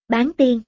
Bán tiên.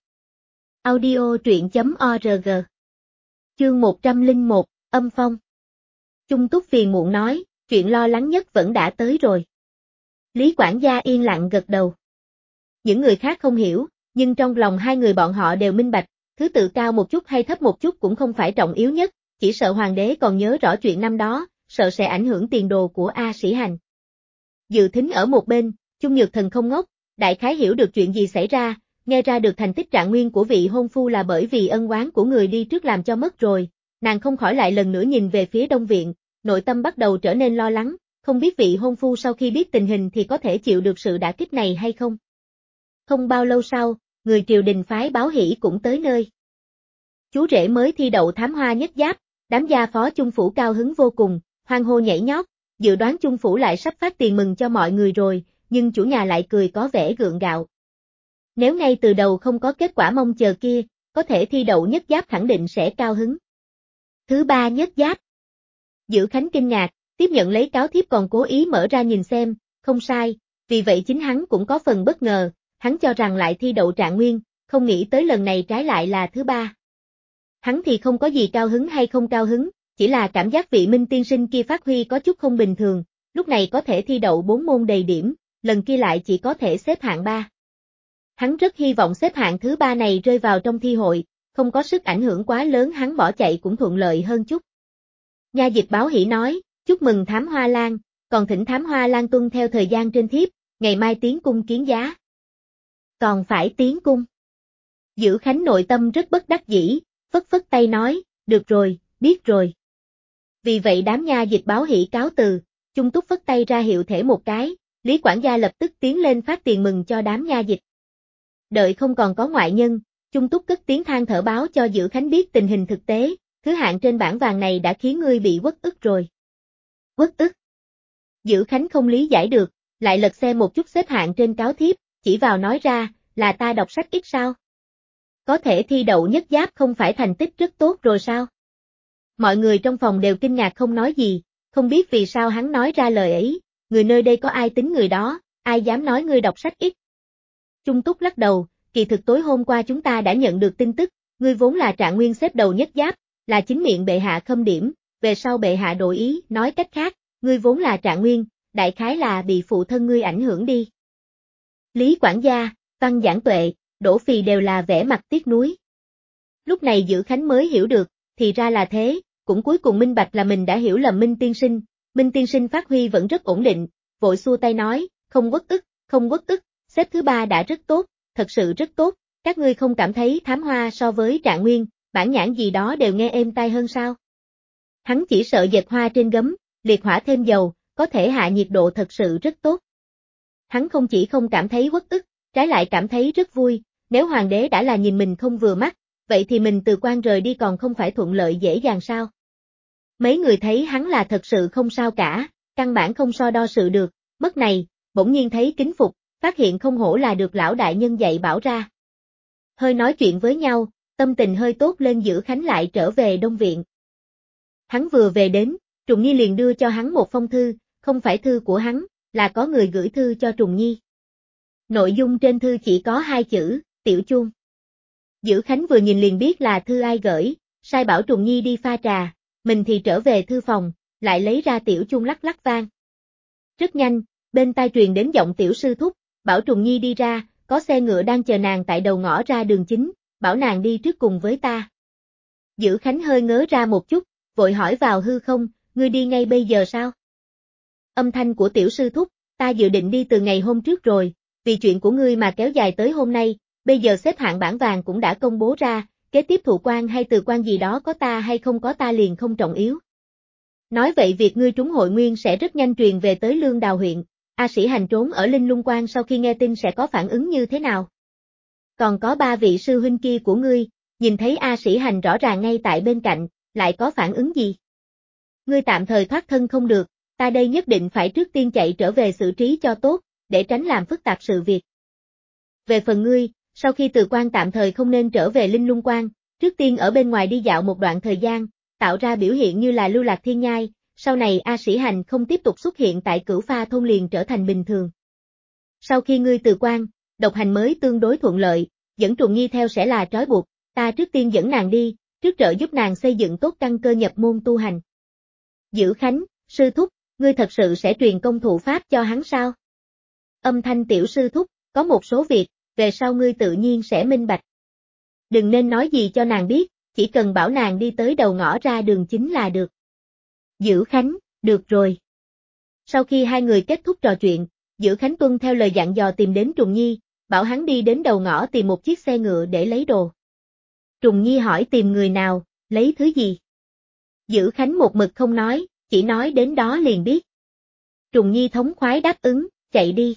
Audio truyện.org. Chương 101, âm phong. Chung Túc phiền muộn nói, chuyện lo lắng nhất vẫn đã tới rồi. Lý quản gia yên lặng gật đầu. Những người khác không hiểu, nhưng trong lòng hai người bọn họ đều minh bạch, thứ tự cao một chút hay thấp một chút cũng không phải trọng yếu nhất, chỉ sợ hoàng đế còn nhớ rõ chuyện năm đó, sợ sẽ ảnh hưởng tiền đồ của A Sĩ Hành. Dự Thính ở một bên, Chung Nhược Thần không ngốc, đại khái hiểu được chuyện gì xảy ra, nghe ra được thành tích trạng nguyên của vị hôn phu là bởi vì ân oán của người đi trước làm cho mất rồi, nàng không khỏi lại lần nữa nhìn về phía Đông Viện, nội tâm bắt đầu trở nên lo lắng, không biết vị hôn phu sau khi biết tình hình thì có thể chịu được sự đả kích này hay không. Không bao lâu sau, người triều đình phái Báo Hỷ cũng tới nơi. Chú rể mới thi đậu thám hoa nhất giáp, đám gia phó Chung phủ cao hứng vô cùng, hoan hô nhảy nhót, dự đoán Chung phủ lại sắp phát tiền mừng cho mọi người rồi, nhưng chủ nhà lại cười có vẻ gượng gạo. Nếu ngay từ đầu không có kết quả mong chờ kia, có thể thi đậu nhất giáp khẳng định sẽ cao hứng. Thứ ba nhất giáp. Dự Khánh kinh ngạc, tiếp nhận lấy cáo thiếp còn cố ý mở ra nhìn xem, không sai, vì vậy chính hắn cũng có phần bất ngờ, hắn cho rằng lại thi đậu trạng nguyên, không nghĩ tới lần này trái lại là thứ ba. Hắn thì không có gì cao hứng hay không cao hứng, chỉ là cảm giác vị Minh tiên sinh kia phát huy có chút không bình thường, lúc này có thể thi đậu 4 môn đầy điểm, lần kia lại chỉ có thể xếp hạng 3. Hắn rất hy vọng xếp hạng thứ 3 này rơi vào trong thi hội, không có sức ảnh hưởng quá lớn hắn bỏ chạy cũng thuận lợi hơn chút. Nha dịch Báo Hỷ nói, chúc mừng Thám Hoa Lan, còn thỉnh Thám Hoa Lan tuân theo thời gian trên thiếp, ngày mai tiến cung kiến giá. Còn phải tiến cung. Dự Khánh nội tâm rất bất đắc dĩ, phất phất tay nói, được rồi, biết rồi. Vì vậy đám nha dịch Báo Hỷ cáo từ, Chung Túc phất tay ra hiệu thể một cái, Lý quản gia lập tức tiến lên phát tiền mừng cho đám nha dịch. Đợi không còn có ngoại nhân, Chung Túc cất tiếng than thở báo cho Dự Khánh biết tình hình thực tế, thứ hạng trên bảng vàng này đã khiến ngươi bị uất ức rồi. Uất ức? Dự Khánh không lý giải được, lại lật xem một chút xếp hạng trên cáo thiếp, chỉ vào nói ra, là ta đọc sách ít sao? Có thể thi đậu nhất giáp không phải thành tích rất tốt rồi sao? Mọi người trong phòng đều kinh ngạc không nói gì, không biết vì sao hắn nói ra lời ấy, người nơi đây có ai tính người đó, ai dám nói ngươi đọc sách ít. Chung Túc lắc đầu, kỳ thực tối hôm qua chúng ta đã nhận được tin tức, ngươi vốn là trạng nguyên xếp đầu nhất giáp, là chính miệng bệ hạ khâm điểm, về sau bệ hạ đổi ý, nói cách khác, ngươi vốn là trạng nguyên, đại khái là bị phụ thân ngươi ảnh hưởng đi. Lý quản gia, Văn Giảng Tuệ, Đỗ Phì đều là vẻ mặt tiếc nuối. Lúc này Dự Khánh mới hiểu được, thì ra là thế, cũng cuối cùng minh bạch là mình đã hiểu lầm Minh tiên sinh phát huy vẫn rất ổn định, vội xua tay nói, không uất ức, xếp thứ 3 đã rất tốt, thật sự rất tốt, các ngươi không cảm thấy Thám Hoa so với trạng nguyên, bản nhãn gì đó đều nghe êm tai hơn sao? Hắn chỉ sợ dệt hoa trên gấm, liệt hỏa thêm dầu, có thể hạ nhiệt độ thật sự rất tốt. Hắn không chỉ không cảm thấy uất ức, trái lại cảm thấy rất vui, nếu hoàng đế đã là nhìn mình không vừa mắt, vậy thì mình từ quan rời đi còn không phải thuận lợi dễ dàng sao? Mấy người thấy hắn là thật sự không sao cả, căn bản không so đo sự được, mất này, bỗng nhiên thấy kính phục, phát hiện không hổ là được lão đại nhân dạy bảo ra. Hơi nói chuyện với nhau, tâm tình hơi tốt lên Dự Khánh lại trở về Đông Viện. Hắn vừa về đến, Trùng Nhi liền đưa cho hắn một phong thư, không phải thư của hắn, là có người gửi thư cho Trùng Nhi. Nội dung trên thư chỉ có 2 chữ, Tiểu Chuông. Dự Khánh vừa nhìn liền biết là thư ai gửi, sai bảo Trùng Nhi đi pha trà, mình thì trở về thư phòng, lại lấy ra tiểu chuông lắc lắc vang. Rất nhanh, bên tai truyền đến giọng Tiểu sư thúc, bảo Trùng Nhi đi ra, có xe ngựa đang chờ nàng tại đầu ngõ ra đường chính, bảo nàng đi trước cùng với ta. Dự Khánh hơi ngớ ra một chút, vội hỏi vào hư không, ngươi đi ngay bây giờ sao? Âm thanh của Tiểu sư thúc, ta dự định đi từ ngày hôm trước rồi, vì chuyện của ngươi mà kéo dài tới hôm nay, bây giờ xếp hạng bảng vàng cũng đã công bố ra, kế tiếp thụ quan hay từ quan gì đó có ta hay không có ta liền không trọng yếu. Nói vậy việc ngươi trúng hội nguyên sẽ rất nhanh truyền về tới Lương Đào huyện, A Sĩ Hành trốn ở Linh Lung Quan sau khi nghe tin sẽ có phản ứng như thế nào? Còn có 3 vị sư huynh kia của ngươi, nhìn thấy A Sĩ Hành rõ ràng ngay tại bên cạnh, lại có phản ứng gì? Ngươi tạm thời thoát thân không được, ta đây nhất định phải trước tiên chạy trở về xử trí cho tốt, để tránh làm phức tạp sự việc. Về phần ngươi, sau khi từ quan tạm thời không nên trở về Linh Lung Quan, trước tiên ở bên ngoài đi dạo một đoạn thời gian, tạo ra biểu hiện như là lưu lạc thiên nhai, sau này A Sĩ Hành không tiếp tục xuất hiện tại Cửu Pha thôn liền trở thành bình thường. Sau khi ngươi từ quan, độc hành mới tương đối thuận lợi, dẫn Trùng Nhi theo sẽ là trói buộc, ta trước tiên dẫn nàng đi, trước trợ giúp nàng xây dựng tốt căn cơ nhập môn tu hành. Dữ Khánh, sư thúc, ngươi thật sự sẽ truyền công thụ pháp cho hắn sao? Âm thanh tiểu sư thúc, có một số việc, về sau ngươi tự nhiên sẽ minh bạch. Đừng nên nói gì cho nàng biết, chỉ cần bảo nàng đi tới đầu ngõ ra đường chính là được. Dữ Khánh, được rồi. Sau khi hai người kết thúc trò chuyện, Dữ Khánh tuân theo lời dặn dò tìm đến Trùng Nhi, bảo hắn đi đến đầu ngõ tìm một chiếc xe ngựa để lấy đồ. Trùng Nhi hỏi tìm người nào, lấy thứ gì? Dữ Khánh một mực không nói, chỉ nói đến đó liền biết. Trùng Nhi thống khoái đáp ứng, chạy đi.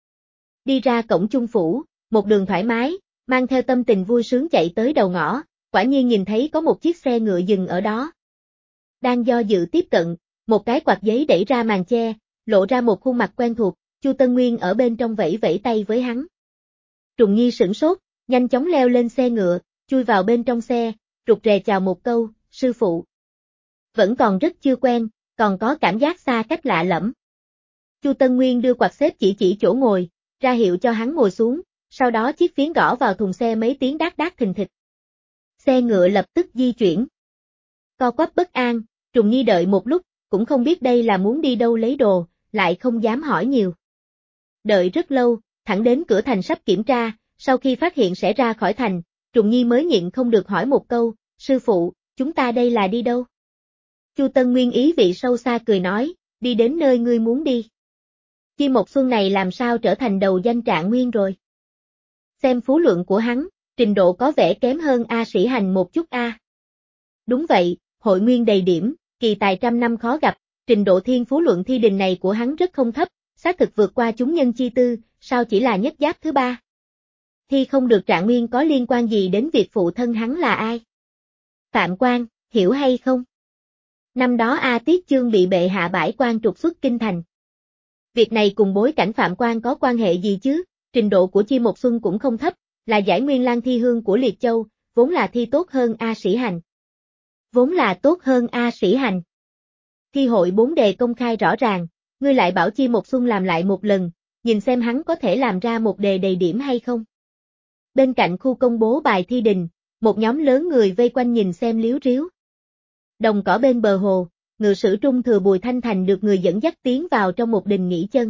Đi ra cổng chung phủ, một đường thoải mái, mang theo tâm tình vui sướng chạy tới đầu ngõ, quả nhiên nhìn thấy có một chiếc xe ngựa dừng ở đó. Đang do dự tiếp cận, một cái quạt giấy đẩy ra màn che, lộ ra một khuôn mặt quen thuộc, Chu Tân Nguyên ở bên trong vẫy vẫy tay với hắn. Trùng Nhi sửng sốt, nhanh chóng leo lên xe ngựa, chui vào bên trong xe, rụt rè chào một câu, sư phụ. Vẫn còn rất chưa quen, còn có cảm giác xa cách lạ lẫm. Chu Tân Nguyên đưa quạt xếp chỉ chỗ ngồi, ra hiệu cho hắn ngồi xuống, sau đó chiếc phiến gõ vào thùng xe mấy tiếng đát đát thình thịch. Xe ngựa lập tức di chuyển. Co quắp bất an, Trùng Nhi đợi một lúc, cũng không biết đây là muốn đi đâu lấy đồ, lại không dám hỏi nhiều. Đợi rất lâu, thẳng đến cửa thành sắp kiểm tra, sau khi phát hiện sẽ ra khỏi thành, Trùng Nhi mới nhịn không được hỏi một câu, sư phụ, chúng ta đây là đi đâu? Chu Tân Nguyên ý vị sâu xa cười nói, đi đến nơi ngươi muốn đi. Chi Một Xuân này làm sao trở thành đầu danh Trạng Nguyên rồi? Xem phú luận của hắn, trình độ có vẻ kém hơn A Sĩ Hành một chút a. Đúng vậy, hội nguyên đầy điểm, kỳ tài trăm năm khó gặp, trình độ thiên phú luận thi đình này của hắn rất không thấp, xác thực vượt qua chúng nhân chi tư, sao chỉ là nhất giáp thứ ba. Thi không được Trạng Nguyên có liên quan gì đến việc phụ thân hắn là ai? Phạm Quan, hiểu hay không? Năm đó A Tiết Chương bị bệ hạ bãi quan trục xuất kinh thành. Việc này cùng bối cảnh Phạm Quan có quan hệ gì chứ? Trình độ của Chi Một Xuân cũng không thấp, là giải nguyên lang thi hương của Liệt Châu, vốn là thi tốt hơn A Sĩ Hành. Vốn là tốt hơn A Sĩ Hành. Thi hội 4 đề công khai rõ ràng, ngươi lại bảo Chi Một Xuân làm lại một lần, nhìn xem hắn có thể làm ra một đề đầy điểm hay không. Bên cạnh khu công bố bài thi đình, một nhóm lớn người vây quanh nhìn xem liếu riếu. Đồng cỏ bên bờ hồ, ngự sử Trung Thừa Bùi Thanh Thành được người dẫn dắt tiến vào trong một đình nghỉ chân.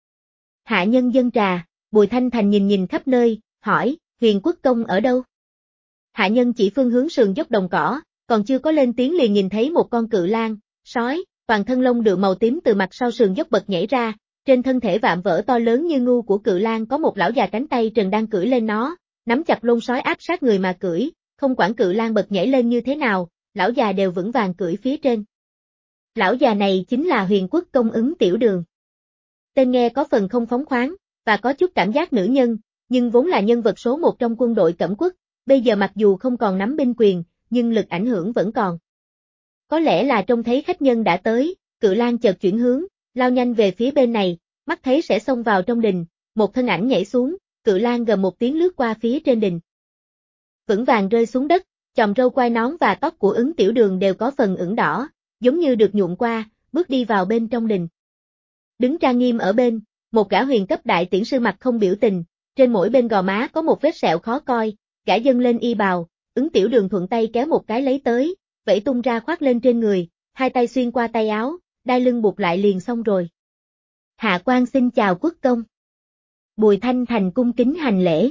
Hạ nhân dân trà, Bùi Thanh Thành nhìn khắp nơi, hỏi, Huyền Quốc Công ở đâu? Hạ nhân chỉ phương hướng sườn dốc đồng cỏ, còn chưa có lên tiếng liền nhìn thấy một con cự lang, sói, toàn thân lông đượm màu tím từ mặt sau sườn dốc bật nhảy ra, trên thân thể vạm vỡ to lớn như ngu của cự lang có một lão già cánh tay trần đang cưỡi lên nó, nắm chặt lông sói áp sát người mà cưỡi, không quản cự lang bật nhảy lên như thế nào, lão già đều vững vàng cưỡi phía trên. Lão già này chính là Huyền Quốc Công Ứng Tiểu Đường. Tên nghe có phần không phóng khoáng, và có chút cảm giác nữ nhân, nhưng vốn là nhân vật số 1 trong quân đội Cẩm Quốc, bây giờ mặc dù không còn nắm binh quyền, nhưng lực ảnh hưởng vẫn còn. Có lẽ là trông thấy khách nhân đã tới, cự lang chợt chuyển hướng, lao nhanh về phía bên này, mắt thấy sẽ xông vào trong đình, một thân ảnh nhảy xuống, cự lang gầm một tiếng lướt qua phía trên đình. Vững vàng rơi xuống đất, chòm râu quai nón và tóc của Ứng Tiểu Đường đều có phần ửng đỏ, giống như được nhuộm qua, bước đi vào bên trong đình. Đứng trang nghiêm ở bên, một gã huyền cấp đại tiễn sư mặt không biểu tình, trên mỗi bên gò má có một vết sẹo khó coi, gã dâng lên y bào, Ứng Tiểu Đường thuận tay kéo một cái lấy tới, vẫy tung ra khoác lên trên người, hai tay xuyên qua tay áo, đai lưng buộc lại liền xong rồi. Hạ quan xin chào quốc công. Bùi Thanh Thành cung kính hành lễ.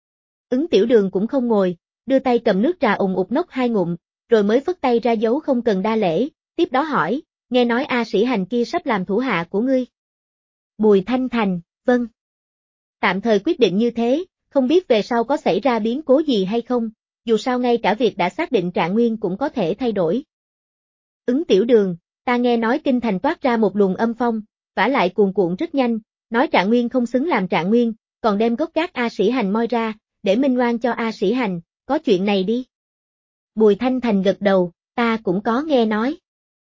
Ứng Tiểu Đường cũng không ngồi, đưa tay cầm nước trà ùng ục nốc 2 ngụm, rồi mới phất tay ra dấu không cần đa lễ, tiếp đó hỏi, nghe nói A Sĩ Hành kia sắp làm thủ hạ của ngươi. Bùi Thanh Thành, vâng. Tạm thời quyết định như thế, không biết về sau có xảy ra biến cố gì hay không, dù sao ngay cả việc đã xác định Trạng Nguyên cũng có thể thay đổi. Ứng Tiểu Đường, ta nghe nói kinh thành toát ra một luồng âm phong, vả lại cuồn cuộn rất nhanh, nói Trạng Nguyên không xứng làm Trạng Nguyên, còn đem gốc gác A Sĩ Hành moi ra, để minh oan cho A Sĩ Hành, có chuyện này đi. Bùi Thanh Thành gật đầu, ta cũng có nghe nói.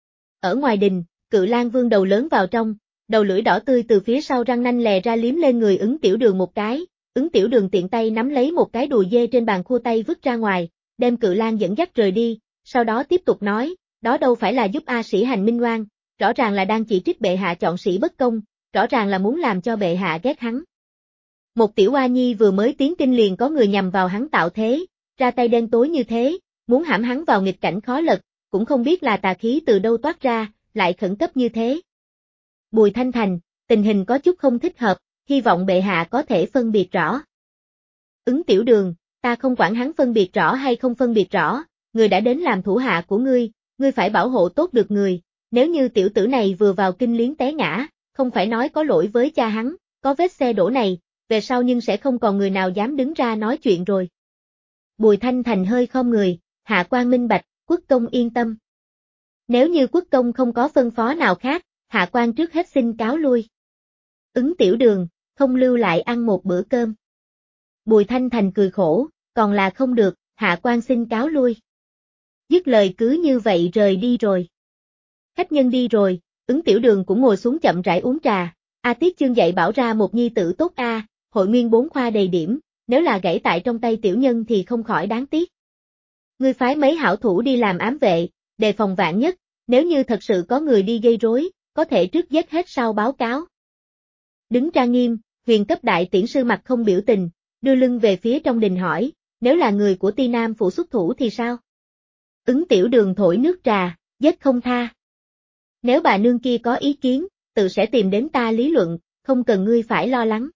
Ở ngoài đình, cự lang vương đầu lớn vào trong, đầu lưỡi đỏ tươi từ phía sau răng nanh lè ra liếm lên người Ứng Tiểu Đường một cái, Ứng Tiểu Đường tiện tay nắm lấy một cái đùi dê trên bàn khua tay vứt ra ngoài, đem cự lang dẫn dắt rời đi, sau đó tiếp tục nói, đó đâu phải là giúp A Sĩ Hành minh oan, rõ ràng là đang chỉ trích bệ hạ chọn sĩ bất công, rõ ràng là muốn làm cho bệ hạ ghét hắn. Một tiểu oa nhi vừa mới tiến kinh liền có người nhằm vào hắn tạo thế, ra tay đen tối như thế, muốn hãm hắn vào nghịch cảnh khó lật, cũng không biết là tà khí từ đâu toát ra, lại khẩn cấp như thế. Bùi Thanh Thành, tình hình có chút không thích hợp, hy vọng bệ hạ có thể phân biệt rõ. Ứng Tiểu Đường, ta không quản hắn phân biệt rõ hay không phân biệt rõ, người đã đến làm thủ hạ của ngươi phải bảo hộ tốt được người, nếu như tiểu tử này vừa vào kinh liếng té ngã, không phải nói có lỗi với cha hắn, có vết xe đổ này, về sau nhưng sẽ không còn người nào dám đứng ra nói chuyện rồi. Bùi Thanh Thành hơi khom người, hạ quan minh bạch, quốc công yên tâm. Nếu như quốc công không có phân phó nào khác, hạ quan trước hết xin cáo lui. Ứng Tiểu Đường, không lưu lại ăn một bữa cơm. Bùi Thanh Thành cười khổ, còn là không được, hạ quan xin cáo lui. Dứt lời cứ như vậy rời đi rồi. Khách nhân đi rồi, Ứng Tiểu Đường cũng ngồi xuống chậm rãi uống trà. Tiết Chương dạy bảo ra một nhi tử tốt hội nguyên 4 khoa đầy điểm, nếu là gãy tại trong tay tiểu nhân thì không khỏi đáng tiếc. Ngươi phái mấy hảo thủ đi làm ám vệ, đề phòng vạn nhất, nếu như thật sự có người đi gây rối, có thể trước giết hết sau báo cáo. Đứng trang nghiêm, Huyền cấp đại tiễn sư mặt không biểu tình, đưa lưng về phía trong đình hỏi, nếu là người của Ti Nam phủ xuất thủ thì sao? Ứng Tiểu Đường thổi nước trà, giết không tha. Nếu bà nương kia có ý kiến, tự sẽ tìm đến ta lý luận, không cần ngươi phải lo lắng.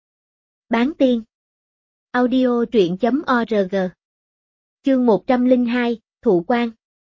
Bán tiên. Audio truyện.org. Chương 102, Thụ Quan.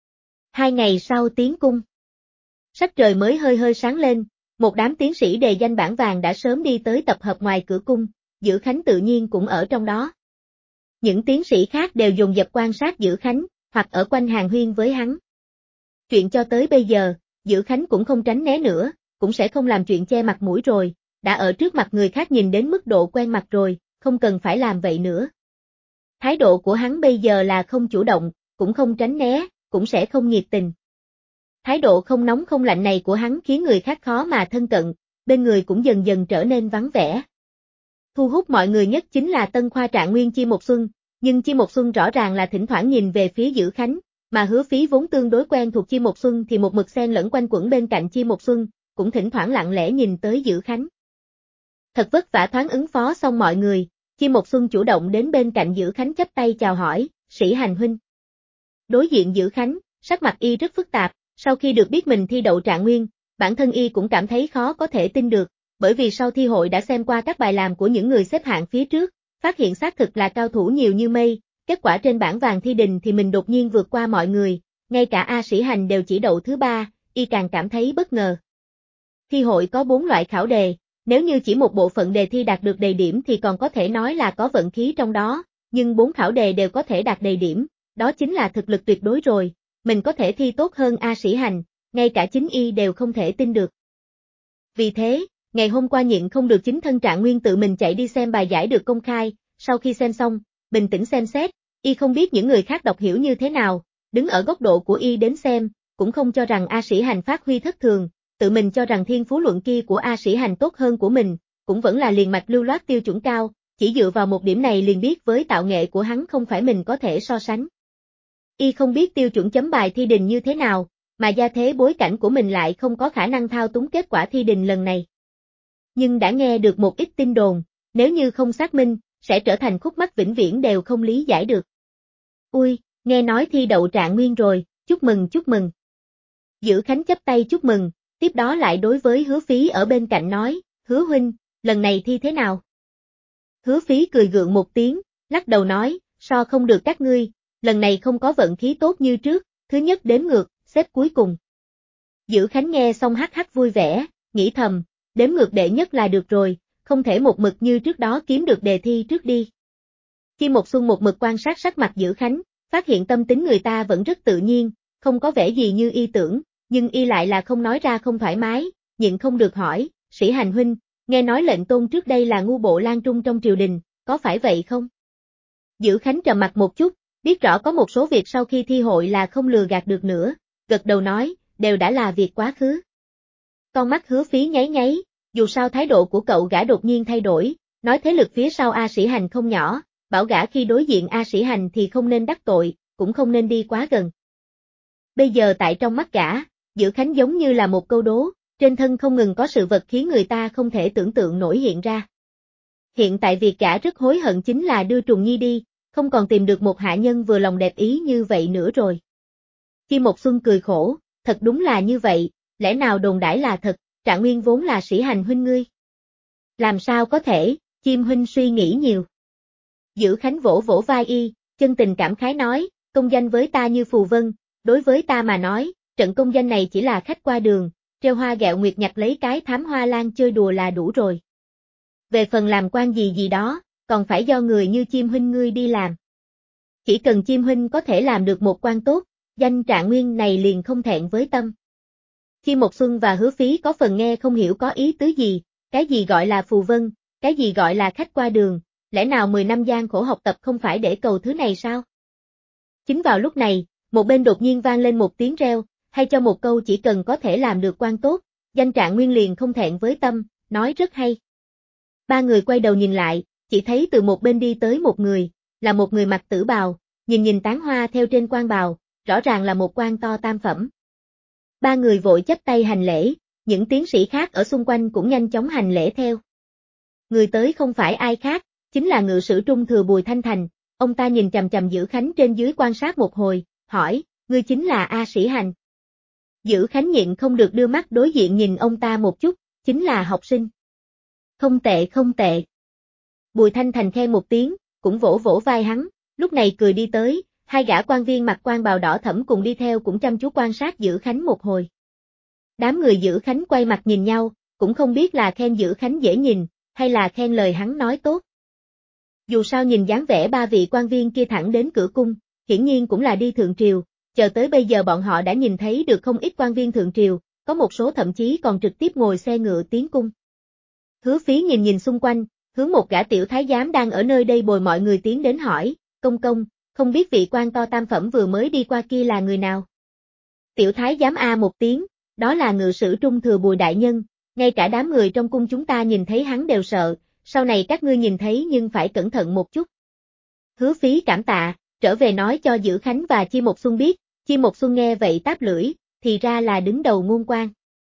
2 ngày sau tiến cung. Sắc trời mới hơi hơi sáng lên, một đám tiến sĩ đề danh bảng vàng đã sớm đi tới tập hợp ngoài cửa cung, Dữ Khánh tự nhiên cũng ở trong đó. Những tiến sĩ khác đều dồn dập quan sát Dữ Khánh, hoặc ở quanh hàng huyên với hắn. Chuyện cho tới bây giờ, Dữ Khánh cũng không tránh né nữa, cũng sẽ không làm chuyện che mặt mũi rồi, đã ở trước mặt người khác nhìn đến mức độ quen mặt rồi, không cần phải làm vậy nữa. Thái độ của hắn bây giờ là không chủ động, cũng không tránh né, cũng sẽ không nhiệt tình. Thái độ không nóng không lạnh này của hắn khiến người khác khó mà thân cận, bên người cũng dần dần trở nên vắng vẻ. Thu hút mọi người nhất chính là tân khoa trạng nguyên Chi Một Xuân, nhưng Chi Một Xuân rõ ràng là thỉnh thoảng nhìn về phía Dữ Khánh, mà Hứa Phí vốn tương đối quen thuộc Chi Một Xuân thì một mực xen lẫn quanh quẩn bên cạnh Chi Một Xuân, cũng thỉnh thoảng lặng lẽ nhìn tới Dữ Khánh. Thật vất vả thoáng ứng phó xong mọi người, Chi Một Xuân chủ động đến bên cạnh Dữ Khánh chắp tay chào hỏi, Sĩ Hành huynh. Đối diện Dữ Khánh, sắc mặt y rất phức tạp, sau khi được biết mình thi đậu trạng nguyên, bản thân y cũng cảm thấy khó có thể tin được, bởi vì sau thi hội đã xem qua các bài làm của những người xếp hạng phía trước, phát hiện xác thực là cao thủ nhiều như mây, kết quả trên bảng vàng thi đình thì mình đột nhiên vượt qua mọi người, ngay cả A Sĩ Hành đều chỉ đậu thứ 3, y càng cảm thấy bất ngờ. Thi hội có 4 loại khảo đề, nếu như chỉ một bộ phận đề thi đạt được đầy điểm thì còn có thể nói là có vận khí trong đó, nhưng 4 khảo đề đều có thể đạt đầy điểm, đó chính là thực lực tuyệt đối rồi, mình có thể thi tốt hơn A Sĩ Hành, ngay cả chính y đều không thể tin được. Vì thế, ngày hôm qua nhịn không được chính thân Trạng Nguyên tự mình chạy đi xem bài giải được công khai, sau khi xem xong, bình tĩnh xem xét, y không biết những người khác đọc hiểu như thế nào, đứng ở góc độ của y đến xem, cũng không cho rằng A Sĩ Hành phát huy thất thường, tự mình cho rằng thiên phú luận kia của A Sĩ Hành tốt hơn của mình, cũng vẫn là liền mạch lưu loát tiêu chuẩn cao, chỉ dựa vào một điểm này liền biết với tạo nghệ của hắn không phải mình có thể so sánh. Y không biết tiêu chuẩn chấm bài thi đình như thế nào, mà gia thế bối cảnh của mình lại không có khả năng thao túng kết quả thi đình lần này. Nhưng đã nghe được một ít tin đồn, nếu như không xác minh, sẽ trở thành khúc mắc vĩnh viễn đều không lý giải được. Ui, nghe nói thi đậu Trạng Nguyên rồi, chúc mừng chúc mừng. Dữ Khánh chắp tay chúc mừng, tiếp đó lại đối với Hứa Phí ở bên cạnh nói, Hứa huynh, lần này thi thế nào? Hứa Phí cười gượng một tiếng, lắc đầu nói, so không được các ngươi, lần này không có vận khí tốt như trước, thứ nhất đếm ngược, xếp cuối cùng. Dữ Khánh nghe xong hắc hắc vui vẻ, nghĩ thầm, đếm ngược đệ nhất là được rồi, không thể một mực như trước đó kiếm được đề thi trước đi. Chi Một Xuân một mực quan sát sắc mặt Dữ Khánh, phát hiện tâm tính người ta vẫn rất tự nhiên, không có vẻ gì như y tưởng, nhưng y lại là không nói ra không thoải mái, nhịn không được hỏi, Sĩ Hành huynh, nghe nói lệnh tôn trước đây là ngu bộ lang trung trong triều đình, có phải vậy không? Dữ Khánh trầm mặt một chút, biết rõ có một số việc sau khi thi hội là không lừa gạt được nữa, gật đầu nói, đều đã là việc quá khứ. Con mắt Hứa Phí nháy nháy, dù sao thái độ của cậu gã đột nhiên thay đổi, nói thế lực phía sau A Sĩ Hành không nhỏ, bảo gã khi đối diện A Sĩ Hành thì không nên đắc tội, cũng không nên đi quá gần. Bây giờ tại trong mắt gã, Dữ Khánh giống như là một câu đố, trên thân không ngừng có sự vật khiến người ta không thể tưởng tượng nổi hiện ra. Hiện tại việc gã rất hối hận chính là đưa Trùng Nhi đi, không còn tìm được một hạ nhân vừa lòng đẹp ý như vậy nữa rồi. Chi Một Xuân cười khổ, thật đúng là như vậy, lẽ nào đồn đãi là thật, Trạng Nguyên vốn là sĩ hành huynh ngươi. Làm sao có thể, Chim huynh suy nghĩ nhiều. Dữ Khánh vỗ vỗ vai y, chân tình cảm khái nói, công danh với ta như phù vân, đối với ta mà nói, trận công danh này chỉ là khách qua đường, treo hoa gẹo nguyệt nhặt lấy cái thám hoa lan chơi đùa là đủ rồi. Về phần làm quan gì gì đó, còn phải do người như Chim huynh ngươi đi làm. Chỉ cần Chim huynh có thể làm được một quan tốt, danh Trạng Nguyên này liền không thẹn với tâm. Chi Một Xuân và Hứa Phí có phần nghe không hiểu có ý tứ gì, cái gì gọi là phù vân, cái gì gọi là khách qua đường, lẽ nào 10 năm gian khổ học tập không phải để cầu thứ này sao? Chính vào lúc này, một bên đột nhiên vang lên một tiếng reo, hay cho một câu chỉ cần có thể làm được quan tốt, danh Trạng Nguyên liền không thẹn với tâm, nói rất hay. Ba người quay đầu nhìn lại, chỉ thấy từ một bên đi tới một người, là một người mặc tử bào, nhìn tán hoa theo trên quan bào, rõ ràng là một quan to tam phẩm. Ba người vội chắp tay hành lễ, những tiến sĩ khác ở xung quanh cũng nhanh chóng hành lễ theo. Người tới không phải ai khác, chính là ngự sử trung thừa Bùi Thanh Thành, ông ta nhìn chằm chằm Dữ Khánh trên dưới quan sát một hồi, hỏi, ngươi chính là A Sĩ Hành. Dữ Khánh nhịn không được đưa mắt đối diện nhìn ông ta một chút, chính là học sinh. Không tệ không tệ. Bùi Thanh Thành khen một tiếng, cũng vỗ vỗ vai hắn, lúc này cười đi tới, hai gã quan viên mặc quan bào đỏ thẫm cùng đi theo cũng chăm chú quan sát Dữ Khánh một hồi. Đám người Dữ Khánh quay mặt nhìn nhau, cũng không biết là khen Dữ Khánh dễ nhìn, hay là khen lời hắn nói tốt. Dù sao nhìn dáng vẻ ba vị quan viên kia thẳng đến cửa cung, hiển nhiên cũng là đi thượng triều, chờ tới bây giờ bọn họ đã nhìn thấy được không ít quan viên thượng triều, có một số thậm chí còn trực tiếp ngồi xe ngựa tiến cung. Hứa Phí nhìn xung quanh, hướng một gã tiểu thái giám đang ở nơi đây bồi mọi người tiến đến hỏi, công công, không biết vị quan to tam phẩm vừa mới đi qua kia là người nào? Tiểu thái giám a một tiếng, đó là ngự sử trung thừa Bùi đại nhân, ngay cả đám người trong cung chúng ta nhìn thấy hắn đều sợ, sau này các ngươi nhìn thấy nhưng phải cẩn thận một chút. Hứa Phí cảm tạ, trở về nói cho Dữ Khánh và Chi Một Xuân biết, Chi Một Xuân nghe vậy táp lưỡi, thì ra là đứng đầu ngôn quan.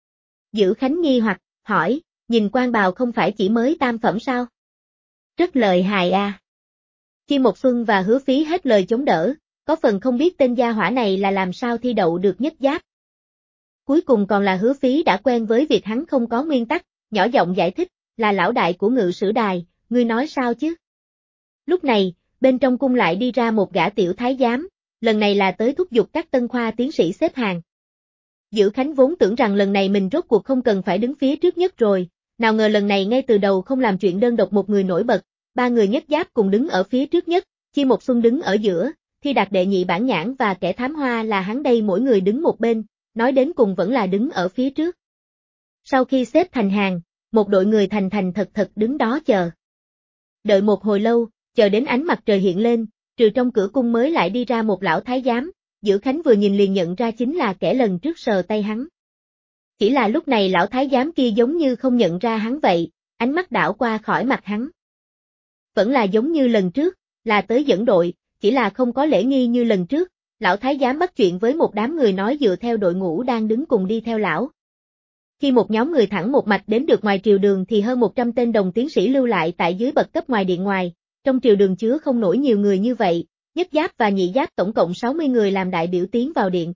Dữ Khánh nghi hoặc, hỏi, nhìn quan bào không phải chỉ mới tam phẩm sao? Rất lợi hại a. Chi Một Xuân và Hứa Phí hết lời chống đỡ, có phần không biết tên gia hỏa này là làm sao thi đậu được nhất giáp. Cuối cùng còn là Hứa Phí đã quen với việc hắn không có nguyên tắc, nhỏ giọng giải thích, là lão đại của ngự sử đài, ngươi nói sao chứ? Lúc này, bên trong cung lại đi ra một gã tiểu thái giám, lần này là tới thúc giục các tân khoa tiến sĩ xếp hàng. Dữ Khánh vốn tưởng rằng lần này mình rốt cuộc không cần phải đứng phía trước nhất rồi, nào ngờ lần này ngay từ đầu không làm chuyện đơn độc một người nổi bật, ba người nhất giáp cùng đứng ở phía trước nhất, Chi Một Xuân đứng ở giữa, Thi Đạt đệ nhị bản nhãn và kẻ thám hoa là hắn đây mỗi người đứng một bên, nói đến cùng vẫn là đứng ở phía trước. Sau khi xếp thành hàng, một đội người thành thành thật thật đứng đó chờ. Đợi một hồi lâu, chờ đến ánh mặt trời hiện lên, trừ trong cửa cung mới lại đi ra một lão thái giám, Dữ Khánh vừa nhìn liền nhận ra chính là kẻ lần trước sờ tay hắn. Chỉ là lúc này lão thái giám kia giống như không nhận ra hắn vậy, ánh mắt đảo qua khỏi mặt hắn. Vẫn là giống như lần trước, là tới dẫn đội, chỉ là không có lễ nghi như lần trước, lão thái giám bắt chuyện với một đám người nói dựa theo đội ngũ đang đứng cùng đi theo lão. Khi một nhóm người thẳng một mạch đến được ngoài triều đường thì hơn 100 tên đồng tiến sĩ lưu lại tại dưới bậc cấp ngoài điện ngoài, trong triều đường chứa không nổi nhiều người như vậy, nhất giáp và nhị giáp tổng cộng 60 người làm đại biểu tiến vào điện.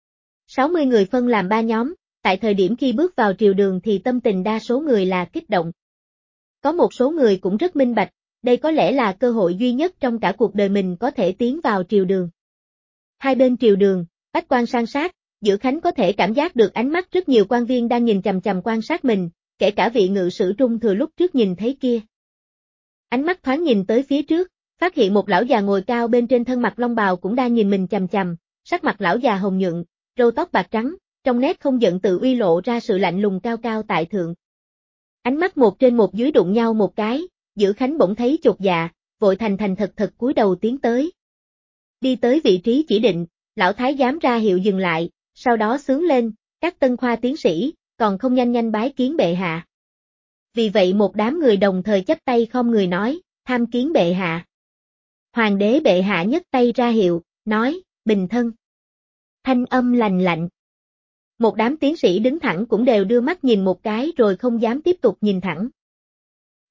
60 người phân làm 3 nhóm, tại thời điểm khi bước vào triều đường thì tâm tình đa số người là kích động. Có một số người cũng rất minh bạch, đây có lẽ là cơ hội duy nhất trong cả cuộc đời mình có thể tiến vào triều đường. Hai bên triều đường, bách quan san sát, Dữ Khánh có thể cảm giác được ánh mắt rất nhiều quan viên đang nhìn chằm chằm quan sát mình, kể cả vị ngự sử trung thừa lúc trước nhìn thấy kia. Ánh mắt thoáng nhìn tới phía trước, phát hiện một lão già ngồi cao bên trên thân mặc long bào cũng đang nhìn mình chằm chằm, sắc mặt lão già hồng nhuận, râu tóc bạc trắng, trong nét không giận tự uy lộ ra sự lạnh lùng cao cao tại thượng. Ánh mắt một trên một dưới đụng nhau một cái, Dữ Khánh bỗng thấy chột dạ, vội thành thành thật thật cúi đầu tiến tới. Đi tới vị trí chỉ định, lão thái giám ra hiệu dừng lại, sau đó xướng lên, các tân khoa tiến sĩ, còn không nhanh nhanh bái kiến bệ hạ. Vì vậy một đám người đồng thời chắp tay khom người nói, tham kiến bệ hạ. Hoàng đế bệ hạ nhấc tay ra hiệu, nói, bình thân. Thanh âm lành lạnh. Một đám tiến sĩ đứng thẳng cũng đều đưa mắt nhìn một cái rồi không dám tiếp tục nhìn thẳng.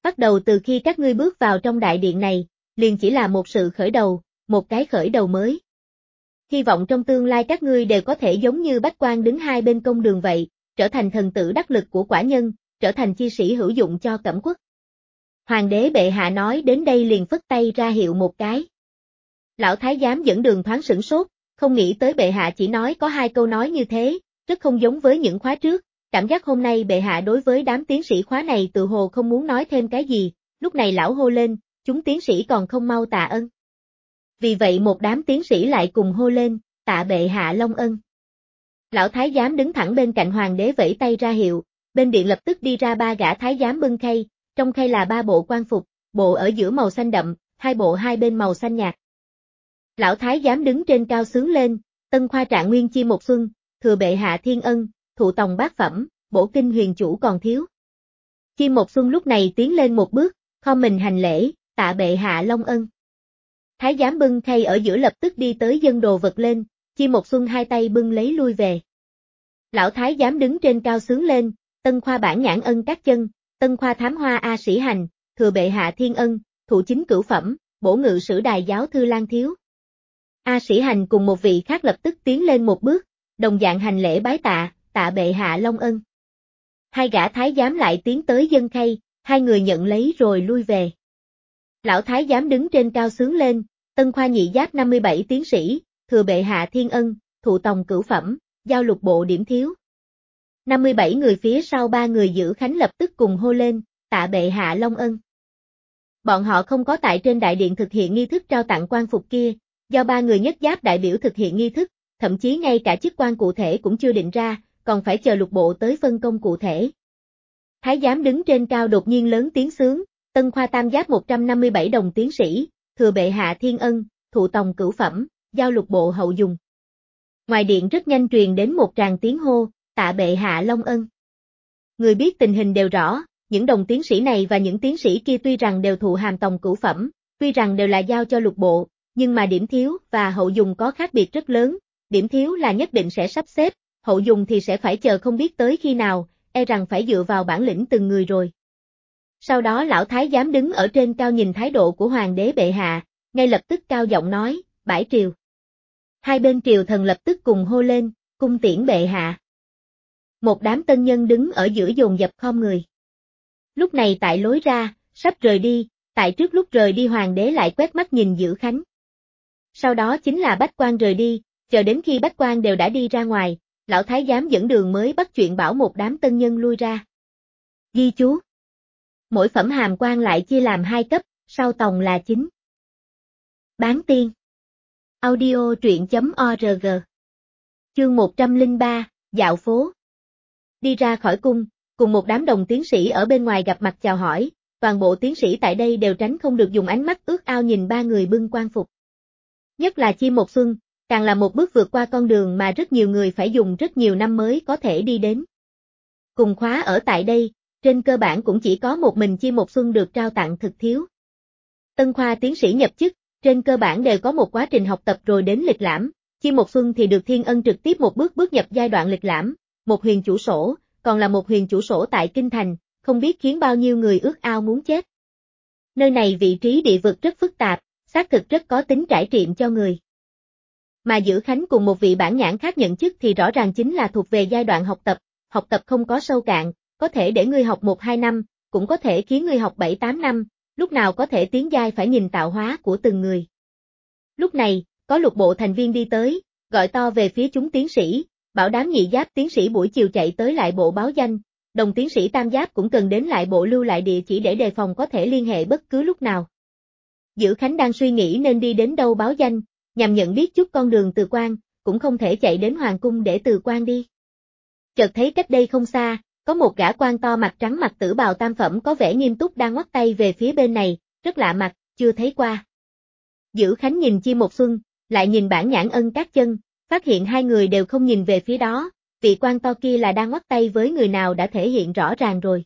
Bắt đầu từ khi các ngươi bước vào trong đại điện này, liền chỉ là một sự khởi đầu, một cái khởi đầu mới. Hy vọng trong tương lai các ngươi đều có thể giống như Bách Quan đứng hai bên công đường vậy, trở thành thần tử đắc lực của quả nhân, trở thành chi sĩ hữu dụng cho Cẩm Quốc. Hoàng đế bệ hạ nói đến đây liền phất tay ra hiệu một cái. Lão thái giám dẫn đường thoáng sửng sốt, không nghĩ tới bệ hạ chỉ nói có 2 câu nói như thế, rất không giống với những khóa trước, cảm giác hôm nay bệ hạ đối với đám tiến sĩ khóa này tự hồ không muốn nói thêm cái gì, lúc này lão hô lên, chúng tiến sĩ còn không mau tạ ân. Vì vậy một đám tiến sĩ lại cùng hô lên, tạ bệ hạ long ân. Lão thái giám đứng thẳng bên cạnh hoàng đế vẫy tay ra hiệu, bên điện lập tức đi ra 3 gã thái giám bưng khay, trong khay là 3 bộ quan phục, bộ ở giữa màu xanh đậm, 2 bộ hai bên màu xanh nhạt. Lão thái giám đứng trên cao xướng lên, tân khoa trạng nguyên chi một xuân, thừa bệ hạ thiên ân, thụ tòng bát phẩm, bổ kinh huyền chủ còn thiếu. Chi một xuân lúc này tiến lên một bước, khom mình hành lễ, tạ bệ hạ long ân. Thái giám bưng khay ở giữa lập tức đi tới dâng đồ vật lên, Chi một xuân 2 tay bưng lấy lui về. Lão thái giám đứng trên cao xướng lên, tân khoa bản nhãn ân các chân, tân khoa thám hoa A Sĩ Hành, thừa bệ hạ thiên ân, thụ chính cửu phẩm, bổ ngự sử đài giáo thư Lan Thiếu. A Sĩ Hành cùng một vị khác lập tức tiến lên một bước, đồng dạng hành lễ bái tạ, tạ bệ hạ long ân. 2 gã thái giám lại tiến tới dâng khay, 2 người nhận lấy rồi lui về. Lão thái giám đứng trên cao xướng lên, tân khoa nhị giáp 57 tiến sĩ, thừa bệ hạ thiên ân, thụ tòng cửu phẩm, giao lục bộ điểm thiếu. 57 người phía sau 3 người giữ khánh lập tức cùng hô lên, tạ bệ hạ long ân. Bọn họ không có tại trên đại điện thực hiện nghi thức trao tặng quan phục kia, do 3 người nhất giáp đại biểu thực hiện nghi thức, thậm chí ngay cả chức quan cụ thể cũng chưa định ra, còn phải chờ lục bộ tới phân công cụ thể. Thái giám đứng trên cao đột nhiên lớn tiếng xướng, tân khoa tam giáp 157 đồng tiến sĩ, thừa bệ hạ thiên ân, thụ tòng cửu phẩm, giao lục bộ hậu dùng. Ngoài điện rất nhanh truyền đến một tràng tiếng hô, tạ bệ hạ long ân. Người biết tình hình đều rõ, những đồng tiến sĩ này và những tiến sĩ kia tuy rằng đều thụ hàm tòng cửu phẩm, tuy rằng đều là giao cho lục bộ, nhưng mà điểm thiếu và hậu dùng có khác biệt rất lớn, điểm thiếu là nhất định sẽ sắp xếp, hậu dùng thì sẽ phải chờ không biết tới khi nào, e rằng phải dựa vào bản lĩnh từng người rồi. Sau đó lão thái giám đứng ở trên cao nhìn thái độ của hoàng đế bệ hạ, ngay lập tức cao giọng nói, bãi triều. 2 bên triều thần lập tức cùng hô lên, cung tiễn bệ hạ. Một đám tân nhân đứng ở giữa dồn dập khom người. Lúc này tại lối ra, sắp rời đi, tại trước lúc rời đi hoàng đế lại quét mắt nhìn Giữ Khánh. Sau đó chính là Bách Quan rời đi, chờ đến khi Bách Quan đều đã đi ra ngoài, lão thái giám dẫn đường mới bắt chuyện bảo một đám tân nhân lui ra. Ghi chú. Mỗi phẩm hàm quan lại chia làm 2 cấp, sau tòng là 9. Bán tiên. Audio truyện.org. Chương 103, dạo phố. Đi ra khỏi cung, cùng một đám đồng tiến sĩ ở bên ngoài gặp mặt chào hỏi, toàn bộ tiến sĩ tại đây đều tránh không được dùng ánh mắt ước ao nhìn 3 người bưng quan phục. Nhất là Chi Một Xuân, càng là một bước vượt qua con đường mà rất nhiều người phải dùng rất nhiều năm mới có thể đi đến. Cùng khóa ở tại đây, trên cơ bản cũng chỉ có một mình Chi Một Xuân được trao tặng thực thiếu. Tân khoa tiến sĩ nhập chức, trên cơ bản đều có một quá trình học tập rồi đến lịch lãm, Chi Một Xuân thì được thiên ân trực tiếp một bước nhập giai đoạn lịch lãm, một huyền chủ sổ, còn là một huyền chủ sổ tại Kinh Thành, không biết khiến bao nhiêu người ước ao muốn chết. Nơi này vị trí địa vực rất phức tạp, xác thực rất có tính trải nghiệm cho người. Mà Giữ Khánh cùng một vị bản nhãn khác nhận chức thì rõ ràng chính là thuộc về giai đoạn học tập không có sâu cạn, có thể để ngươi học 1-2 năm, cũng có thể khiến ngươi học 7-8 năm, lúc nào có thể tiến giai phải nhìn tạo hóa của từng người. Lúc này, có lục bộ thành viên đi tới, gọi to về phía chúng tiến sĩ, bảo đám nhị giáp tiến sĩ buổi chiều chạy tới lại bộ báo danh, đồng tiến sĩ tam giáp cũng cần đến lại bộ lưu lại địa chỉ để đề phòng có thể liên hệ bất cứ lúc nào. Giữ Khánh đang suy nghĩ nên đi đến đâu báo danh, nhằm nhận biết chút con đường từ quan, cũng không thể chạy đến hoàng cung để từ quan đi. Chợt thấy cách đây không xa, có một gã quan to mặt trắng mặc tử bào tam phẩm có vẻ nghiêm túc đang ngoắt tay về phía bên này, rất lạ mặt, chưa thấy qua. Giữ Khánh nhìn Chi Một Xuân, lại nhìn bản nhãn ân các chân, phát hiện 2 người đều không nhìn về phía đó, vị quan to kia là đang ngoắt tay với người nào đã thể hiện rõ ràng rồi.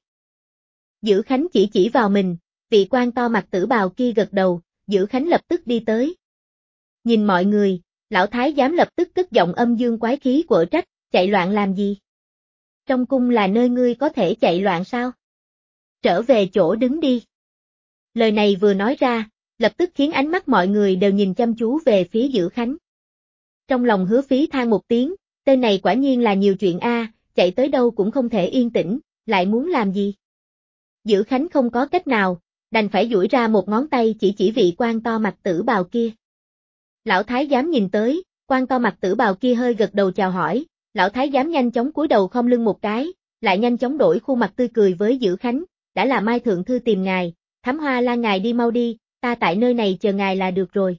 Giữ Khánh chỉ vào mình, vị quan to mặt tử bào kia gật đầu, Giữ Khánh lập tức đi tới. Nhìn mọi người, lão thái giám lập tức cất giọng âm dương quái khí quở trách, chạy loạn làm gì? Trong cung là nơi ngươi có thể chạy loạn sao? Trở về chỗ đứng đi. Lời này vừa nói ra, lập tức khiến ánh mắt mọi người đều nhìn chăm chú về phía Dữ Khánh. Trong lòng Hứa Phí than một tiếng, tên này quả nhiên là nhiều chuyện a, chạy tới đâu cũng không thể yên tĩnh, lại muốn làm gì? Dữ Khánh không có cách nào, đành phải duỗi ra một ngón tay chỉ vị quan to mặt tử bào kia. Lão thái giám nhìn tới, quan to mặt tử bào kia hơi gật đầu chào hỏi, lão thái giám nhanh chóng cúi đầu khom lưng một cái, lại nhanh chóng đổi khuôn mặt tươi cười với Dữ Khánh, đã là Mai thượng thư tìm ngài, Thám Hoa Lan ngài đi mau đi, ta tại nơi này chờ ngài là được rồi.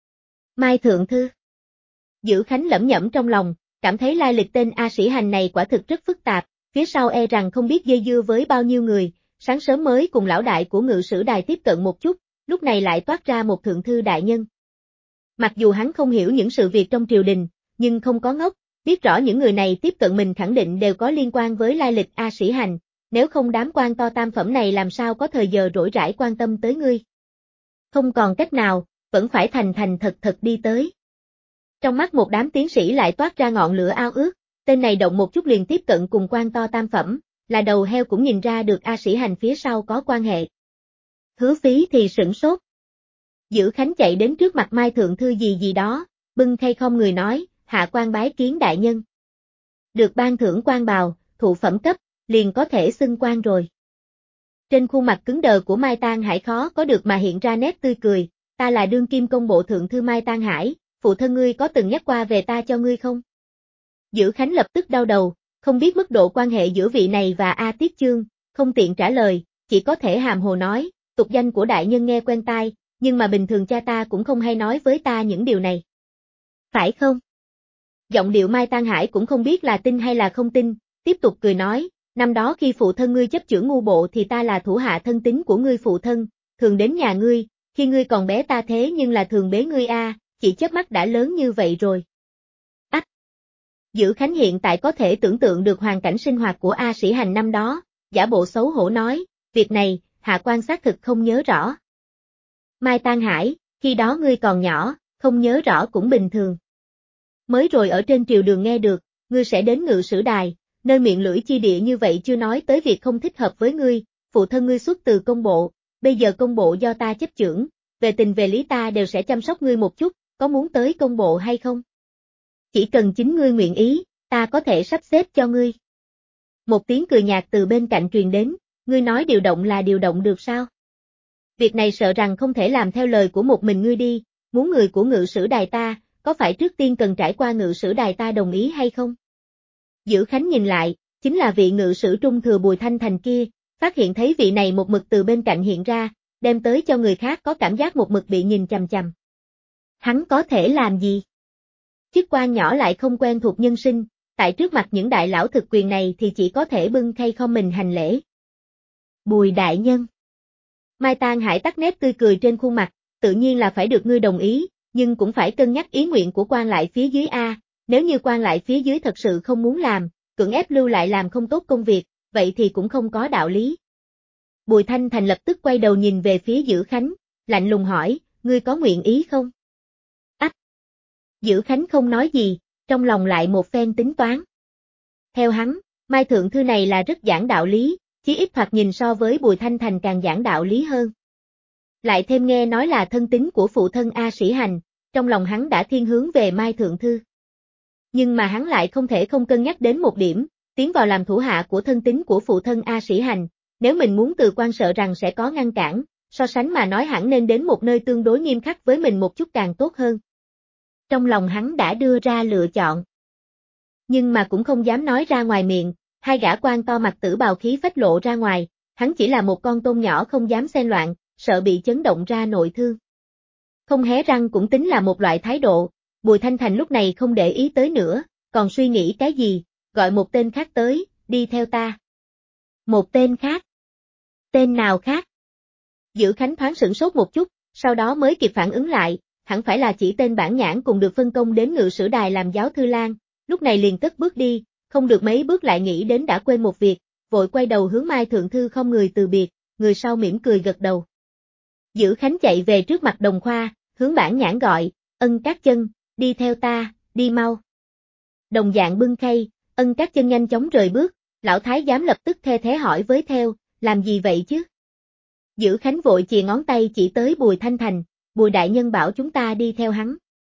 Mai thượng thư. Dữ Khánh lẩm nhẩm trong lòng, cảm thấy lai lịch tên A Sĩ Hành này quả thực rất phức tạp, phía sau e rằng không biết dây dưa với bao nhiêu người, sáng sớm mới cùng lão đại của Ngự Sử Đài tiếp cận một chút, lúc này lại toát ra một thượng thư đại nhân. Mặc dù hắn không hiểu những sự việc trong triều đình, nhưng không có ngốc, biết rõ những người này tiếp cận mình khẳng định đều có liên quan với lai lịch A Sĩ Hành, nếu không đám quan to tam phẩm này làm sao có thời giờ rỗi rãi quan tâm tới ngươi. Không còn cách nào, vẫn phải thành thành thật thật đi tới. Trong mắt một đám tiến sĩ lại toát ra ngọn lửa ao ước, tên này động một chút liền tiếp cận cùng quan to tam phẩm, là đầu heo cũng nhìn ra được A Sĩ Hành phía sau có quan hệ. Hứa Phí thì sửng sốt. Dữ Khánh chạy đến trước mặt Mai thượng thư gì đó, bưng khay không người nói, hạ quan bái kiến đại nhân. Được ban thưởng quan bào, thụ phẩm cấp, liền có thể xưng quan rồi. Trên khuôn mặt cứng đờ của Mai Tang Hải khó có được mà hiện ra nét tươi cười, ta là đương kim công bộ thượng thư Mai Tang Hải, phụ thân ngươi có từng nhắc qua về ta cho ngươi không? Dữ Khánh lập tức đau đầu, không biết mức độ quan hệ giữa vị này và A Tiết Chương, không tiện trả lời, chỉ có thể hàm hồ nói, tục danh của đại nhân nghe quen tai, nhưng mà bình thường cha ta cũng không hay nói với ta những điều này. Phải không? Giọng điệu Mai Tang Hải cũng không biết là tin hay là không tin, tiếp tục cười nói, năm đó khi phụ thân ngươi chấp chưởng ngu bộ thì ta là thủ hạ thân tín của ngươi phụ thân, thường đến nhà ngươi, khi ngươi còn bé ta thế nhưng là thường bế ngươi a, chỉ chớp mắt đã lớn như vậy rồi. Ách! Dữ Khánh hiện tại có thể tưởng tượng được hoàn cảnh sinh hoạt của A Sĩ Hành năm đó, giả bộ xấu hổ nói, việc này, hạ quan xác thực không nhớ rõ. Mai Tang Hải, khi đó ngươi còn nhỏ, không nhớ rõ cũng bình thường. Mới rồi ở trên triều đường nghe được, ngươi sẽ đến Ngự Sử Đài, nơi miệng lưỡi chi địa như vậy chưa nói tới việc không thích hợp với ngươi, phụ thân ngươi xuất từ công bộ, bây giờ công bộ do ta chấp chưởng, về tình về lý ta đều sẽ chăm sóc ngươi một chút, có muốn tới công bộ hay không? Chỉ cần chính ngươi nguyện ý, ta có thể sắp xếp cho ngươi. Một tiếng cười nhạt từ bên cạnh truyền đến, ngươi nói điều động là điều động được sao? Việc này sợ rằng không thể làm theo lời của một mình ngươi đi, muốn người của Ngự Sử Đài ta, có phải trước tiên cần trải qua Ngự Sử Đài ta đồng ý hay không? Dữ Khánh nhìn lại, chính là vị ngự sử trung thừa Bùi Thanh Thành kia, phát hiện thấy vị này một mực từ bên cạnh hiện ra, đem tới cho người khác có cảm giác một mực bị nhìn chằm chằm. Hắn có thể làm gì? Chức quan nhỏ lại không quen thuộc nhân sinh, tại trước mặt những đại lão thực quyền này thì chỉ có thể bưng khay không mình hành lễ. Bùi đại nhân. Mai Tang Hải tắt nét tươi cười trên khuôn mặt, tự nhiên là phải được ngươi đồng ý, nhưng cũng phải cân nhắc ý nguyện của quan lại phía dưới a, nếu như quan lại phía dưới thật sự không muốn làm, cưỡng ép lưu lại làm không tốt công việc, vậy thì cũng không có đạo lý. Bùi Thanh Thành lập tức quay đầu nhìn về phía Dữ Khánh, lạnh lùng hỏi, ngươi có nguyện ý không? Ách! Dữ Khánh không nói gì, trong lòng lại một phen tính toán. Theo hắn, Mai Thượng Thư này là rất giảng đạo lý, chí ít thoạt nhìn so với Bùi Thanh Thành càng giảng đạo lý hơn. Lại thêm nghe nói là thân tín của phụ thân A Sĩ Hành, trong lòng hắn đã thiên hướng về Mai Thượng Thư. Nhưng mà hắn lại không thể không cân nhắc đến một điểm, tiến vào làm thủ hạ của thân tín của phụ thân A Sĩ Hành, nếu mình muốn từ quan sợ rằng sẽ có ngăn cản, so sánh mà nói hẳn nên đến một nơi tương đối nghiêm khắc với mình một chút càng tốt hơn. Trong lòng hắn đã đưa ra lựa chọn. Nhưng mà cũng không dám nói ra ngoài miệng, hai gã quan to mặt tử bào khí phách lộ ra ngoài, hắn chỉ là một con tôm nhỏ không dám xen loạn, sợ bị chấn động ra nội thương. Không hé răng cũng tính là một loại thái độ, Bùi Thanh Thành lúc này không để ý tới nữa, còn suy nghĩ cái gì, gọi một tên khác tới, đi theo ta. Một tên khác? Tên nào khác? Dữ Khánh thoáng sửng sốt một chút, sau đó mới kịp phản ứng lại, hẳn phải là chỉ tên Bản Nhãn cùng được phân công đến Ngự Sử Đài làm giáo thư lang, lúc này liền cất bước đi, không được mấy bước lại nghĩ đến đã quên một việc, vội quay đầu hướng Mai Thượng Thư không người từ biệt, người sau mỉm cười gật đầu. Dữ Khánh chạy về trước mặt Đồng Khoa, hướng Bản Nhãn gọi, Ân Các Chân, đi theo ta, đi mau. Đồng dạng bưng khay, Ân Các Chân nhanh chóng rời bước, lão thái giám lập tức the thế hỏi với theo, làm gì vậy chứ? Dữ Khánh vội chìa ngón tay chỉ tới Bùi Thanh Thành, Bùi đại nhân bảo chúng ta đi theo hắn.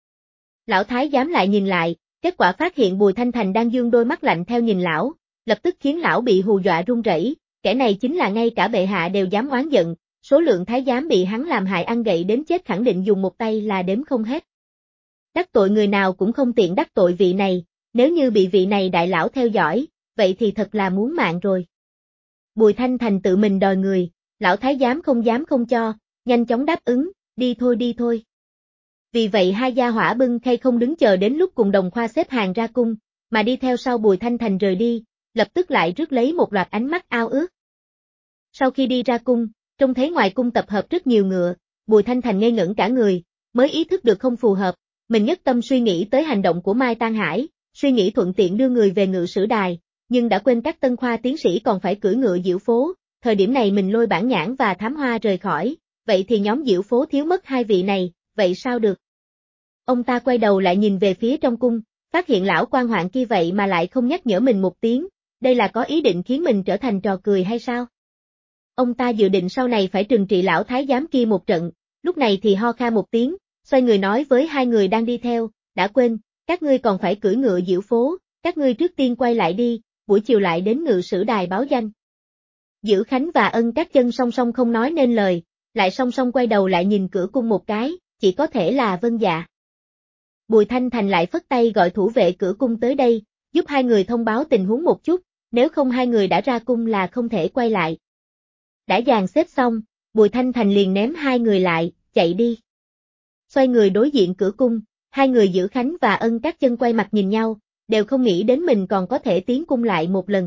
Lão thái giám lại nhìn lại, kết quả phát hiện Bùi Thanh Thành đang dương đôi mắt lạnh theo nhìn lão, lập tức khiến lão bị hù dọa run rẩy, kẻ này chính là ngay cả bệ hạ đều dám oán giận, số lượng thái giám bị hắn làm hại ăn gậy đến chết khẳng định dùng một tay là đếm không hết. Đắc tội người nào cũng không tiện đắc tội vị này, nếu như bị vị này đại lão theo dõi, vậy thì thật là muốn mạng rồi. Bùi Thanh Thành tự mình đòi người, lão thái giám không dám không cho, nhanh chóng đáp ứng, đi thôi. Vì vậy hai gia hỏa bưng khay không đứng chờ đến lúc cùng đồng khoa xếp hàng ra cung, mà đi theo sau Bùi Thanh Thành rời đi, lập tức lại rước lấy một loạt ánh mắt ao ước. Sau khi đi ra cung, trông thấy ngoài cung tập hợp rất nhiều ngựa, Bùi Thanh Thành ngây ngẩn cả người, mới ý thức được không phù hợp, mình nhất tâm suy nghĩ tới hành động của Mai Tăng Hải, suy nghĩ thuận tiện đưa người về ngự sử đài, nhưng đã quên các tân khoa tiến sĩ còn phải cưỡi ngựa diễu phố, thời điểm này mình lôi Bản Nhãn và Thám Hoa rời khỏi, vậy thì nhóm diễu phố thiếu mất hai vị này, vậy sao được? Ông ta quay đầu lại nhìn về phía trong cung, phát hiện lão quan hoạn kia vậy mà lại không nhắc nhở mình một tiếng, đây là có ý định khiến mình trở thành trò cười hay sao? Ông ta dự định sau này phải trừng trị lão thái giám kia một trận, lúc này thì ho kha một tiếng, xoay người nói với hai người đang đi theo, đã quên, các ngươi còn phải cưỡi ngựa diễu phố, các ngươi trước tiên quay lại đi, buổi chiều lại đến ngự sử đài báo danh. Dữ Khánh và Ân Các Chân song song không nói nên lời, lại song song quay đầu lại nhìn cửa cung một cái, chỉ có thể là vâng dạ. Bùi Thanh Thành lại phất tay gọi thủ vệ cửa cung tới đây, giúp hai người thông báo tình huống một chút, nếu không hai người đã ra cung là không thể quay lại. Đã dàn xếp xong, Bùi Thanh Thành liền ném hai người lại, chạy đi. Xoay người đối diện cửa cung, hai người Dữ Khánh và Ân Các Chân quay mặt nhìn nhau, đều không nghĩ đến mình còn có thể tiến cung lại một lần.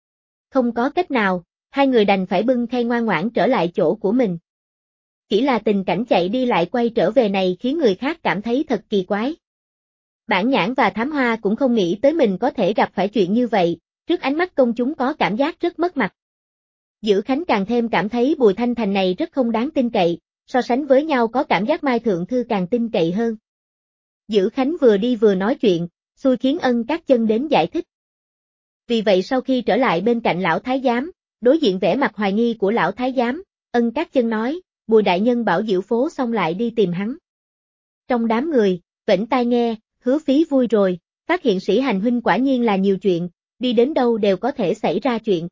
Không có cách nào, hai người đành phải bưng khay ngoan ngoãn trở lại chỗ của mình. Chỉ là tình cảnh chạy đi lại quay trở về này khiến người khác cảm thấy thật kỳ quái. Bản Nhãn và Thám Hoa cũng không nghĩ tới mình có thể gặp phải chuyện như vậy, trước ánh mắt công chúng có cảm giác rất mất mặt. Dữ Khánh càng thêm cảm thấy Bùi Thanh Thành này rất không đáng tin cậy, so sánh với nhau có cảm giác Mai Thượng Thư càng tin cậy hơn. Dữ Khánh vừa đi vừa nói chuyện, xui khiến Ân Các Chân đến giải thích. Vì vậy sau khi trở lại bên cạnh lão thái giám, đối diện vẻ mặt hoài nghi của lão thái giám, Ân Các Chân nói, Bùi đại nhân bảo diễu phố xong lại đi tìm hắn. Trong đám người, vểnh tai nghe, Hứa Phí vui rồi, phát hiện Sĩ Hành huynh quả nhiên là nhiều chuyện, đi đến đâu đều có thể xảy ra chuyện.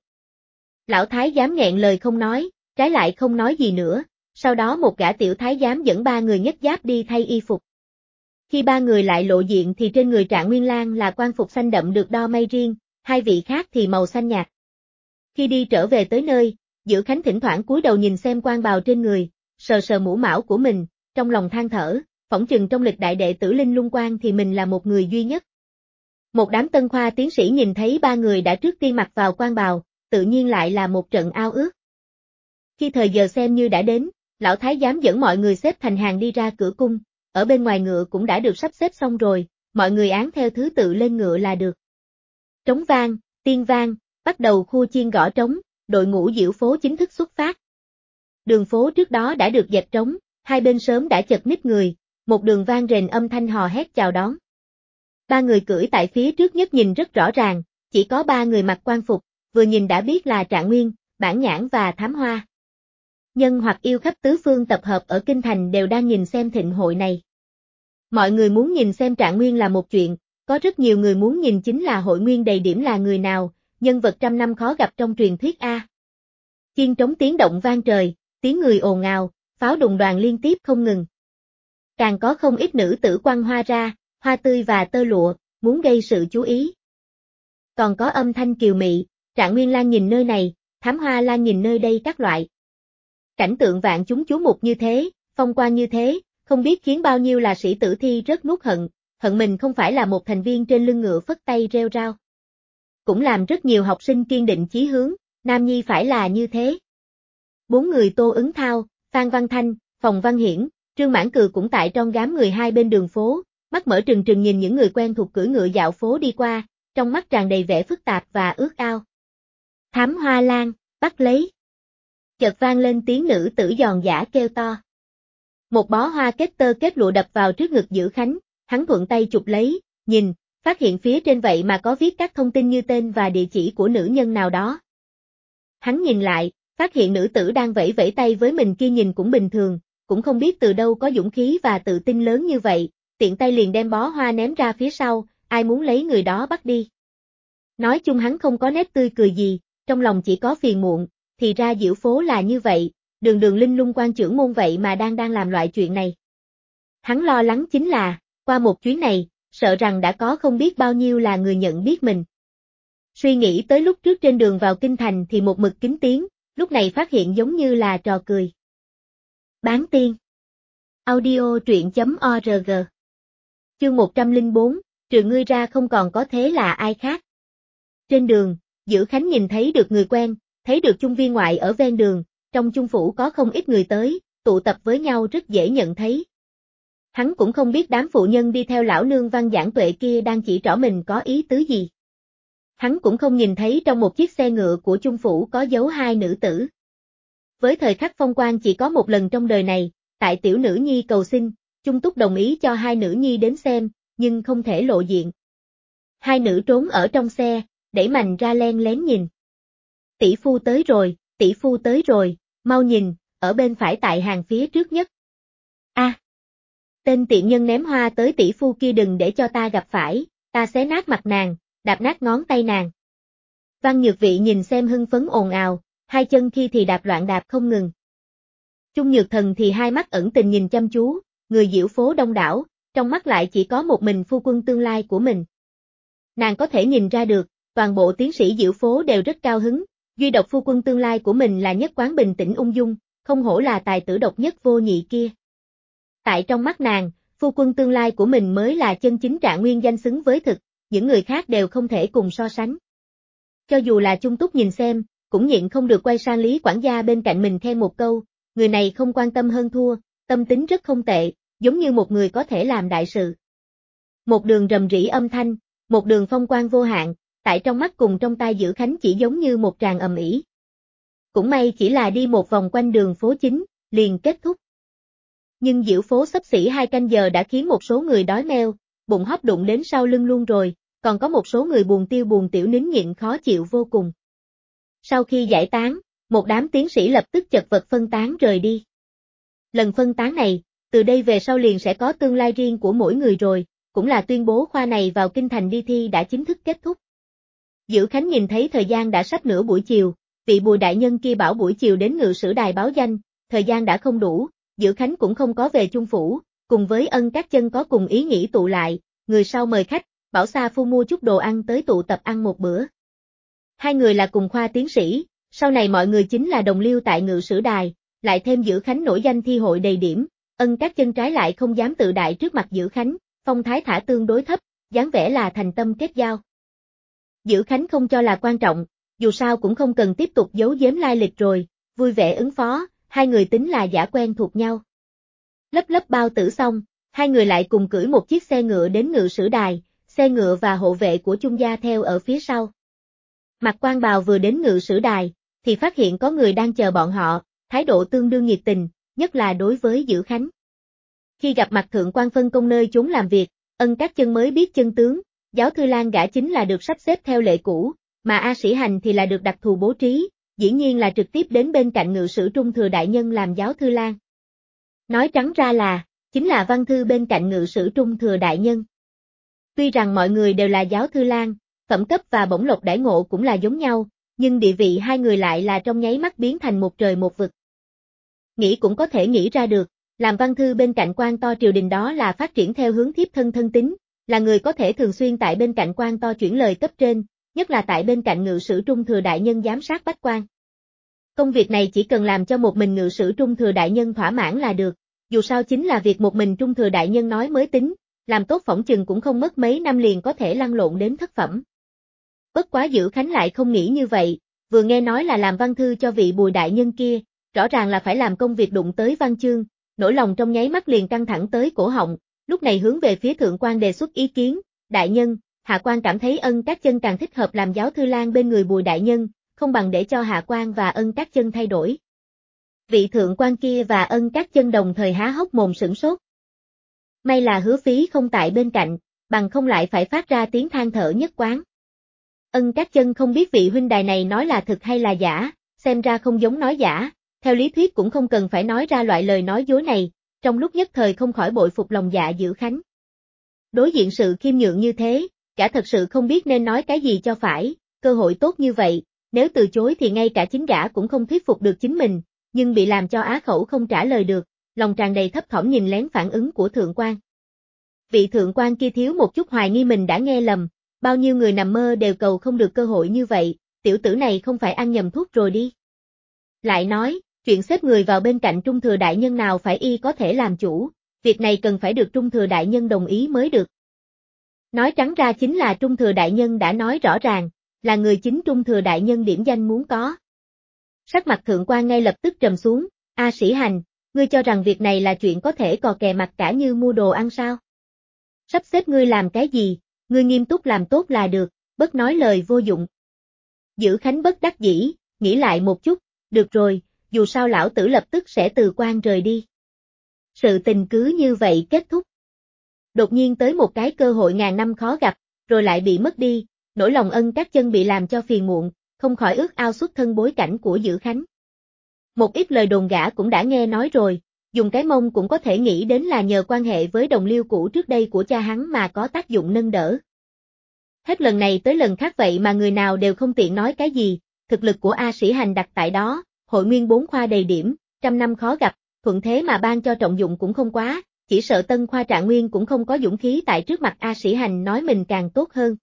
Lão thái giám nghẹn lời không nói, trái lại không nói gì nữa, sau đó một gã tiểu thái giám dẫn ba người nhất giáp đi thay y phục. Khi ba người lại lộ diện thì trên người Trạng Nguyên Lang là quan phục xanh đậm được đo may riêng, hai vị khác thì màu xanh nhạt. Khi đi trở về tới nơi, Dữ Khánh thỉnh thoảng cúi đầu nhìn xem quan bào trên người, sờ sờ mũ mão của mình, trong lòng than thở, phỏng chừng trong lịch đại đệ tử Linh Lung Quan thì mình là một người duy nhất. Một đám tân khoa tiến sĩ nhìn thấy ba người đã trước tiên mặc vào quan bào, tự nhiên lại là một trận ao ước. Khi thời giờ xem như đã đến, lão thái giám dẫn mọi người xếp thành hàng đi ra cửa cung, ở bên ngoài ngựa cũng đã được sắp xếp xong rồi, mọi người án theo thứ tự lên ngựa là được. Trống vang, tiên vang, bắt đầu khu chiên gõ trống, đội ngũ diễu phố chính thức xuất phát. Đường phố trước đó đã được dẹp trống, hai bên sớm đã chật ních người, một đường vang rền âm thanh hò hét chào đón. Ba người cưỡi tại phía trước nhất nhìn rất rõ ràng, chỉ có ba người mặc quan phục, vừa nhìn đã biết là Trạng Nguyên, Bản Nhãn và Thám Hoa. Nhân hoặc yêu khắp tứ phương tập hợp ở Kinh Thành đều đang nhìn xem thịnh hội này. Mọi người muốn nhìn xem Trạng Nguyên là một chuyện, có rất nhiều người muốn nhìn chính là hội nguyên đầy điểm là người nào, nhân vật trăm năm khó gặp trong truyền thuyết A. Chiên trống tiếng động vang trời, tiếng người ồn ào, pháo đùng đoàn liên tiếp không ngừng. Càng có không ít nữ tử quăng hoa ra, hoa tươi và tơ lụa, muốn gây sự chú ý. Còn có âm thanh kiều mị, Trạng Nguyên Lang nhìn nơi này, Thám Hoa Lang nhìn nơi đây các loại. Cảnh tượng vạn chúng chú mục như thế, phong quang như thế, không biết khiến bao nhiêu là sĩ tử thi rất nuốt hận, hận mình không phải là một thành viên trên lưng ngựa phất tay reo rao. Cũng làm rất nhiều học sinh kiên định chí hướng, Nam Nhi phải là như thế. Bốn người Tô Ứng Thao, Phan Văn Thanh, Phòng Văn Hiển, Trương Mãn Cừ cũng tại trong đám người hai bên đường phố, mắt mở trừng trừng nhìn những người quen thuộc cưỡi ngựa dạo phố đi qua, trong mắt tràn đầy vẻ phức tạp và ước ao. Thám Hoa Lan, bắt lấy. Chợt vang lên tiếng nữ tử giòn giã kêu to. Một bó hoa kết tơ kết lụa đập vào trước ngực Dữ Khánh, hắn thuận tay chụp lấy, nhìn, phát hiện phía trên vậy mà có viết các thông tin như tên và địa chỉ của nữ nhân nào đó. Hắn nhìn lại, Phát hiện nữ tử đang vẫy vẫy tay với mình kia nhìn cũng bình thường, cũng không biết từ đâu có dũng khí và tự tin lớn như vậy, tiện tay liền đem bó hoa ném ra phía sau, ai muốn lấy người đó bắt đi. Nói chung hắn không có nét tươi cười gì, trong lòng chỉ có phiền muộn, thì ra Diễu Phố là như vậy, đường đường linh lung quan trưởng môn vậy mà đang làm loại chuyện này. Hắn lo lắng chính là, qua một chuyến này, sợ rằng đã có không biết bao nhiêu là người nhận biết mình. Suy nghĩ tới lúc trước trên đường vào kinh thành thì một mực kín tiếng, lúc này phát hiện giống như là trò cười. Bán tiên. Audio truyện.org. Chương 104, trừ ngươi ra không còn có thế là ai khác. Trên đường, Dữ Khánh nhìn thấy được người quen, thấy được chung viên ngoại ở ven đường, trong chung phủ có không ít người tới, tụ tập với nhau rất dễ nhận thấy. Hắn cũng không biết đám phụ nhân đi theo lão nương Văn Giảng Tuệ kia đang chỉ trỏ mình có ý tứ gì. Hắn cũng không nhìn thấy trong một chiếc xe ngựa của chung phủ có dấu hai nữ tử. Với thời khắc phong quang chỉ có một lần trong đời này, tại tiểu nữ nhi cầu xin, Chung Túc đồng ý cho hai nữ nhi đến xem, nhưng không thể lộ diện. Hai nữ trốn ở trong xe, đẩy mành ra len lén nhìn. Tỷ phu tới rồi, tỷ phu tới rồi, mau nhìn, ở bên phải tại hàng phía trước nhất. A, tên tiện nhân ném hoa tới tỷ phu kia đừng để cho ta gặp phải, ta xé nát mặt nàng, đạp nát ngón tay nàng. Văn Nhược Vị nhìn xem hưng phấn ồn ào, hai chân khi thì đạp loạn đạp không ngừng. Chung Nhược Thần thì hai mắt ẩn tình nhìn chăm chú, người Diễu Phố đông đảo, trong mắt lại chỉ có một mình phu quân tương lai của mình. Nàng có thể nhìn ra được, toàn bộ tiến sĩ Diễu Phố đều rất cao hứng, duy độc phu quân tương lai của mình là nhất quán bình tĩnh ung dung, không hổ là tài tử độc nhất vô nhị kia. Tại trong mắt nàng, phu quân tương lai của mình mới là chân chính Trạng Nguyên danh xứng với thực, những người khác đều không thể cùng so sánh. Cho dù là Chung Túc nhìn xem, cũng nhịn không được quay sang Lý quản gia bên cạnh mình khen một câu, người này không quan tâm hơn thua, tâm tính rất không tệ, giống như một người có thể làm đại sự. Một đường rầm rĩ âm thanh, một đường phong quang vô hạn, tại trong mắt cùng trong tai Dữ Khánh chỉ giống như một tràng ầm ĩ. Cũng may chỉ là đi một vòng quanh đường phố chính, liền kết thúc. Nhưng Diễu Phố xấp xỉ 2 canh giờ đã khiến một số người đói meo, bụng hóc đụng đến sau lưng luôn rồi, còn có một số người buồn tiêu buồn tiểu nín nhịn khó chịu vô cùng. Sau khi giải tán, một đám tiến sĩ lập tức chật vật phân tán rời đi. Lần phân tán này, từ đây về sau liền sẽ có tương lai riêng của mỗi người rồi, cũng là tuyên bố khoa này vào kinh thành đi thi đã chính thức kết thúc. Dữ Khánh nhìn thấy thời gian đã sắp nửa buổi chiều, vị Bùi đại nhân kia bảo buổi chiều đến Ngự Sử Đài báo danh, thời gian đã không đủ, Dữ Khánh cũng không có về chung phủ, cùng với Ân Các Chân có cùng ý nghĩ tụ lại, người sau mời khách, bảo Sa Phu mua chút đồ ăn tới tụ tập ăn một bữa. Hai người là cùng khoa tiến sĩ, sau này mọi người chính là đồng liêu tại Ngự Sử Đài, lại thêm Dữ Khánh nổi danh thi hội đầy điểm, Ân Các Chân trái lại không dám tự đại trước mặt Dữ Khánh, phong thái thả tương đối thấp, dáng vẻ là thành tâm kết giao. Dữ Khánh không cho là quan trọng, dù sao cũng không cần tiếp tục giấu giếm lai lịch rồi, vui vẻ ứng phó, hai người tính là giả quen thuộc nhau. Lấp lấp bao tử xong, hai người lại cùng cưỡi một chiếc xe ngựa đến Ngự Sử Đài, xe ngựa và hộ vệ của Chung gia theo ở phía sau. Mạc Quan Bào vừa đến Ngự Sử Đài, thì phát hiện có người đang chờ bọn họ, thái độ tương đương nhiệt tình, nhất là đối với Dữ Khánh. Khi gặp mặt thượng quan phân công nơi chúng làm việc, Ân Các Chân mới biết chân tướng, Giáo Thư Lan gã chính là được sắp xếp theo lệ cũ, mà A Sĩ Hành thì là được đặc thù bố trí, dĩ nhiên là trực tiếp đến bên cạnh Ngự Sử Trung Thừa đại nhân làm Giáo Thư Lan. Nói trắng ra là, chính là văn thư bên cạnh Ngự Sử Trung Thừa đại nhân. Tuy rằng mọi người đều là Giáo Thư Lan, phẩm cấp và bổng lộc đãi ngộ cũng là giống nhau, nhưng địa vị hai người lại là trong nháy mắt biến thành một trời một vực. Nghĩ cũng có thể nghĩ ra được, làm văn thư bên cạnh quan to triều đình đó là phát triển theo hướng thiếp thân thân tín, là người có thể thường xuyên tại bên cạnh quan to chuyển lời cấp trên, nhất là tại bên cạnh Ngự Sử Trung Thừa đại nhân giám sát bách quan. Công việc này chỉ cần làm cho một mình Ngự Sử Trung Thừa đại nhân thỏa mãn là được, dù sao chính là việc một mình Trung Thừa đại nhân nói mới tính, làm tốt phỏng chừng cũng không mất mấy năm liền có thể lăn lộn đến thất phẩm. Bất quá Dữ Khánh lại không nghĩ như vậy, vừa nghe nói là làm văn thư cho vị Bùi đại nhân kia, rõ ràng là phải làm công việc đụng tới văn chương, nỗi lòng trong nháy mắt liền căng thẳng tới cổ họng, lúc này hướng về phía thượng quan đề xuất ý kiến, đại nhân, hạ quan cảm thấy Ân Các Chân càng thích hợp làm Giáo Thư Lan bên người Bùi đại nhân, không bằng để cho hạ quan và Ân Các Chân thay đổi. Vị thượng quan kia và Ân Các Chân đồng thời há hốc mồm sửng sốt. May là Hứa Phí không tại bên cạnh, bằng không lại phải phát ra tiếng than thở nhất quán. Ân Các Chân không biết vị huynh đài này nói là thật hay là giả, xem ra không giống nói giả, theo lý thuyết cũng không cần phải nói ra loại lời nói dối này, trong lúc nhất thời không khỏi bội phục lòng dạ Dữ Khánh. Đối diện sự khiêm nhượng như thế, gã thật sự không biết nên nói cái gì cho phải, cơ hội tốt như vậy, nếu từ chối thì ngay cả chính gã cũng không thuyết phục được chính mình, nhưng bị làm cho á khẩu không trả lời được, lòng tràn đầy thấp thỏm nhìn lén phản ứng của thượng quan. Vị thượng quan kia thiếu một chút hoài nghi mình đã nghe lầm, bao nhiêu người nằm mơ đều cầu không được cơ hội như vậy, tiểu tử này không phải ăn nhầm thuốc rồi đi. Lại nói, chuyện xếp người vào bên cạnh Trung Thừa Đại Nhân nào phải y có thể làm chủ, việc này cần phải được Trung Thừa Đại Nhân đồng ý mới được. Nói trắng ra chính là Trung Thừa Đại Nhân đã nói rõ ràng, là người chính Trung Thừa Đại Nhân điểm danh muốn có. Sắc mặt thượng quan ngay lập tức trầm xuống, A Sĩ Hành, ngươi cho rằng việc này là chuyện có thể cò kè mặt cả như mua đồ ăn sao? Sắp xếp ngươi làm cái gì, ngươi nghiêm túc làm tốt là được, bất nói lời vô dụng. Dữ Khánh bất đắc dĩ, nghĩ lại một chút, được rồi, dù sao lão tử lập tức sẽ từ quan rời đi. Sự tình cứ như vậy kết thúc. Đột nhiên tới một cái cơ hội ngàn năm khó gặp, rồi lại bị mất đi, nỗi lòng ân các chân bị làm cho phiền muộn, không khỏi ước ao xuất thân bối cảnh của Dữ Khánh. Một ít lời đồn gã cũng đã nghe nói rồi, dùng cái mông cũng có thể nghĩ đến là nhờ quan hệ với đồng liêu cũ trước đây của cha hắn mà có tác dụng nâng đỡ. Hết lần này tới lần khác vậy mà người nào đều không tiện nói cái gì, thực lực của A Sĩ Hành đặt tại đó, hội nguyên 4 khoa đầy điểm, trăm năm khó gặp, thuận thế mà ban cho trọng dụng cũng không quá, chỉ sợ Tân khoa Trạng Nguyên cũng không có dũng khí tại trước mặt A Sĩ Hành nói mình càng tốt hơn.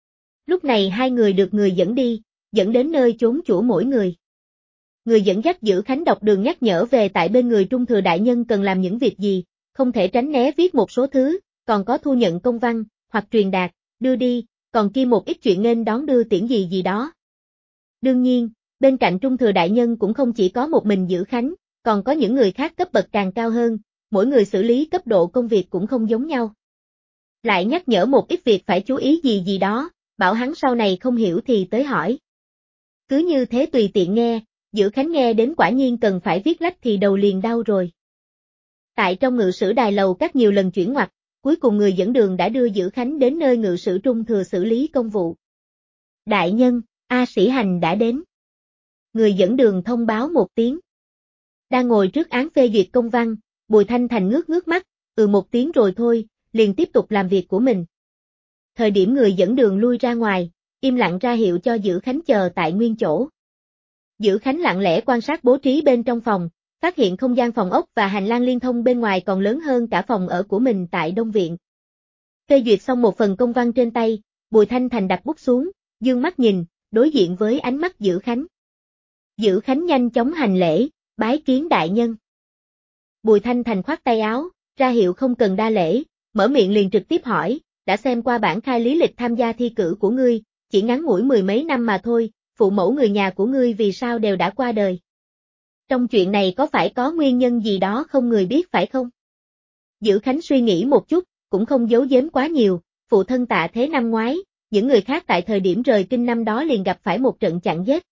Lúc này hai người được người dẫn đi, dẫn đến nơi chốn của mỗi người. Người dẫn dắt Dữ Khánh đọc đường nhắc nhở về tại bên người Trung Thừa Đại Nhân cần làm những việc gì, không thể tránh né viết một số thứ, còn có thu nhận công văn, hoặc truyền đạt, đưa đi, còn kia một ít chuyện nên đón đưa tiễn gì gì đó. Đương nhiên, bên cạnh Trung Thừa Đại Nhân cũng không chỉ có một mình Dữ Khánh, còn có những người khác cấp bậc càng cao hơn, mỗi người xử lý cấp độ công việc cũng không giống nhau. Lại nhắc nhở một ít việc phải chú ý gì gì đó, bảo hắn sau này không hiểu thì tới hỏi. Cứ như thế tùy tiện nghe, Dữ Khánh nghe đến quả nhiên cần phải viết lách thì đầu liền đau rồi. Tại trong ngự sử đài lầu các nhiều lần chuyển ngoặt, cuối cùng người dẫn đường đã đưa Dữ Khánh đến nơi ngự sử Trung Thừa xử lý công vụ. Đại nhân, A Sĩ Hành đã đến. Người dẫn đường thông báo một tiếng. Đang ngồi trước án phê duyệt công văn, Bùi Thanh Thành ngước ngước mắt, một tiếng rồi thôi, liền tiếp tục làm việc của mình. Thời điểm người dẫn đường lui ra ngoài, im lặng ra hiệu cho Dữ Khánh chờ tại nguyên chỗ. Dữ Khánh lặng lẽ quan sát bố trí bên trong phòng, phát hiện không gian phòng ốc và hành lang liên thông bên ngoài còn lớn hơn cả phòng ở của mình tại Đông Viện. Phê duyệt xong một phần công văn trên tay, Bùi Thanh Thành đặt bút xuống, dương mắt nhìn, đối diện với ánh mắt Dữ Khánh. Dữ Khánh nhanh chóng hành lễ, bái kiến đại nhân. Bùi Thanh Thành khoát tay áo, ra hiệu không cần đa lễ, mở miệng liền trực tiếp hỏi, đã xem qua bản khai lý lịch tham gia thi cử của ngươi, chỉ ngắn ngủi mười mấy năm mà thôi, phụ mẫu người nhà của ngươi vì sao đều đã qua đời. Trong chuyện này có phải có nguyên nhân gì đó không người biết phải không? Dữ Khánh suy nghĩ một chút, cũng không giấu giếm quá nhiều, phụ thân tạ thế năm ngoái, những người khác tại thời điểm rời kinh năm đó liền gặp phải một trận chặn giết.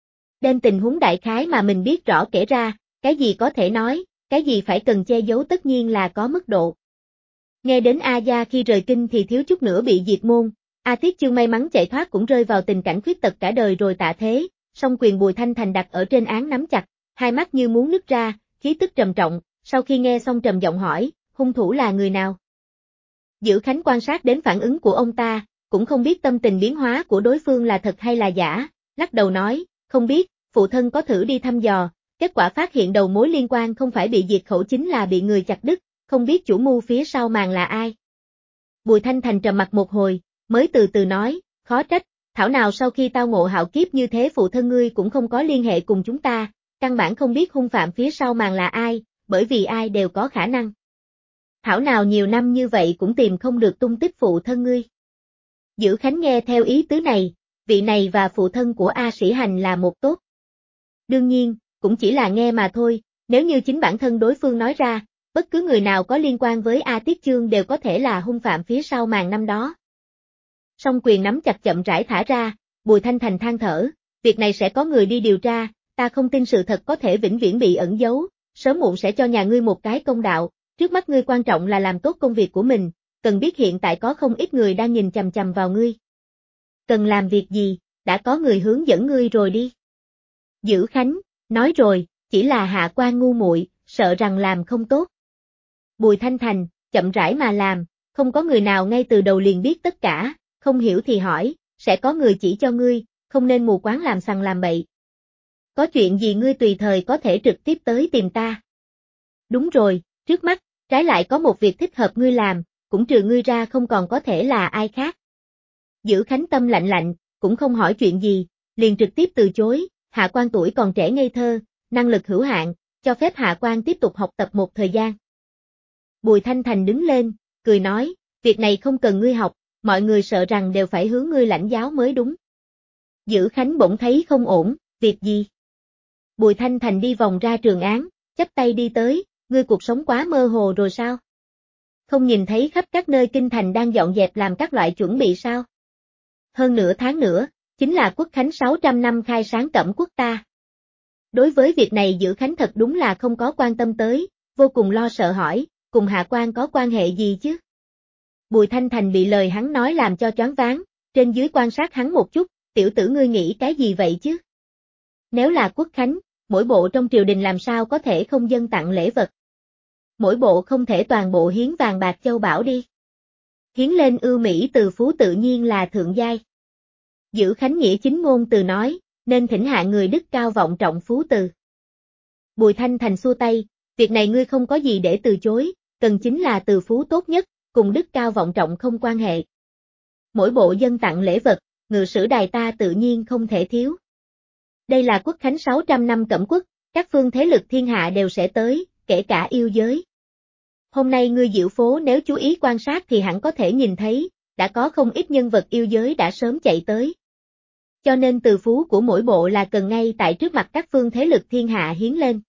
Đem tình huống đại khái mà mình biết rõ kể ra, cái gì có thể nói, cái gì phải cần che giấu tất nhiên là có mức độ. Nghe đến A Gia khi rời kinh thì thiếu chút nữa bị diệt môn, A Tiết Chương may mắn chạy thoát cũng rơi vào tình cảnh khuyết tật cả đời rồi tạ thế, song quyền Bùi Thanh Thành đặt ở trên án nắm chặt, hai mắt như muốn nứt ra, khí tức trầm trọng, sau khi nghe xong trầm giọng hỏi, hung thủ là người nào? Dữ Khánh quan sát đến phản ứng của ông ta, cũng không biết tâm tình biến hóa của đối phương là thật hay là giả, lắc đầu nói, không biết, phụ thân có thử đi thăm dò, kết quả phát hiện đầu mối liên quan không phải bị diệt khẩu chính là bị người chặt đứt, không biết chủ mưu phía sau màn là ai. Bùi Thanh Thành trầm mặt một hồi, mới từ từ nói, khó trách, thảo nào sau khi tao ngộ hạo kiếp như thế phụ thân ngươi cũng không có liên hệ cùng chúng ta, căn bản không biết hung phạm phía sau màn là ai, bởi vì ai đều có khả năng. Thảo nào nhiều năm như vậy cũng tìm không được tung tích phụ thân ngươi. Dữ Khánh nghe theo ý tứ này, vị này và phụ thân của A Sĩ Hành là một tốt. Đương nhiên, cũng chỉ là nghe mà thôi, nếu như chính bản thân đối phương nói ra, bất cứ người nào có liên quan với A Tiết Chương đều có thể là hung phạm phía sau màn năm đó. Song quyền nắm chặt chậm rãi thả ra, Bùi Thanh Thành than thở, việc này sẽ có người đi điều tra, ta không tin sự thật có thể vĩnh viễn bị ẩn giấu, sớm muộn sẽ cho nhà ngươi một cái công đạo, trước mắt ngươi quan trọng là làm tốt công việc của mình, cần biết hiện tại có không ít người đang nhìn chằm chằm vào ngươi. Cần làm việc gì, đã có người hướng dẫn ngươi rồi đi. Dữ Khánh, nói rồi, chỉ là hạ quan ngu muội, sợ rằng làm không tốt. Bùi Thanh Thành, chậm rãi mà làm, không có người nào ngay từ đầu liền biết tất cả, không hiểu thì hỏi, sẽ có người chỉ cho ngươi, không nên mù quáng làm sằng làm bậy. Có chuyện gì ngươi tùy thời có thể trực tiếp tới tìm ta. Đúng rồi, trước mắt, trái lại có một việc thích hợp ngươi làm, cũng trừ ngươi ra không còn có thể là ai khác. Dữ Khánh tâm lạnh lạnh, cũng không hỏi chuyện gì, liền trực tiếp từ chối, hạ quan tuổi còn trẻ ngây thơ, năng lực hữu hạn, cho phép hạ quan tiếp tục học tập một thời gian. Bùi Thanh Thành đứng lên, cười nói, việc này không cần ngươi học, mọi người sợ rằng đều phải hướng ngươi lãnh giáo mới đúng. Dữ Khánh bỗng thấy không ổn, việc gì? Bùi Thanh Thành đi vòng ra Trường Án, chắp tay đi tới, ngươi cuộc sống quá mơ hồ rồi sao? Không nhìn thấy khắp các nơi kinh thành đang dọn dẹp làm các loại chuẩn bị sao? Hơn nửa tháng nữa, chính là Quốc khánh 600 năm khai sáng Cẩm Quốc ta. Đối với việc này Dữ Khánh thật đúng là không có quan tâm tới, vô cùng lo sợ hỏi, cùng hạ quan có quan hệ gì chứ? Bùi Thanh Thành bị lời hắn nói làm cho choáng váng, trên dưới quan sát hắn một chút, tiểu tử ngươi nghĩ cái gì vậy chứ? Nếu là Quốc khánh, mỗi bộ trong triều đình làm sao có thể không dâng tặng lễ vật? Mỗi bộ không thể toàn bộ hiến vàng bạc châu bảo đi. Hiến lên ưu mỹ từ phú tự nhiên là thượng giai. Dữ Khánh nghĩa chính ngôn từ nói, nên thỉnh hạ người đức cao vọng trọng phú từ. Bùi Thanh Thành xua tay, việc này ngươi không có gì để từ chối, cần chính là từ phú tốt nhất, cùng đức cao vọng trọng không quan hệ. Mỗi bộ dân tặng lễ vật, ngự sử đài ta tự nhiên không thể thiếu. Đây là Quốc khánh 600 năm Cẩm Quốc, các phương thế lực thiên hạ đều sẽ tới, kể cả yêu giới. Hôm nay ngươi diễu phố nếu chú ý quan sát thì hẳn có thể nhìn thấy, đã có không ít nhân vật yêu giới đã sớm chạy tới. Cho nên từ phú của mỗi bộ là cần ngay tại trước mặt các phương thế lực thiên hạ hiến lên.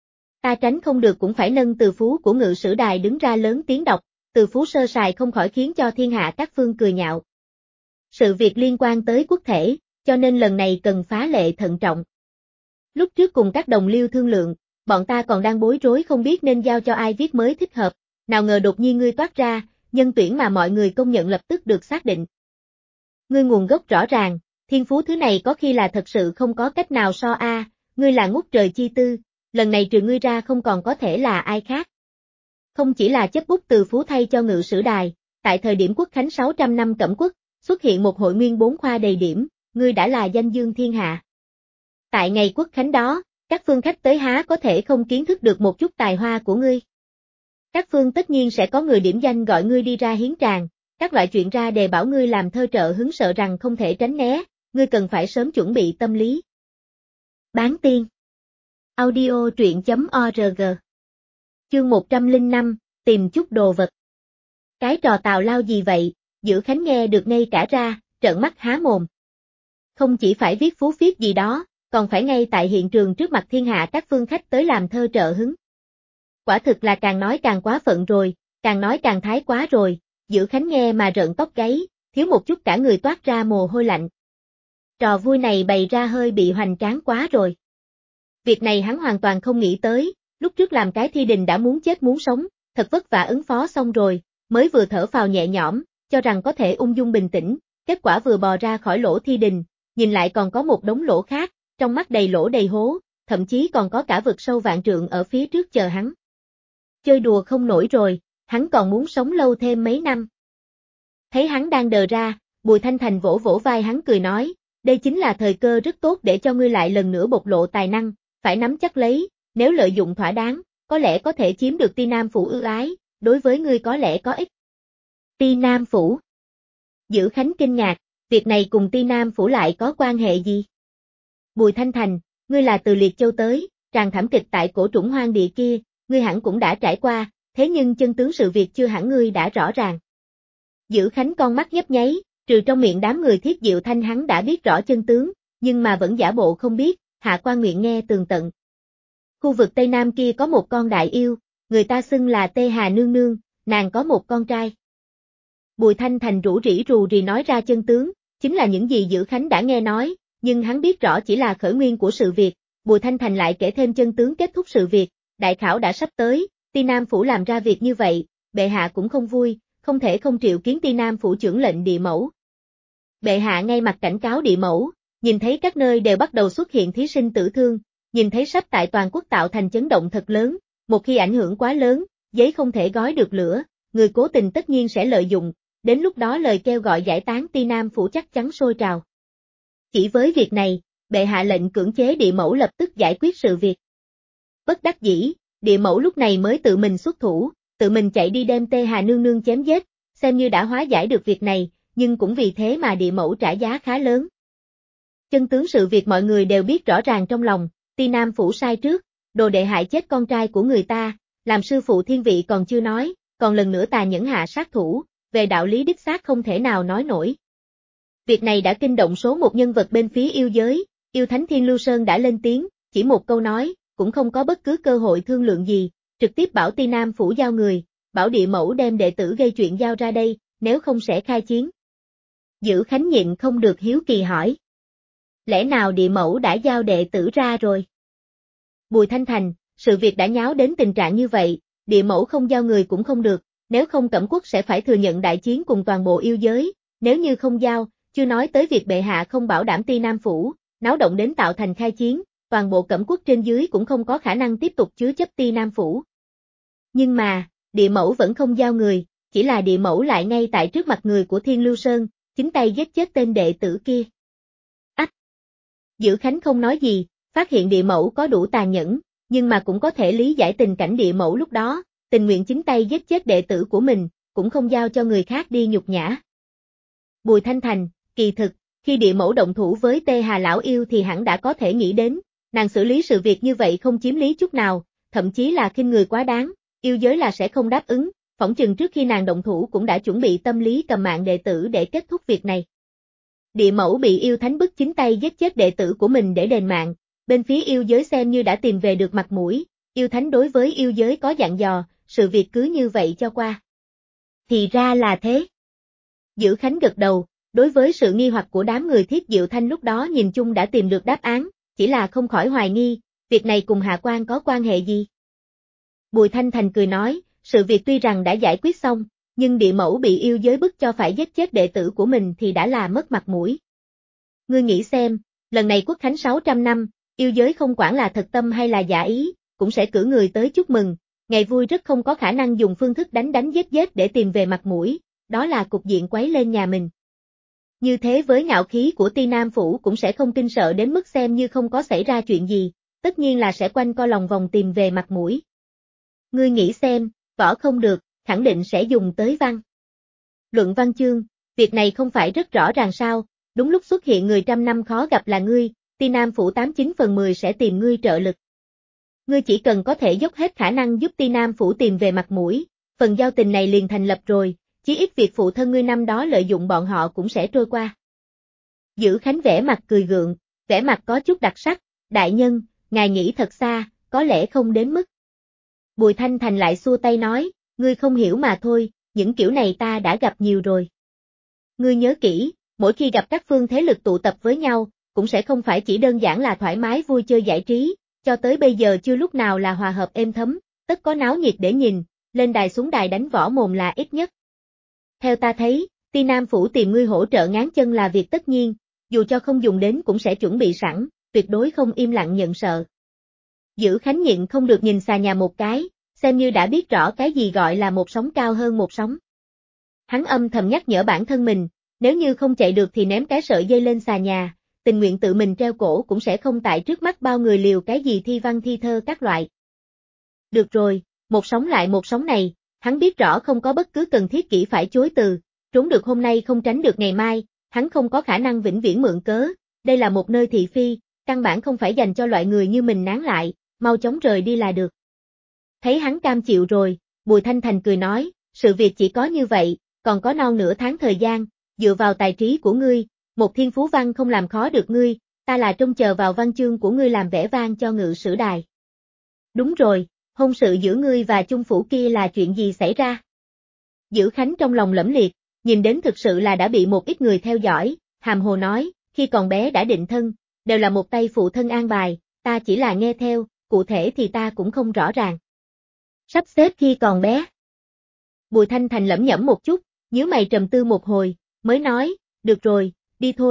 Ta tránh không được cũng phải nâng từ phú của ngự sử đài đứng ra lớn tiếng đọc, từ phú sơ sài không khỏi khiến cho thiên hạ các phương cười nhạo. Sự việc liên quan tới quốc thể, cho nên lần này cần phá lệ thận trọng. Lúc trước cùng các đồng liêu thương lượng, bọn ta còn đang bối rối không biết nên giao cho ai viết mới thích hợp, nào ngờ đột nhiên ngươi toát ra, nhân tuyển mà mọi người công nhận lập tức được xác định. Ngươi nguồn gốc rõ ràng, thiên phú thứ này có khi là thật sự không có cách nào so ngươi là ngút trời chi tư, lần này trừ ngươi ra không còn có thể là ai khác. Không chỉ là chấp bút từ phú thay cho ngự sử đài, tại thời điểm Quốc khánh 600 năm Cẩm Quốc, xuất hiện một hội nguyên 4 khoa đầy điểm, ngươi đã là danh dương thiên hạ. Tại ngày Quốc khánh đó, các phương khách tới há có thể không kiến thức được một chút tài hoa của ngươi. Các phương tất nhiên sẽ có người điểm danh gọi ngươi đi ra hiến tràng, các loại chuyện ra đề bảo ngươi làm thơ trợ hứng sợ rằng không thể tránh né, ngươi cần phải sớm chuẩn bị tâm lý. Bán tiên. Audio truyện.org. Chương 105, tìm chút đồ vật. Cái trò tào lao gì vậy? Dữ Khánh nghe được ngay cả ra, trợn mắt há mồm. Không chỉ phải viết phú viết gì đó, còn phải ngay tại hiện trường trước mặt thiên hạ các phương khách tới làm thơ trợ hứng. Quả thực là càng nói càng quá phận rồi, càng nói càng thái quá rồi, Dữ Khánh nghe mà rợn tóc gáy, thiếu một chút cả người toát ra mồ hôi lạnh. Trò vui này bày ra hơi bị hoành tráng quá rồi. Việc này hắn hoàn toàn không nghĩ tới, lúc trước làm cái thi đình đã muốn chết muốn sống, thật vất vả ứng phó xong rồi, mới vừa thở phào nhẹ nhõm, cho rằng có thể ung dung bình tĩnh, kết quả vừa bò ra khỏi lỗ thi đình, nhìn lại còn có một đống lỗ khác, trong mắt đầy lỗ đầy hố, thậm chí còn có cả vực sâu vạn trượng ở phía trước chờ hắn. Chơi đùa không nổi rồi, hắn còn muốn sống lâu thêm mấy năm. Thấy hắn đang đờ ra, Bùi Thanh Thành vỗ vỗ vai hắn cười nói, đây chính là thời cơ rất tốt để cho ngươi lại lần nữa bộc lộ tài năng, phải nắm chắc lấy, nếu lợi dụng thỏa đáng, có lẽ có thể chiếm được Ti Nam Phủ ưu ái, đối với ngươi có lẽ có ích. Ti Nam Phủ. Dữ Khánh kinh ngạc, việc này cùng Ti Nam Phủ lại có quan hệ gì? Bùi Thanh Thành, ngươi là từ Liệt Châu tới, tràng thảm kịch tại cổ trũng hoang địa kia, ngươi hẳn cũng đã trải qua, thế nhưng chân tướng sự việc chưa hẳn ngươi đã rõ ràng. Dữ Khánh con mắt nhấp nháy, trừ trong miệng đám người Thiết Diệu Thanh hắn đã biết rõ chân tướng, nhưng mà vẫn giả bộ không biết, hạ quan nguyện nghe tường tận. Khu vực Tây Nam kia có một con đại yêu, người ta xưng là Tê Hà Nương Nương, nàng có một con trai. Bùi Thanh Thành rủ rỉ nói ra chân tướng, chính là những gì Dữ Khánh đã nghe nói, nhưng hắn biết rõ chỉ là khởi nguyên của sự việc, Bùi Thanh Thành lại kể thêm chân tướng kết thúc sự việc, đại khảo đã sắp tới, Ti Nam Phủ làm ra việc như vậy, bệ hạ cũng không vui, không thể không triệu kiến Ti Nam Phủ trưởng lệnh địa mẫu. Bệ hạ ngay mặt cảnh cáo địa mẫu, nhìn thấy các nơi đều bắt đầu xuất hiện thí sinh tử thương, nhìn thấy sắp tại toàn quốc tạo thành chấn động thật lớn, một khi ảnh hưởng quá lớn, giấy không thể gói được lửa, người cố tình tất nhiên sẽ lợi dụng, đến lúc đó lời kêu gọi giải tán Ti Nam Phủ chắc chắn sôi trào. Chỉ với việc này, bệ hạ lệnh cưỡng chế Địa Mẫu lập tức giải quyết sự việc. Bất đắc dĩ, Địa Mẫu lúc này mới tự mình xuất thủ, tự mình chạy đi đem Tê Hà nương nương chém giết, xem như đã hóa giải được việc này, nhưng cũng vì thế mà Địa Mẫu trả giá khá lớn. Chân tướng sự việc mọi người đều biết rõ ràng trong lòng, Ti Nam Phủ sai trước, đồ đệ hại chết con trai của người ta, làm sư phụ thiên vị còn chưa nói, còn lần nữa tàn nhẫn hạ sát thủ, về đạo lý đích xác không thể nào nói nổi. Việc này đã kinh động số một nhân vật bên phía yêu giới, yêu thánh Thiên Lưu Sơn đã lên tiếng, chỉ một câu nói, cũng không có bất cứ cơ hội thương lượng gì, trực tiếp bảo Ti Nam Phủ giao người, bảo Địa Mẫu đem đệ tử gây chuyện giao ra đây, nếu không sẽ khai chiến. Dữ Khánh nhịn không được hiếu kỳ hỏi. Lẽ nào Địa Mẫu đã giao đệ tử ra rồi? Bùi Thanh Thành, sự việc đã nháo đến tình trạng như vậy, Địa Mẫu không giao người cũng không được, nếu không Cẩm Quốc sẽ phải thừa nhận đại chiến cùng toàn bộ yêu giới, nếu như không giao, chưa nói tới việc bệ hạ không bảo đảm Ti Nam Phủ, náo động đến tạo thành khai chiến, toàn bộ Cẩm Quốc trên dưới cũng không có khả năng tiếp tục chứa chấp Ti Nam Phủ. Nhưng mà, Địa Mẫu vẫn không giao người, chỉ là Địa Mẫu lại ngay tại trước mặt người của Thiên Lưu Sơn, chính tay giết chết tên đệ tử kia. Ách! Dữ Khánh không nói gì, phát hiện Địa Mẫu có đủ tàn nhẫn, nhưng mà cũng có thể lý giải tình cảnh Địa Mẫu lúc đó, tình nguyện chính tay giết chết đệ tử của mình, cũng không giao cho người khác đi nhục nhã. Bùi Thanh Thành, kỳ thực, khi Địa Mẫu động thủ với Tê Hà lão yêu thì hẳn đã có thể nghĩ đến, nàng xử lý sự việc như vậy không chiếm lý chút nào, thậm chí là khinh người quá đáng, yêu giới là sẽ không đáp ứng, phỏng chừng trước khi nàng động thủ cũng đã chuẩn bị tâm lý cầm mạng đệ tử để kết thúc việc này. Địa Mẫu bị yêu thánh bức chính tay giết chết đệ tử của mình để đền mạng, bên phía yêu giới xem như đã tìm về được mặt mũi, yêu thánh đối với yêu giới có dặn dò, sự việc cứ như vậy cho qua. Thì ra là thế. Dữ Khánh gật đầu, đối với sự nghi hoặc của đám người Thiết Diệu Thanh lúc đó nhìn chung đã tìm được đáp án, chỉ là không khỏi hoài nghi, việc này cùng Hạ Quan có quan hệ gì? Bùi Thanh Thành cười nói, sự việc tuy rằng đã giải quyết xong, nhưng Địa Mẫu bị yêu giới bức cho phải giết chết đệ tử của mình thì đã là mất mặt mũi. Ngươi nghĩ xem, lần này quốc khánh 600 năm, yêu giới không quản là thật tâm hay là giả ý, cũng sẽ cử người tới chúc mừng, ngày vui rất không có khả năng dùng phương thức đánh giết để tìm về mặt mũi, đó là cục diện quấy lên nhà mình. Như thế với ngạo khí của Ti Nam Phủ cũng sẽ không kinh sợ đến mức xem như không có xảy ra chuyện gì, tất nhiên là sẽ quanh co lòng vòng tìm về mặt mũi. Ngươi nghĩ xem, võ không được, khẳng định sẽ dùng tới văn. Luận văn chương, việc này không phải rất rõ ràng sao, đúng lúc xuất hiện người trăm năm khó gặp là ngươi, Ti Nam Phủ 89/10 sẽ tìm ngươi trợ lực. Ngươi chỉ cần có thể dốc hết khả năng giúp Ti Nam Phủ tìm về mặt mũi, phần giao tình này liền thành lập rồi, chí ít việc phụ thân ngươi năm đó lợi dụng bọn họ cũng sẽ trôi qua. Dữ Khánh vẻ mặt cười gượng, vẻ mặt có chút đặc sắc, đại nhân, ngài nghĩ thật xa, có lẽ không đến mức. Bùi Thanh Thành lại xua tay nói, ngươi không hiểu mà thôi, những kiểu này ta đã gặp nhiều rồi. Ngươi nhớ kỹ, mỗi khi gặp các phương thế lực tụ tập với nhau, cũng sẽ không phải chỉ đơn giản là thoải mái vui chơi giải trí, cho tới bây giờ chưa lúc nào là hòa hợp êm thấm, tất có náo nhiệt để nhìn, lên đài xuống đài đánh võ mồm là ít nhất. Theo ta thấy, Ti Nam Phủ tìm ngươi hỗ trợ ngáng chân là việc tất nhiên, dù cho không dùng đến cũng sẽ chuẩn bị sẵn, tuyệt đối không im lặng nhận sợ. Dữ Khánh nhịn không được nhìn xà nhà một cái, xem như đã biết rõ cái gì gọi là một sóng cao hơn một sóng. Hắn âm thầm nhắc nhở bản thân mình, nếu như không chạy được thì ném cái sợi dây lên xà nhà, tình nguyện tự mình treo cổ cũng sẽ không tại trước mắt bao người liều cái gì thi văn thi thơ các loại. Được rồi, một sóng lại một sóng này, hắn biết rõ không có bất cứ cần thiết kỹ phải chối từ, trốn được hôm nay không tránh được ngày mai, hắn không có khả năng vĩnh viễn mượn cớ, đây là một nơi thị phi, căn bản không phải dành cho loại người như mình nán lại, mau chóng rời đi là được. Thấy hắn cam chịu rồi, Bùi Thanh Thành cười nói, sự việc chỉ có như vậy, còn có non nửa tháng thời gian, dựa vào tài trí của ngươi, một thiên phú văn không làm khó được ngươi, ta là trông chờ vào văn chương của ngươi làm vẻ vang cho Ngự Sử Đài. Đúng rồi, hôn sự giữa ngươi và chung phủ kia là chuyện gì xảy ra? Dữ Khánh trong lòng lẫm liệt, nhìn đến thực sự là đã bị một ít người theo dõi, hàm hồ nói, khi còn bé đã định thân, đều là một tay phụ thân an bài, ta chỉ là nghe theo, cụ thể thì ta cũng không rõ ràng. Sắp xếp khi còn bé. Bùi Thanh Thành lẩm nhẩm một chút, nhíu mày trầm tư một hồi, mới nói, được rồi, đi thôi,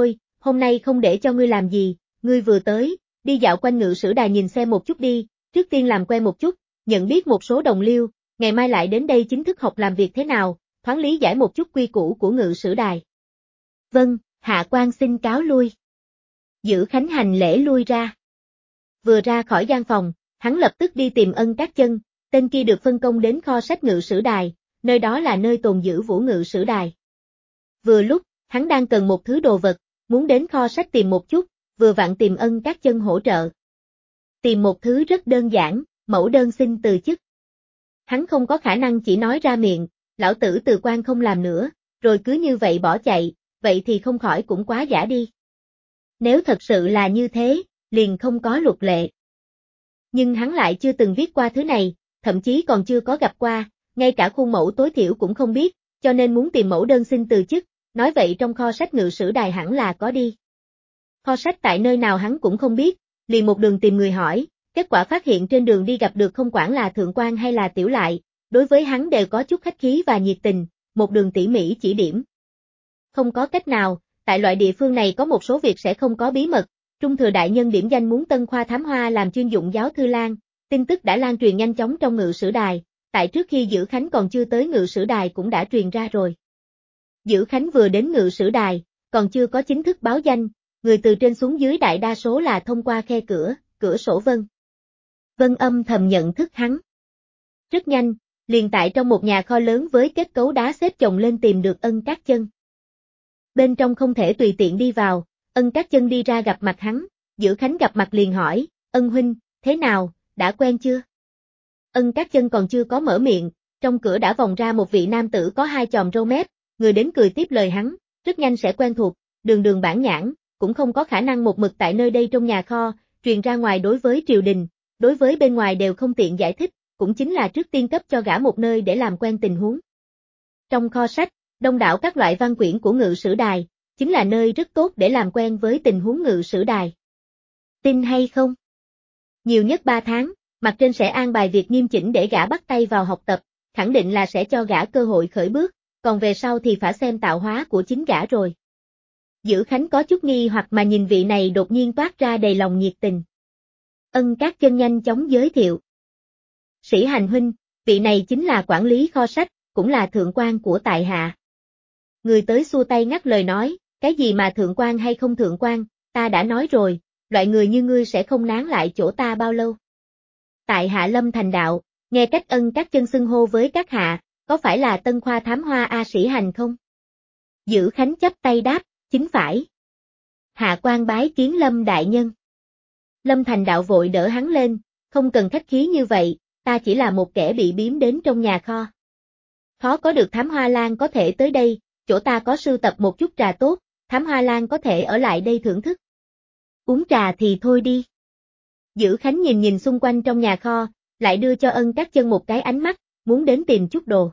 hôm nay không để cho ngươi làm gì, ngươi vừa tới, đi dạo quanh Ngự Sử Đài nhìn xem một chút đi, trước tiên làm quen một chút, nhận biết một số đồng liêu, ngày mai lại đến đây chính thức học làm việc thế nào, thoáng lý giải một chút quy củ của Ngự Sử Đài. Vâng, hạ quan xin cáo lui. Dữ Khánh hành lễ lui ra. Vừa ra khỏi gian phòng, hắn lập tức đi tìm Ân Cát Chân, tên kia được phân công đến kho sách Ngự Sử Đài, nơi đó là nơi tồn giữ Vũ Ngự Sử Đài. Vừa lúc, hắn đang cần một thứ đồ vật, muốn đến kho sách tìm một chút, vừa vặn tìm Ân Cát Chân hỗ trợ. Tìm một thứ rất đơn giản, mẫu đơn xin từ chức. Hắn không có khả năng chỉ nói ra miệng, lão tử từ quan không làm nữa, rồi cứ như vậy bỏ chạy, vậy thì không khỏi cũng quá giả đi. Nếu thật sự là như thế, liền không có luật lệ. Nhưng hắn lại chưa từng viết qua thứ này, thậm chí còn chưa có gặp qua, ngay cả khuôn mẫu tối thiểu cũng không biết, cho nên muốn tìm mẫu đơn xin từ chức, nói vậy trong kho sách Ngự Sử Đài hẳn là có đi. Kho sách tại nơi nào hắn cũng không biết, liền một đường tìm người hỏi, kết quả phát hiện trên đường đi gặp được không quản là thượng quan hay là tiểu lại, đối với hắn đều có chút khách khí và nhiệt tình, một đường tỉ mỉ chỉ điểm. Không có cách nào, tại loại địa phương này có một số việc sẽ không có bí mật, Trung Thừa Đại Nhân điểm danh muốn Tân Khoa Thám Hoa làm chuyên dụng giáo thư lan, tin tức đã lan truyền nhanh chóng trong Ngự Sử Đài, tại trước khi Dữ Khánh còn chưa tới Ngự Sử Đài cũng đã truyền ra rồi. Dữ Khánh vừa đến Ngự Sử Đài, còn chưa có chính thức báo danh, người từ trên xuống dưới đại đa số là thông qua khe cửa sổ Vân âm thầm nhận thức hắn. Rất nhanh, liền tại trong một nhà kho lớn với kết cấu đá xếp chồng lên tìm được Ân Cát Chân. Bên trong không thể tùy tiện đi vào, Ân Cát Chân đi ra gặp mặt hắn, Dữ Khánh gặp mặt liền hỏi, Ân huynh, thế nào, đã quen chưa? Ân Cát Chân còn chưa có mở miệng, trong cửa đã vòng ra một vị nam tử có hai chòm râu mép, người đến cười tiếp lời hắn, rất nhanh sẽ quen thuộc, đường bản nhãn, cũng không có khả năng một mực tại nơi đây trong nhà kho, truyền ra ngoài đối với triều đình, đối với bên ngoài đều không tiện giải thích, cũng chính là trước tiên cấp cho gã một nơi để làm quen tình huống. Trong kho sách, đông đảo các loại văn quyển của Ngự Sử Đài, chính là nơi rất tốt để làm quen với tình huống Ngự Sử Đài. Tin hay không? Nhiều nhất 3 tháng, mặt trên sẽ an bài việc nghiêm chỉnh để gã bắt tay vào học tập, khẳng định là sẽ cho gã cơ hội khởi bước, còn về sau thì phải xem tạo hóa của chính gã rồi. Dữ Khánh có chút nghi hoặc mà nhìn vị này đột nhiên toát ra đầy lòng nhiệt tình. Ân Cát Chân nhanh chóng giới thiệu. Sĩ Hành huynh, vị này chính là quản lý kho sách, cũng là thượng quan của tại hạ. Người tới xua tay ngắt lời nói, cái gì mà thượng quan hay không thượng quan, ta đã nói rồi, loại người như ngươi sẽ không nán lại chỗ ta bao lâu. Tại hạ Lâm Thành Đạo, nghe cách Ân Cát Chân xưng hô với các hạ, có phải là Tân Khoa Thám Hoa A Sĩ Hành không? Dữ Khánh chắp tay đáp, chính phải. Hạ quan bái kiến Lâm đại nhân. Lâm Thành Đạo vội đỡ hắn lên, không cần khách khí như vậy, ta chỉ là một kẻ bị biếm đến trong nhà kho. Khó có được Thám Hoa Lan có thể tới đây, chỗ ta có sưu tập một chút trà tốt, Thám Hoa Lan có thể ở lại đây thưởng thức. Uống trà thì thôi đi. Dữ Khánh nhìn nhìn xung quanh trong nhà kho, lại đưa cho Ân Cát Chân một cái ánh mắt, muốn đến tìm chút đồ.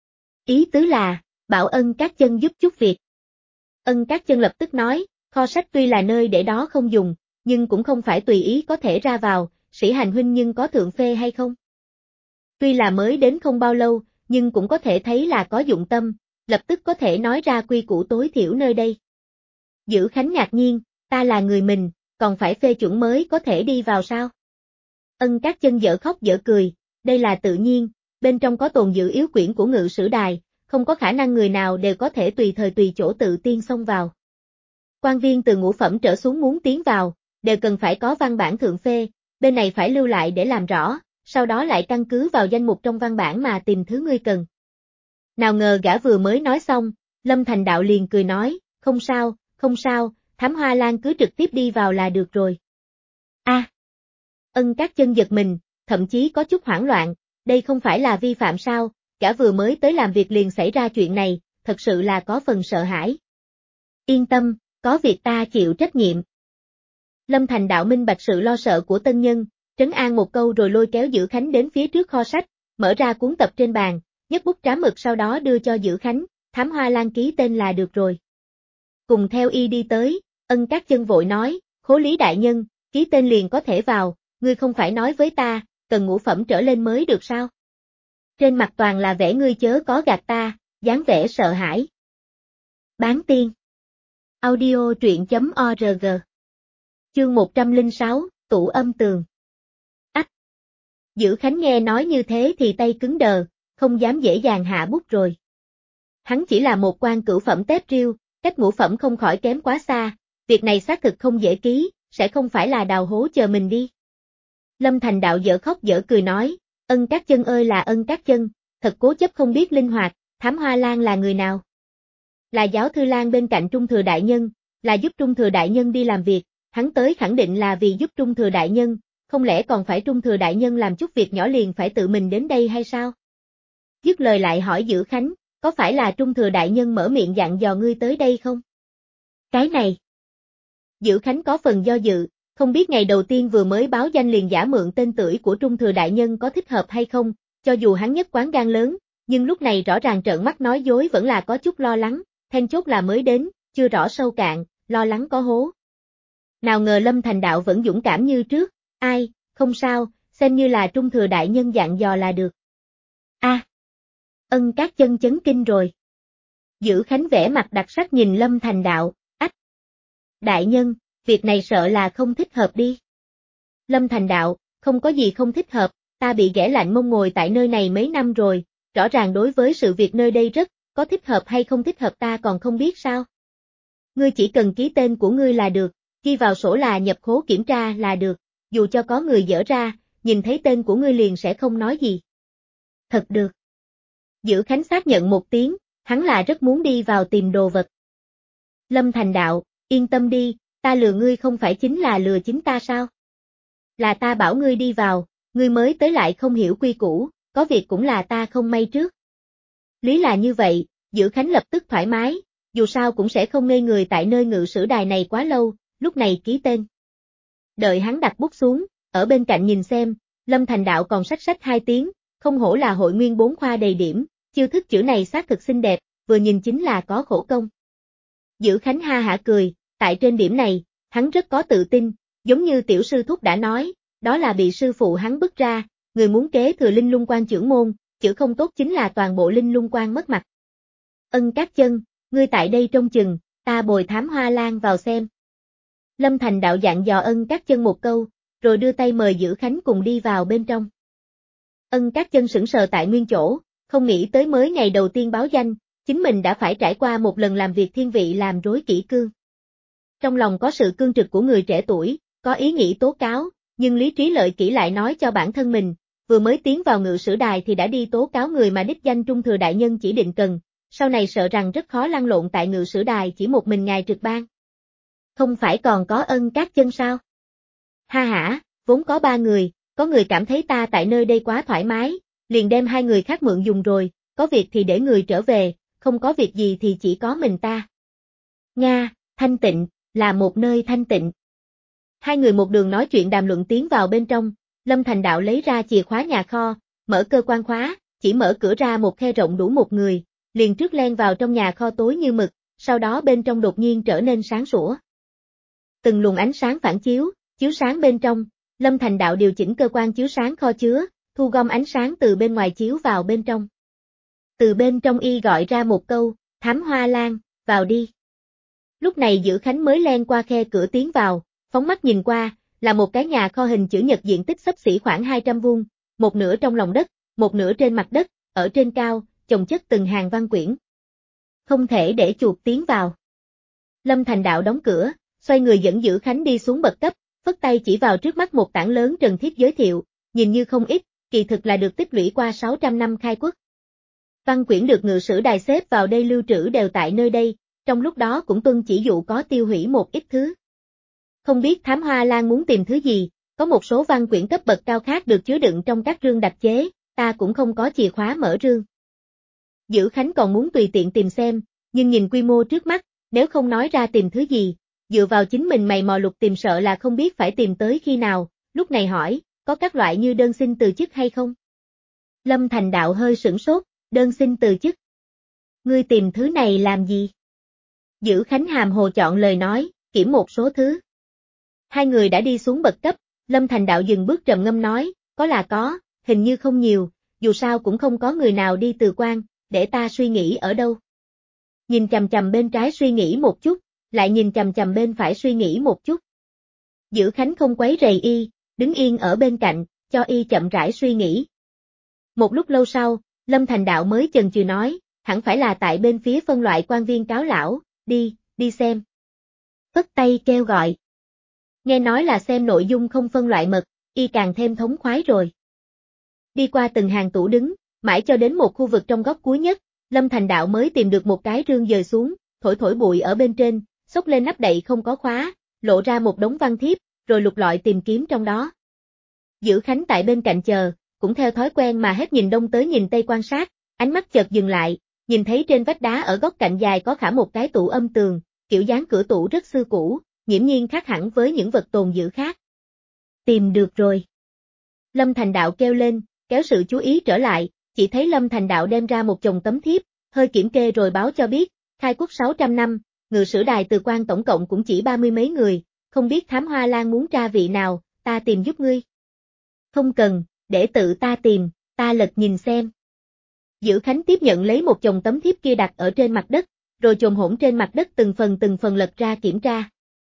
Ý tứ là, bảo Ân Cát Chân giúp chút việc. Ân Cát Chân lập tức nói, kho sách tuy là nơi để đó không dùng, nhưng cũng không phải tùy ý có thể ra vào, Sĩ Hành huynh nhưng có thượng phê hay không? Tuy là mới đến không bao lâu, nhưng cũng có thể thấy là có dụng tâm, lập tức có thể nói ra quy củ tối thiểu nơi đây. Dữ Khánh ngạc nhiên, ta là người mình, còn phải phê chuẩn mới có thể đi vào sao? Ân Cát Chân dở khóc dở cười, đây là tự nhiên, bên trong có tồn giữ yếu quyển của Ngự Sử Đài, không có khả năng người nào đều có thể tùy thời tùy chỗ tự tiên xông vào. Quan viên từ ngũ phẩm trở xuống muốn tiến vào, đều cần phải có văn bản thượng phê, bên này phải lưu lại để làm rõ, sau đó lại căn cứ vào danh mục trong văn bản mà tìm thứ ngươi cần. Nào ngờ gã vừa mới nói xong, Lâm Thành Đạo liền cười nói, không sao, Thám Hoa Lan cứ trực tiếp đi vào là được rồi. Ân Cát Chân giật mình, thậm chí có chút hoảng loạn, đây không phải là vi phạm sao, gã vừa mới tới làm việc liền xảy ra chuyện này, thật sự là có phần sợ hãi. Yên tâm, có việc ta chịu trách nhiệm. Lâm Thành Đạo minh bạch sự lo sợ của tân nhân, trấn an một câu rồi lôi kéo Dữ Khánh đến phía trước kho sách, mở ra cuốn tập trên bàn, nhấc bút trám mực sau đó đưa cho Dữ Khánh, Thám Hoa Lan ký tên là được rồi. Cùng theo y đi tới, Ân Cát Chân vội nói, Khố Lý đại nhân, ký tên liền có thể vào, ngươi không phải nói với ta, cần ngũ phẩm trở lên mới được sao? Trên mặt toàn là vẻ ngươi chớ có gạt ta, dáng vẻ sợ hãi. Bán tiên. Audio truyện.org. Chương 106, tủ âm tường. Ách! Dữ Khánh nghe nói như thế thì tay cứng đờ, không dám dễ dàng hạ bút rồi. Hắn chỉ là một quan cửu phẩm tép riêu, cách ngũ phẩm không khỏi kém quá xa, việc này xác thực không dễ ký, sẽ không phải là đào hố chờ mình đi. Lâm Thành Đạo dở khóc dở cười nói, Ân Các Chân ơi là Ân Các Chân, thật cố chấp không biết linh hoạt, Thám Hoa Lan là người nào? Là giáo thư lang bên cạnh Trung Thừa Đại Nhân, là giúp Trung Thừa Đại Nhân đi làm việc, hắn tới khẳng định là vì giúp Trung Thừa Đại Nhân, không lẽ còn phải Trung Thừa Đại Nhân làm chút việc nhỏ liền phải tự mình đến đây hay sao? Dứt lời lại hỏi Dữ Khánh, có phải là Trung Thừa Đại Nhân mở miệng dặn dò ngươi tới đây không? Cái này. Dữ Khánh có phần do dự, không biết ngày đầu tiên vừa mới báo danh liền giả mượn tên tuổi của Trung Thừa Đại Nhân có thích hợp hay không, cho dù hắn nhất quán gan lớn, nhưng lúc này rõ ràng trợn mắt nói dối vẫn là có chút lo lắng, then chốt là mới đến, chưa rõ sâu cạn, lo lắng có hố. Nào ngờ Lâm Thành Đạo vẫn dũng cảm như trước, ai, không sao, xem như là Trung Thừa Đại Nhân dặn dò là được. Ân Các Chân chấn kinh rồi. Dữ Khánh vẻ mặt đặc sắc nhìn Lâm Thành Đạo, ách. Đại nhân, việc này sợ là không thích hợp đi. Lâm Thành Đạo, không có gì không thích hợp, ta bị ghẻ lạnh mông ngồi tại nơi này mấy năm rồi, rõ ràng đối với sự việc nơi đây rất, có thích hợp hay không thích hợp ta còn không biết sao. Ngươi chỉ cần ký tên của ngươi là được, ghi vào sổ là nhập khố kiểm tra là được, dù cho có người dở ra, nhìn thấy tên của ngươi liền sẽ không nói gì. Thật được. Dữ Khánh xác nhận một tiếng, hắn là rất muốn đi vào tìm đồ vật. Lâm Thành Đạo, yên tâm đi, ta lừa ngươi không phải chính là lừa chính ta sao? Là ta bảo ngươi đi vào, ngươi mới tới lại không hiểu quy củ, có việc cũng là ta không may trước. Lý là như vậy, Dữ Khánh lập tức thoải mái, dù sao cũng sẽ không ngây người tại nơi ngự sử đài này quá lâu, lúc này ký tên. Đợi hắn đặt bút xuống, ở bên cạnh nhìn xem, Lâm Thành Đạo còn xách xách 2 tiếng, không hổ là hội nguyên 4 khoa đầy điểm, chiêu thức chữ này xác thực xinh đẹp, vừa nhìn chính là có khổ công. Dữ Khánh ha hả cười, tại trên điểm này, hắn rất có tự tin, giống như tiểu sư thúc đã nói, đó là bị sư phụ hắn bức ra, người muốn kế thừa Linh Lung Quan trưởng môn, chữ không tốt chính là toàn bộ Linh Lung Quan mất mặt. Ân Các Chân, ngươi tại đây trông chừng, ta bồi Thám Hoa Lan vào xem. Lâm Thành Đạo dặn dò Ân Các Chân một câu, rồi đưa tay mời Dữ Khánh cùng đi vào bên trong. Ân Các Chân sững sờ tại nguyên chỗ, không nghĩ tới mới ngày đầu tiên báo danh, chính mình đã phải trải qua một lần làm việc thiên vị làm rối kỷ cương. Trong lòng có sự cương trực của người trẻ tuổi, có ý nghĩ tố cáo, nhưng lý trí lợi kỹ lại nói cho bản thân mình, vừa mới tiến vào ngự sử đài thì đã đi tố cáo người mà đích danh Trung Thừa Đại Nhân chỉ định cần, sau này sợ rằng rất khó lăn lộn tại ngự sử đài chỉ một mình ngài trực ban. Không phải còn có Ân Các Chân sao? Ha hả, vốn có 3 người, có người cảm thấy ta tại nơi đây quá thoải mái, liền đem 2 người khác mượn dùng rồi, có việc thì để người trở về, không có việc gì thì chỉ có mình ta. Nga, thanh tịnh, là một nơi thanh tịnh. 2 người một đường nói chuyện đàm luận tiến vào bên trong, Lâm Thành Đạo lấy ra chìa khóa nhà kho, mở cơ quan khóa, chỉ mở cửa ra một khe rộng đủ một người, liền trước len vào trong nhà kho tối như mực, sau đó bên trong đột nhiên trở nên sáng sủa. Từng luồng ánh sáng phản chiếu, chiếu sáng bên trong, Lâm Thành Đạo điều chỉnh cơ quan chiếu sáng kho chứa, thu gom ánh sáng từ bên ngoài chiếu vào bên trong. Từ bên trong y gọi ra một câu, Thám Hoa Lan, vào đi. Lúc này Dữ Khánh mới len qua khe cửa tiến vào, phóng mắt nhìn qua, là một cái nhà kho hình chữ nhật diện tích xấp xỉ khoảng 200 vuông, một nửa trong lòng đất, một nửa trên mặt đất, ở trên cao, chồng chất từng hàng văn quyển. Không thể để chuột tiến vào. Lâm Thành Đạo đóng cửa, xoay người dẫn Dữ Khánh đi xuống bậc cấp, phất tay chỉ vào trước mắt một tảng lớn trần thiết giới thiệu, nhìn như không ít, kỳ thực là được tích lũy qua 600 năm khai quốc. Văn quyển được ngự sử đài xếp vào đây lưu trữ đều tại nơi đây, trong lúc đó cũng tuân chỉ dụ có tiêu hủy một ít thứ. Không biết Thám Hoa Lan muốn tìm thứ gì, có một số văn quyển cấp bậc cao khác được chứa đựng trong các rương đặc chế, ta cũng không có chìa khóa mở rương. Dữ Khánh còn muốn tùy tiện tìm xem, nhưng nhìn quy mô trước mắt, nếu không nói ra tìm thứ gì, dựa vào chính mình mày mò lục tìm sợ là không biết phải tìm tới khi nào, lúc này hỏi, có các loại như đơn xin từ chức hay không? Lâm Thành Đạo hơi sửng sốt, đơn xin từ chức. Ngươi tìm thứ này làm gì? Dữ Khánh hàm hồ chọn lời nói, kiểm một số thứ. 2 người đã đi xuống bậc cấp, Lâm Thành Đạo dừng bước trầm ngâm nói, có là có, hình như không nhiều, dù sao cũng không có người nào đi từ quan, để ta suy nghĩ ở đâu. Nhìn chằm chằm bên trái suy nghĩ một chút, lại nhìn chằm chằm bên phải suy nghĩ một chút. Dữ Khánh không quấy rầy y, đứng yên ở bên cạnh, cho y chậm rãi suy nghĩ. Một lúc lâu sau, Lâm Thành Đạo mới chần chừ nói, hẳn phải là tại bên phía phân loại quan viên cáo lão, đi xem. Phất tay kêu gọi. Nghe nói là xem nội dung không phân loại mật, y càng thêm thống khoái rồi. Đi qua từng hàng tủ đứng, mãi cho đến một khu vực trong góc cuối nhất, Lâm Thành Đạo mới tìm được một cái rương dời xuống, thổi bụi ở bên trên, xốc lên nắp đậy không có khóa, lộ ra một đống văn thiếp, rồi lục lọi tìm kiếm trong đó. Dữ Khánh tại bên cạnh chờ, cũng theo thói quen mà hết nhìn đông tới nhìn tây quan sát, ánh mắt chợt dừng lại, nhìn thấy trên vách đá ở góc cạnh dài có khả một cái tủ âm tường, kiểu dáng cửa tủ rất xưa cũ, nghiễm nhiên khác hẳn với những vật tồn giữ khác. Tìm được rồi. Lâm Thành Đạo kêu lên, kéo sự chú ý trở lại, chỉ thấy Lâm Thành Đạo đem ra một chồng tấm thiếp, hơi kiểm kê rồi báo cho biết, khai quốc 600 năm, ngự sử đài từ quan tổng cộng cũng chỉ 30 mấy người, không biết Thám Hoa Lan muốn tra vị nào, ta tìm giúp ngươi. Không cần, để tự ta tìm, ta lật nhìn xem. Dữ Khánh tiếp nhận lấy một chồng tấm thiếp kia đặt ở trên mặt đất, rồi chồm hổn trên mặt đất từng phần lật ra kiểm tra.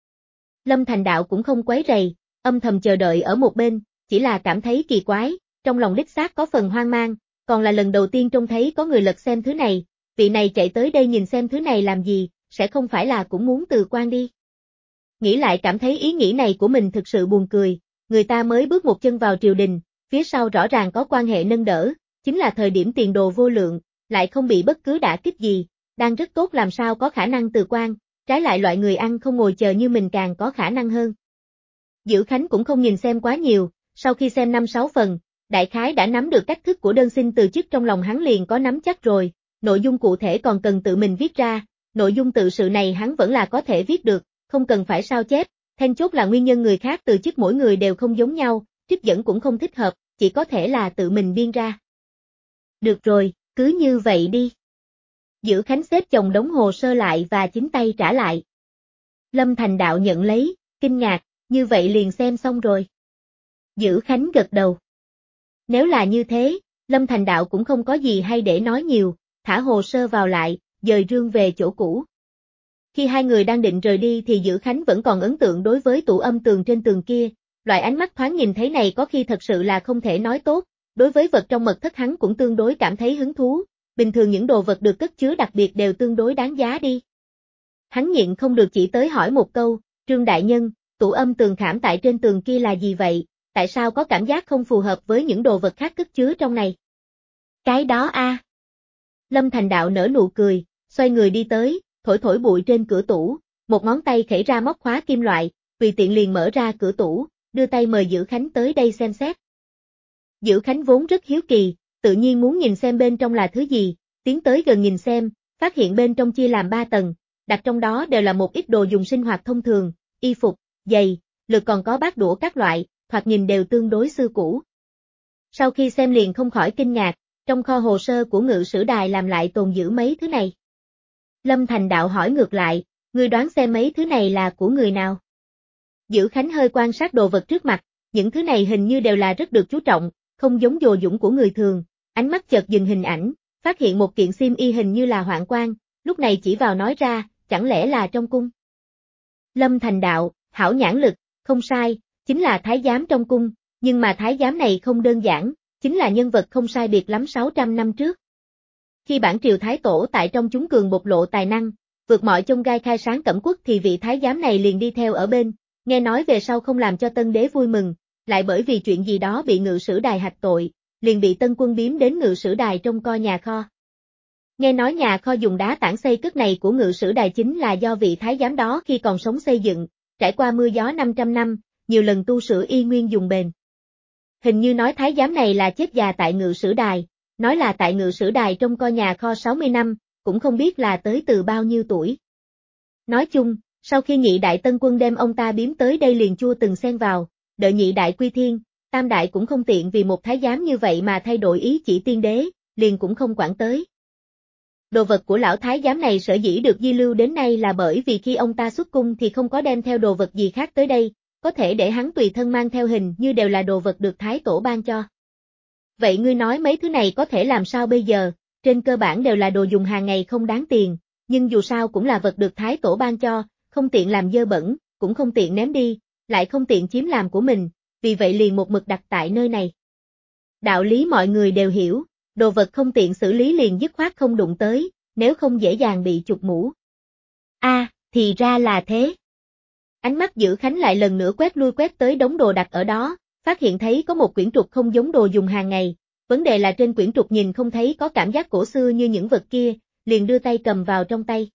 Lâm Thành Đạo cũng không quấy rầy, âm thầm chờ đợi ở một bên, chỉ là cảm thấy kỳ quái, trong lòng đích xác có phần hoang mang, còn là lần đầu tiên trông thấy có người lật xem thứ này, vị này chạy tới đây nhìn xem thứ này làm gì, sẽ không phải là cũng muốn từ quan đi. Nghĩ lại cảm thấy ý nghĩ này của mình thực sự buồn cười, người ta mới bước một chân vào triều đình, phía sau rõ ràng có quan hệ nâng đỡ, chính là thời điểm tiền đồ vô lượng, lại không bị bất cứ đả kích gì, đang rất tốt làm sao có khả năng từ quan, trái lại loại người ăn không ngồi chờ như mình càng có khả năng hơn. Dữ Khánh cũng không nhìn xem quá nhiều, sau khi xem 5-6 phần, đại khái đã nắm được cách thức của đơn xin từ chức trong lòng hắn liền có nắm chắc rồi, nội dung cụ thể còn cần tự mình viết ra, nội dung tự sự này hắn vẫn là có thể viết được, không cần phải sao chép, then chốt là nguyên nhân người khác từ chức mỗi người đều không giống nhau, trích dẫn cũng không thích hợp, chỉ có thể là tự mình biên ra. Được rồi, cứ như vậy đi. Dữ Khánh xếp chồng đống hồ sơ lại và chính tay trả lại. Lâm Thành Đạo nhận lấy, kinh ngạc, như vậy liền xem xong rồi. Dữ Khánh gật đầu. Nếu là như thế, Lâm Thành Đạo cũng không có gì hay để nói nhiều, thả hồ sơ vào lại, dời rương về chỗ cũ. Khi hai người đang định rời đi thì Dữ Khánh vẫn còn ấn tượng đối với tủ âm tường trên tường kia, loại ánh mắt thoáng nhìn thấy này có khi thật sự là không thể nói tốt, đối với vật trong mật thất hắn cũng tương đối cảm thấy hứng thú, bình thường những đồ vật được cất chứa đặc biệt đều tương đối đáng giá đi. Hắn nhịn không được chỉ tới hỏi một câu, Trương Đại Nhân, tủ âm tường khảm tại trên tường kia là gì vậy, tại sao có cảm giác không phù hợp với những đồ vật khác cất chứa trong này? Cái đó a. Lâm Thành Đạo nở nụ cười, xoay người đi tới, thổi bụi trên cửa tủ, một ngón tay khẽ ra móc khóa kim loại, tùy tiện liền mở ra cửa tủ, đưa tay mời Dữ Khánh tới đây xem xét. Dữ Khánh vốn rất hiếu kỳ, tự nhiên muốn nhìn xem bên trong là thứ gì, tiến tới gần nhìn xem, phát hiện bên trong chia làm 3 tầng, đặt trong đó đều là một ít đồ dùng sinh hoạt thông thường, y phục, giày, lược còn có bát đũa các loại, thoạt nhìn đều tương đối xưa cũ. Sau khi xem liền không khỏi kinh ngạc, trong kho hồ sơ của ngự sử đài làm lại tồn giữ mấy thứ này. Lâm Thành Đạo hỏi ngược lại, ngươi đoán xem mấy thứ này là của người nào? Dữ Khánh hơi quan sát đồ vật trước mặt, những thứ này hình như đều là rất được chú trọng, không giống dồ dũng của người thường, ánh mắt chợt dừng hình ảnh, phát hiện một kiện xiêm y hình như là hoạn quan, lúc này chỉ vào nói ra, chẳng lẽ là trong cung? Lâm Thành Đạo, hảo nhãn lực, không sai, chính là thái giám trong cung, nhưng mà thái giám này không đơn giản, chính là nhân vật không sai biệt lắm 600 năm trước. Khi bản triều thái tổ tại trong chúng cường bộc lộ tài năng, vượt mọi chông gai khai sáng cẩm quốc thì vị thái giám này liền đi theo ở bên, nghe nói về sau không làm cho tân đế vui mừng, lại bởi vì chuyện gì đó bị ngự sử đài hạch tội, liền bị tân quân biếm đến ngự sử đài trông coi nhà kho. Nghe nói nhà kho dùng đá tảng xây cất này của ngự sử đài chính là do vị thái giám đó khi còn sống xây dựng, trải qua mưa gió 500 năm, nhiều lần tu sửa y nguyên dùng bền. Hình như nói thái giám này là chết già tại ngự sử đài, nói là tại ngự sử đài trông coi nhà kho 60 năm, cũng không biết là tới từ bao nhiêu tuổi. Nói chung, sau khi nhị đại tân quân đem ông ta biếm tới đây liền chua từng xen vào, đợi nhị đại quy thiên, tam đại cũng không tiện vì một thái giám như vậy mà thay đổi ý chỉ tiên đế, liền cũng không quản tới. Đồ vật của lão thái giám này sở dĩ được di lưu đến nay là bởi vì khi ông ta xuất cung thì không có đem theo đồ vật gì khác tới đây, có thể để hắn tùy thân mang theo hình như đều là đồ vật được thái tổ ban cho. Vậy ngươi nói mấy thứ này có thể làm sao bây giờ, trên cơ bản đều là đồ dùng hàng ngày không đáng tiền, nhưng dù sao cũng là vật được thái tổ ban cho, không tiện làm dơ bẩn, cũng không tiện ném đi, lại không tiện chiếm làm của mình, vì vậy liền một mực đặt tại nơi này. Đạo lý mọi người đều hiểu, đồ vật không tiện xử lý liền dứt khoát không đụng tới, nếu không dễ dàng bị chụp mũ. Thì ra là thế. Ánh mắt Dữ Khánh lại lần nữa quét lui quét tới đống đồ đặt ở đó, phát hiện thấy có một quyển trục không giống đồ dùng hàng ngày, vấn đề là trên quyển trục nhìn không thấy có cảm giác cổ xưa như những vật kia, liền đưa tay cầm vào trong tay.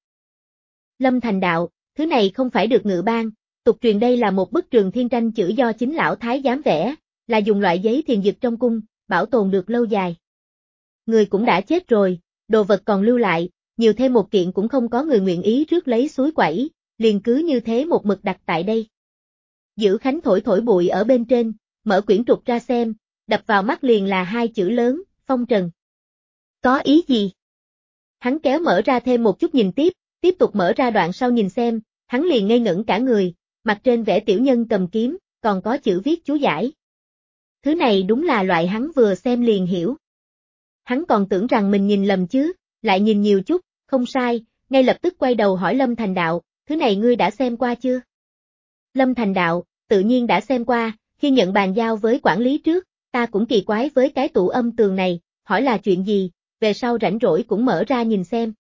Lâm Thành Đạo, thứ này không phải được Ngự ban, tục truyền đây là một bức Trường Thiên tranh chữ do chính lão thái giám vẽ, là dùng loại giấy thiền dực trong cung, bảo tồn được lâu dài. Người cũng đã chết rồi, đồ vật còn lưu lại, nhiều thêm một kiện cũng không có người nguyện ý rước lấy suối quẩy, liền cứ như thế một mực đặt tại đây. Dữ Khánh thổi thổi bụi ở bên trên, mở quyển trục ra xem, đập vào mắt liền là hai chữ lớn, Phong Trần. Có ý gì? Hắn kéo mở ra thêm một chút nhìn tiếp tục mở ra đoạn sau nhìn xem, hắn liền ngây ngẩn cả người, mặt trên vẽ tiểu nhân cầm kiếm, còn có chữ viết chú giải. Thứ này đúng là loại hắn vừa xem liền hiểu. Hắn còn tưởng rằng mình nhìn lầm chứ, lại nhìn nhiều chút, không sai, ngay lập tức quay đầu hỏi Lâm Thành Đạo, thứ này ngươi đã xem qua chưa? Lâm Thành Đạo, tự nhiên đã xem qua, khi nhận bàn giao với quản lý trước, ta cũng kỳ quái với cái tủ âm tường này, hỏi là chuyện gì, về sau rảnh rỗi cũng mở ra nhìn xem.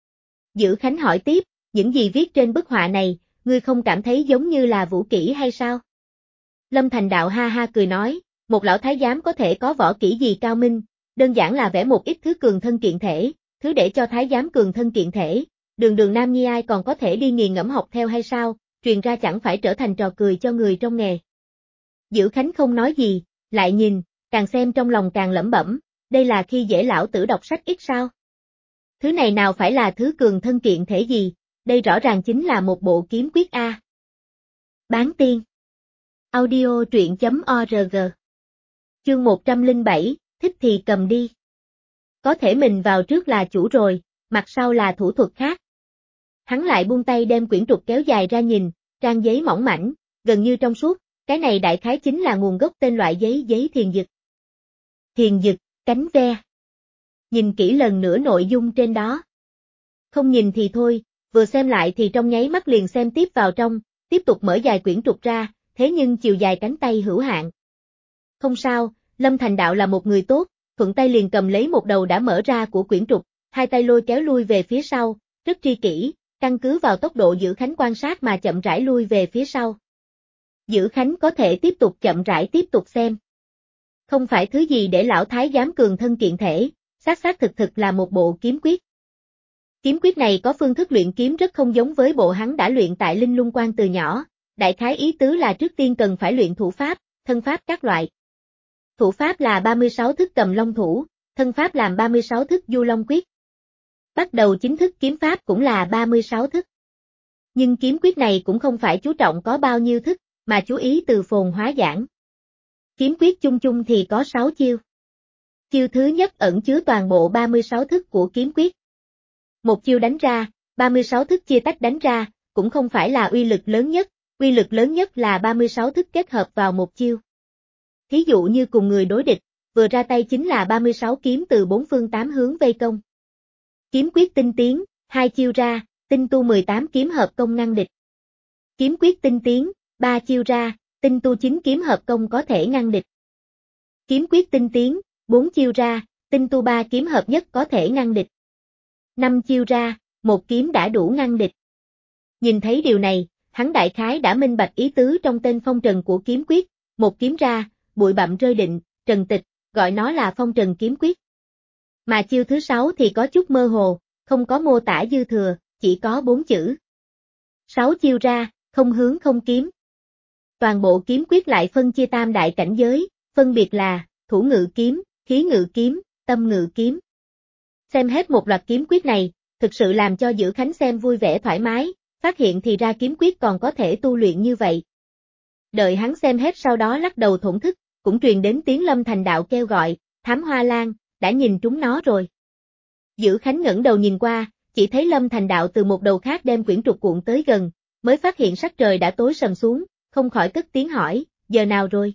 Dữ Khánh hỏi tiếp, những gì viết trên bức họa này, ngươi không cảm thấy giống như là vũ kỹ hay sao? Lâm Thành Đạo ha ha cười nói, một lão thái giám có thể có võ kỹ gì cao minh, đơn giản là vẽ một ít thứ cường thân kiện thể, thứ để cho thái giám cường thân kiện thể, đường nam nhi ai còn có thể đi nghiền ngẫm học theo hay sao, truyền ra chẳng phải trở thành trò cười cho người trong nghề. Dữ Khánh không nói gì, lại nhìn, càng xem trong lòng càng lẩm bẩm, đây là khi dễ lão tử đọc sách ít sao? Thứ này nào phải là thứ cường thân kiện thể gì, đây rõ ràng chính là một bộ kiếm quyết A. Bán tiên. Audio truyện.org. Chương 107, thích thì cầm đi. Có thể mình vào trước là chủ rồi, mặt sau là thủ thuật khác. Hắn lại buông tay đem quyển trục kéo dài ra nhìn, trang giấy mỏng mảnh, gần như trong suốt, cái này đại khái chính là nguồn gốc tên loại giấy thiền dực. Thiền dực, cánh ve. Nhìn kỹ lần nữa nội dung trên đó. Không nhìn thì thôi, vừa xem lại thì trong nháy mắt liền xem tiếp vào trong, tiếp tục mở dài quyển trục ra, thế nhưng chiều dài cánh tay hữu hạn. Không sao, Lâm Thành Đạo là một người tốt, thuận tay liền cầm lấy một đầu đã mở ra của quyển trục, hai tay lôi kéo lui về phía sau, rất tri kỷ, căn cứ vào tốc độ Dữ Khánh quan sát mà chậm rãi lui về phía sau. Dữ Khánh có thể tiếp tục chậm rãi tiếp tục xem. Không phải thứ gì để lão thái giám cường thân kiện thể, xác thực là một bộ kiếm quyết. Kiếm quyết này có phương thức luyện kiếm rất không giống với bộ hắn đã luyện tại Linh Lung Quan từ nhỏ, đại khái ý tứ là trước tiên cần phải luyện thủ pháp, thân pháp các loại. Thủ pháp là 36 thức cầm long thủ, thân pháp làm 36 thức du long quyết. Bắt đầu chính thức kiếm pháp cũng là 36 thức. Nhưng kiếm quyết này cũng không phải chú trọng có bao nhiêu thức, mà chú ý từ phồn hóa giảng. Kiếm quyết chung chung thì có 6 chiêu. Chiêu thứ nhất ẩn chứa toàn bộ 36 thức của kiếm quyết. Một chiêu đánh ra, 36 thức chia tách đánh ra, cũng không phải là uy lực lớn nhất là 36 thức kết hợp vào một chiêu. Thí dụ như cùng người đối địch, vừa ra tay chính là 36 kiếm từ bốn phương tám hướng vây công. Kiếm quyết tinh tiến, hai chiêu ra, tinh tu 18 kiếm hợp công ngăn địch. Kiếm quyết tinh tiến, ba chiêu ra, tinh tu 9 kiếm hợp công có thể ngăn địch. Kiếm quyết tinh tiến, 4 chiêu ra, tinh tu 3 kiếm hợp nhất có thể ngăn địch. 5 chiêu ra, một kiếm đã đủ ngăn địch. Nhìn thấy điều này, hắn đại khái đã minh bạch ý tứ trong tên phong trần của kiếm quyết, một kiếm ra, bụi bặm rơi định, trần tịch, gọi nó là phong trần kiếm quyết. Mà chiêu thứ 6 thì có chút mơ hồ, không có mô tả dư thừa, chỉ có 4 chữ. 6 chiêu ra, không hướng không kiếm. Toàn bộ kiếm quyết lại phân chia tam đại cảnh giới, phân biệt là thủ ngự kiếm, khí ngự kiếm, tâm ngự kiếm. Xem hết một loạt kiếm quyết này, thực sự làm cho Dữ Khánh xem vui vẻ thoải mái, phát hiện thì ra kiếm quyết còn có thể tu luyện như vậy. Đợi hắn xem hết sau đó lắc đầu thổn thức, cũng truyền đến tiếng Lâm Thành Đạo kêu gọi, Thám Hoa Lan, đã nhìn trúng nó rồi. Dữ Khánh ngẩng đầu nhìn qua, chỉ thấy Lâm Thành Đạo từ một đầu khác đem quyển trục cuộn tới gần, mới phát hiện sắc trời đã tối sầm xuống, không khỏi cất tiếng hỏi, giờ nào rồi?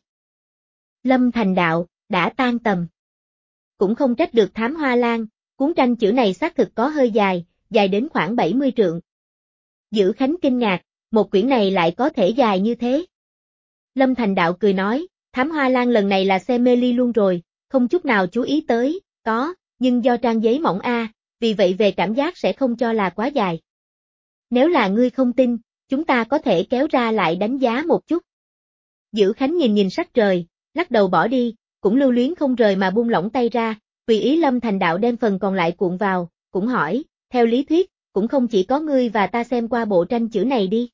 Lâm Thành Đạo, đã tan tầm. Cũng không trách được Thám Hoa Lan, cuốn tranh chữ này xác thực có hơi dài, dài đến khoảng 70 trượng. Dữ Khánh kinh ngạc, một quyển này lại có thể dài như thế. Lâm Thành Đạo cười nói, Thám Hoa Lan lần này là xem mê ly luôn rồi, không chút nào chú ý tới, có, nhưng do trang giấy mỏng vì vậy về cảm giác sẽ không cho là quá dài. Nếu là ngươi không tin, chúng ta có thể kéo ra lại đánh giá một chút. Dữ Khánh nhìn sắc trời, lắc đầu bỏ đi, cũng lưu luyến không rời mà buông lỏng tay ra, tùy ý Lâm Thành Đạo đem phần còn lại cuộn vào, cũng hỏi, theo lý thuyết, cũng không chỉ có ngươi và ta xem qua bộ tranh chữ này đi.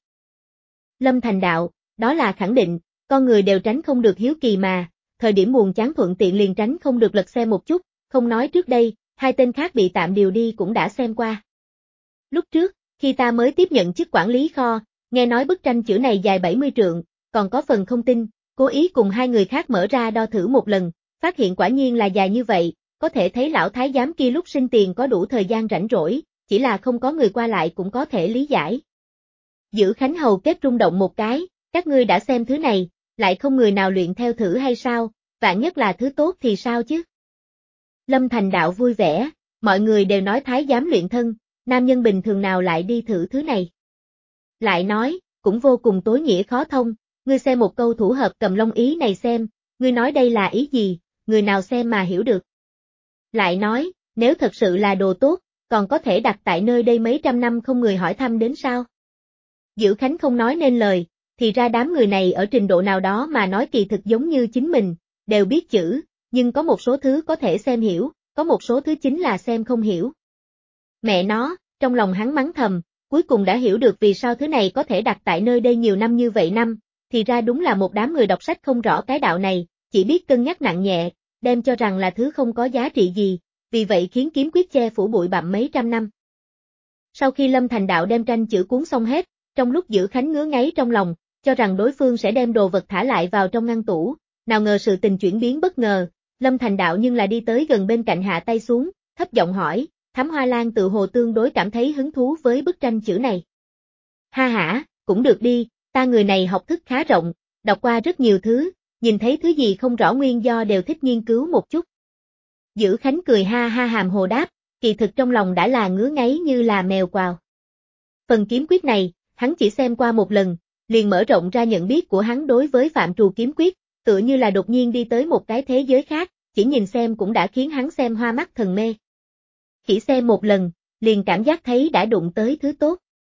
Lâm Thành Đạo, đó là khẳng định, con người đều tránh không được hiếu kỳ mà, thời điểm buồn chán thuận tiện liền tránh không được lật xem một chút, không nói trước đây, hai tên khác bị tạm điều đi cũng đã xem qua. Lúc trước, khi ta mới tiếp nhận chức quản lý kho, nghe nói bức tranh chữ này dài 70 trượng, còn có phần không tin, cố ý cùng hai người khác mở ra đo thử một lần, phát hiện quả nhiên là dài như vậy, có thể thấy lão thái giám kia lúc sinh tiền có đủ thời gian rảnh rỗi, chỉ là không có người qua lại cũng có thể lý giải. Dữ Khánh hầu kết rung động một cái, các ngươi đã xem thứ này, lại không người nào luyện theo thử hay sao, vạn nhất là thứ tốt thì sao chứ? Lâm Thành Đạo vui vẻ, mọi người đều nói thái giám luyện thân, nam nhân bình thường nào lại đi thử thứ này. Lại nói, cũng vô cùng tối nghĩa khó thông, ngươi xem một câu thủ hợp cầm long ý này xem, ngươi nói đây là ý gì, người nào xem mà hiểu được. Lại nói, nếu thật sự là đồ tốt, còn có thể đặt tại nơi đây mấy trăm năm không người hỏi thăm đến sao? Dữ Khánh không nói nên lời, thì ra đám người này ở trình độ nào đó mà nói kỳ thực giống như chính mình, đều biết chữ, nhưng có một số thứ có thể xem hiểu, có một số thứ chính là xem không hiểu. Mẹ nó, trong lòng hắn mắng thầm, cuối cùng đã hiểu được vì sao thứ này có thể đặt tại nơi đây nhiều năm như vậy năm, thì ra đúng là một đám người đọc sách không rõ cái đạo này, chỉ biết cân nhắc nặng nhẹ, đem cho rằng là thứ không có giá trị gì, vì vậy khiến kiếm quyết che phủ bụi bặm mấy trăm năm. Sau khi Lâm Thành Đạo đem tranh chữ cuốn xong hết, trong lúc Dữ Khánh ngứa ngáy trong lòng, cho rằng đối phương sẽ đem đồ vật thả lại vào trong ngăn tủ, nào ngờ sự tình chuyển biến bất ngờ, Lâm Thành Đạo nhưng là đi tới gần bên cạnh hạ tay xuống, thấp giọng hỏi, Thám Hoa Lan tự hồ tương đối cảm thấy hứng thú với bức tranh chữ này. Ha hả, cũng được đi, ta người này học thức khá rộng, đọc qua rất nhiều thứ, nhìn thấy thứ gì không rõ nguyên do đều thích nghiên cứu một chút. Dữ Khánh cười ha ha hàm hồ đáp, kỳ thực trong lòng đã là ngứa ngáy như là mèo quào. Phần kiếm quyết này, hắn chỉ xem qua một lần, liền mở rộng ra nhận biết của hắn đối với phạm trù kiếm quyết, tựa như là đột nhiên đi tới một cái thế giới khác, chỉ nhìn xem cũng đã khiến hắn xem hoa mắt thần mê. Chỉ xem một lần, liền cảm giác thấy đã đụng tới thứ tốt.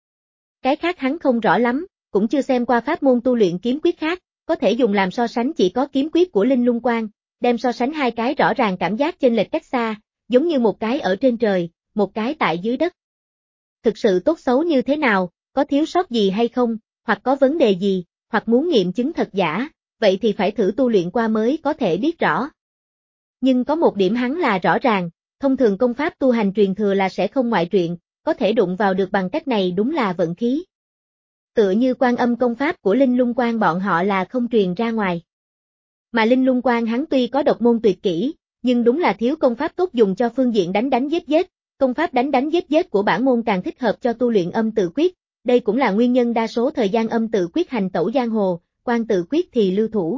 Cái khác hắn không rõ lắm, cũng chưa xem qua pháp môn tu luyện kiếm quyết khác, có thể dùng làm so sánh chỉ có kiếm quyết của Linh Lung Quan, đem so sánh hai cái rõ ràng cảm giác chênh lệch cách xa, giống như một cái ở trên trời, một cái tại dưới đất. Thực sự tốt xấu như thế nào, có thiếu sót gì hay không, hoặc có vấn đề gì, hoặc muốn nghiệm chứng thật giả, vậy thì phải thử tu luyện qua mới có thể biết rõ. Nhưng có một điểm hắn là rõ ràng, thông thường công pháp tu hành truyền thừa là sẽ không ngoại truyện, có thể đụng vào được bằng cách này đúng là vận khí. Tựa như Quan Âm công pháp của Linh Lung Quan bọn họ là không truyền ra ngoài. Mà Linh Lung Quan hắn tuy có độc môn tuyệt kỹ, nhưng đúng là thiếu công pháp tốt dùng cho phương diện đánh giết, công pháp đánh giết của bản môn càng thích hợp cho tu luyện âm tự quyết, đây cũng là nguyên nhân đa số thời gian âm tự quyết hành tẩu giang hồ, quan tự quyết thì lưu thủ.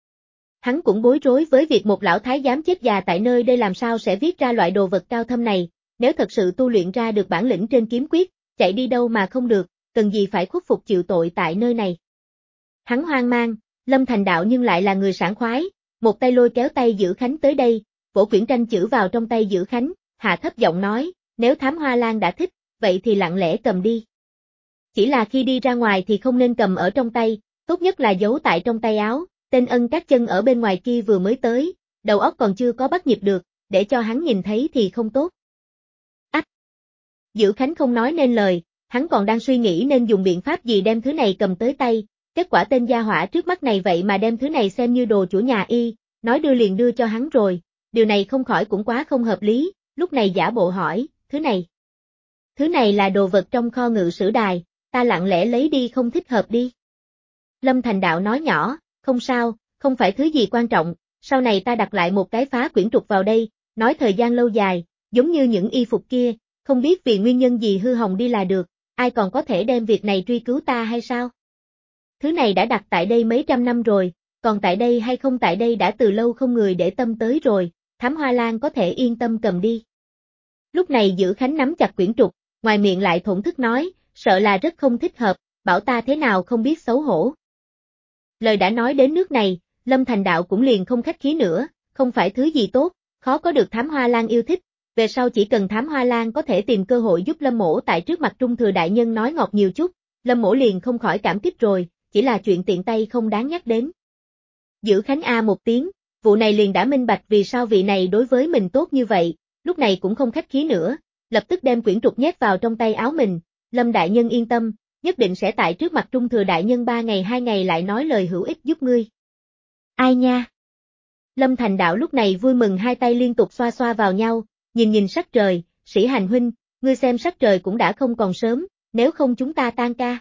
Hắn cũng bối rối với việc một lão thái giám chết già tại nơi đây làm sao sẽ viết ra loại đồ vật cao thâm này, nếu thật sự tu luyện ra được bản lĩnh trên kiếm quyết, chạy đi đâu mà không được, cần gì phải khuất phục chịu tội tại nơi này. Hắn hoang mang, Lâm Thành Đạo nhưng lại là người sảng khoái, một tay lôi kéo tay Dữ Khánh tới đây, vỗ quyển tranh chữ vào trong tay Dữ Khánh, hạ thấp giọng nói, nếu Thám Hoa Lan đã thích, vậy thì lặng lẽ cầm đi. Chỉ là khi đi ra ngoài thì không nên cầm ở trong tay, tốt nhất là giấu tại trong tay áo, tên ân các chân ở bên ngoài kia vừa mới tới, đầu óc còn chưa có bắt nhịp được, để cho hắn nhìn thấy thì không tốt. Ách! Dữ Khánh không nói nên lời, hắn còn đang suy nghĩ nên dùng biện pháp gì đem thứ này cầm tới tay, kết quả tên gia hỏa trước mắt này vậy mà đem thứ này xem như đồ chủ nhà y, nói đưa liền đưa cho hắn rồi, điều này không khỏi cũng quá không hợp lý, lúc này giả bộ hỏi, thứ này là đồ vật trong kho ngự sử đài, ta lặng lẽ lấy đi không thích hợp đi. Lâm Thành Đạo nói nhỏ, không sao, không phải thứ gì quan trọng, sau này ta đặt lại một cái phá quyển trục vào đây, nói thời gian lâu dài, giống như những y phục kia, không biết vì nguyên nhân gì hư hỏng đi là được, ai còn có thể đem việc này truy cứu ta hay sao? Thứ này đã đặt tại đây mấy trăm năm rồi, còn tại đây hay không tại đây đã từ lâu không người để tâm tới rồi, Thám Hoa Lan có thể yên tâm cầm đi. Lúc này Dữ Khánh nắm chặt quyển trục, ngoài miệng lại thổn thức nói, sợ là rất không thích hợp, bảo ta thế nào không biết xấu hổ. Lời đã nói đến nước này, Lâm Thành Đạo cũng liền không khách khí nữa, không phải thứ gì tốt, khó có được Thám Hoa Lan yêu thích, về sau chỉ cần Thám Hoa Lan có thể tìm cơ hội giúp Lâm Mỗ tại trước mặt Trung Thừa Đại Nhân nói ngọt nhiều chút, Lâm Mỗ liền không khỏi cảm kích rồi, chỉ là chuyện tiện tay không đáng nhắc đến. Giữ Khánh A một tiếng, vụ này liền đã minh bạch vì sao vị này đối với mình tốt như vậy, lúc này cũng không khách khí nữa, lập tức đem quyển trục nhét vào trong tay áo mình, Lâm Đại Nhân yên tâm, nhất định sẽ tại trước mặt Trung Thừa Đại Nhân 3 ngày 2 ngày lại nói lời hữu ích giúp ngươi. Ai nha? Lâm Thành Đạo lúc này vui mừng hai tay liên tục xoa xoa vào nhau, nhìn sắc trời, Sĩ Hành huynh, ngươi xem sắc trời cũng đã không còn sớm, nếu không chúng ta tan ca.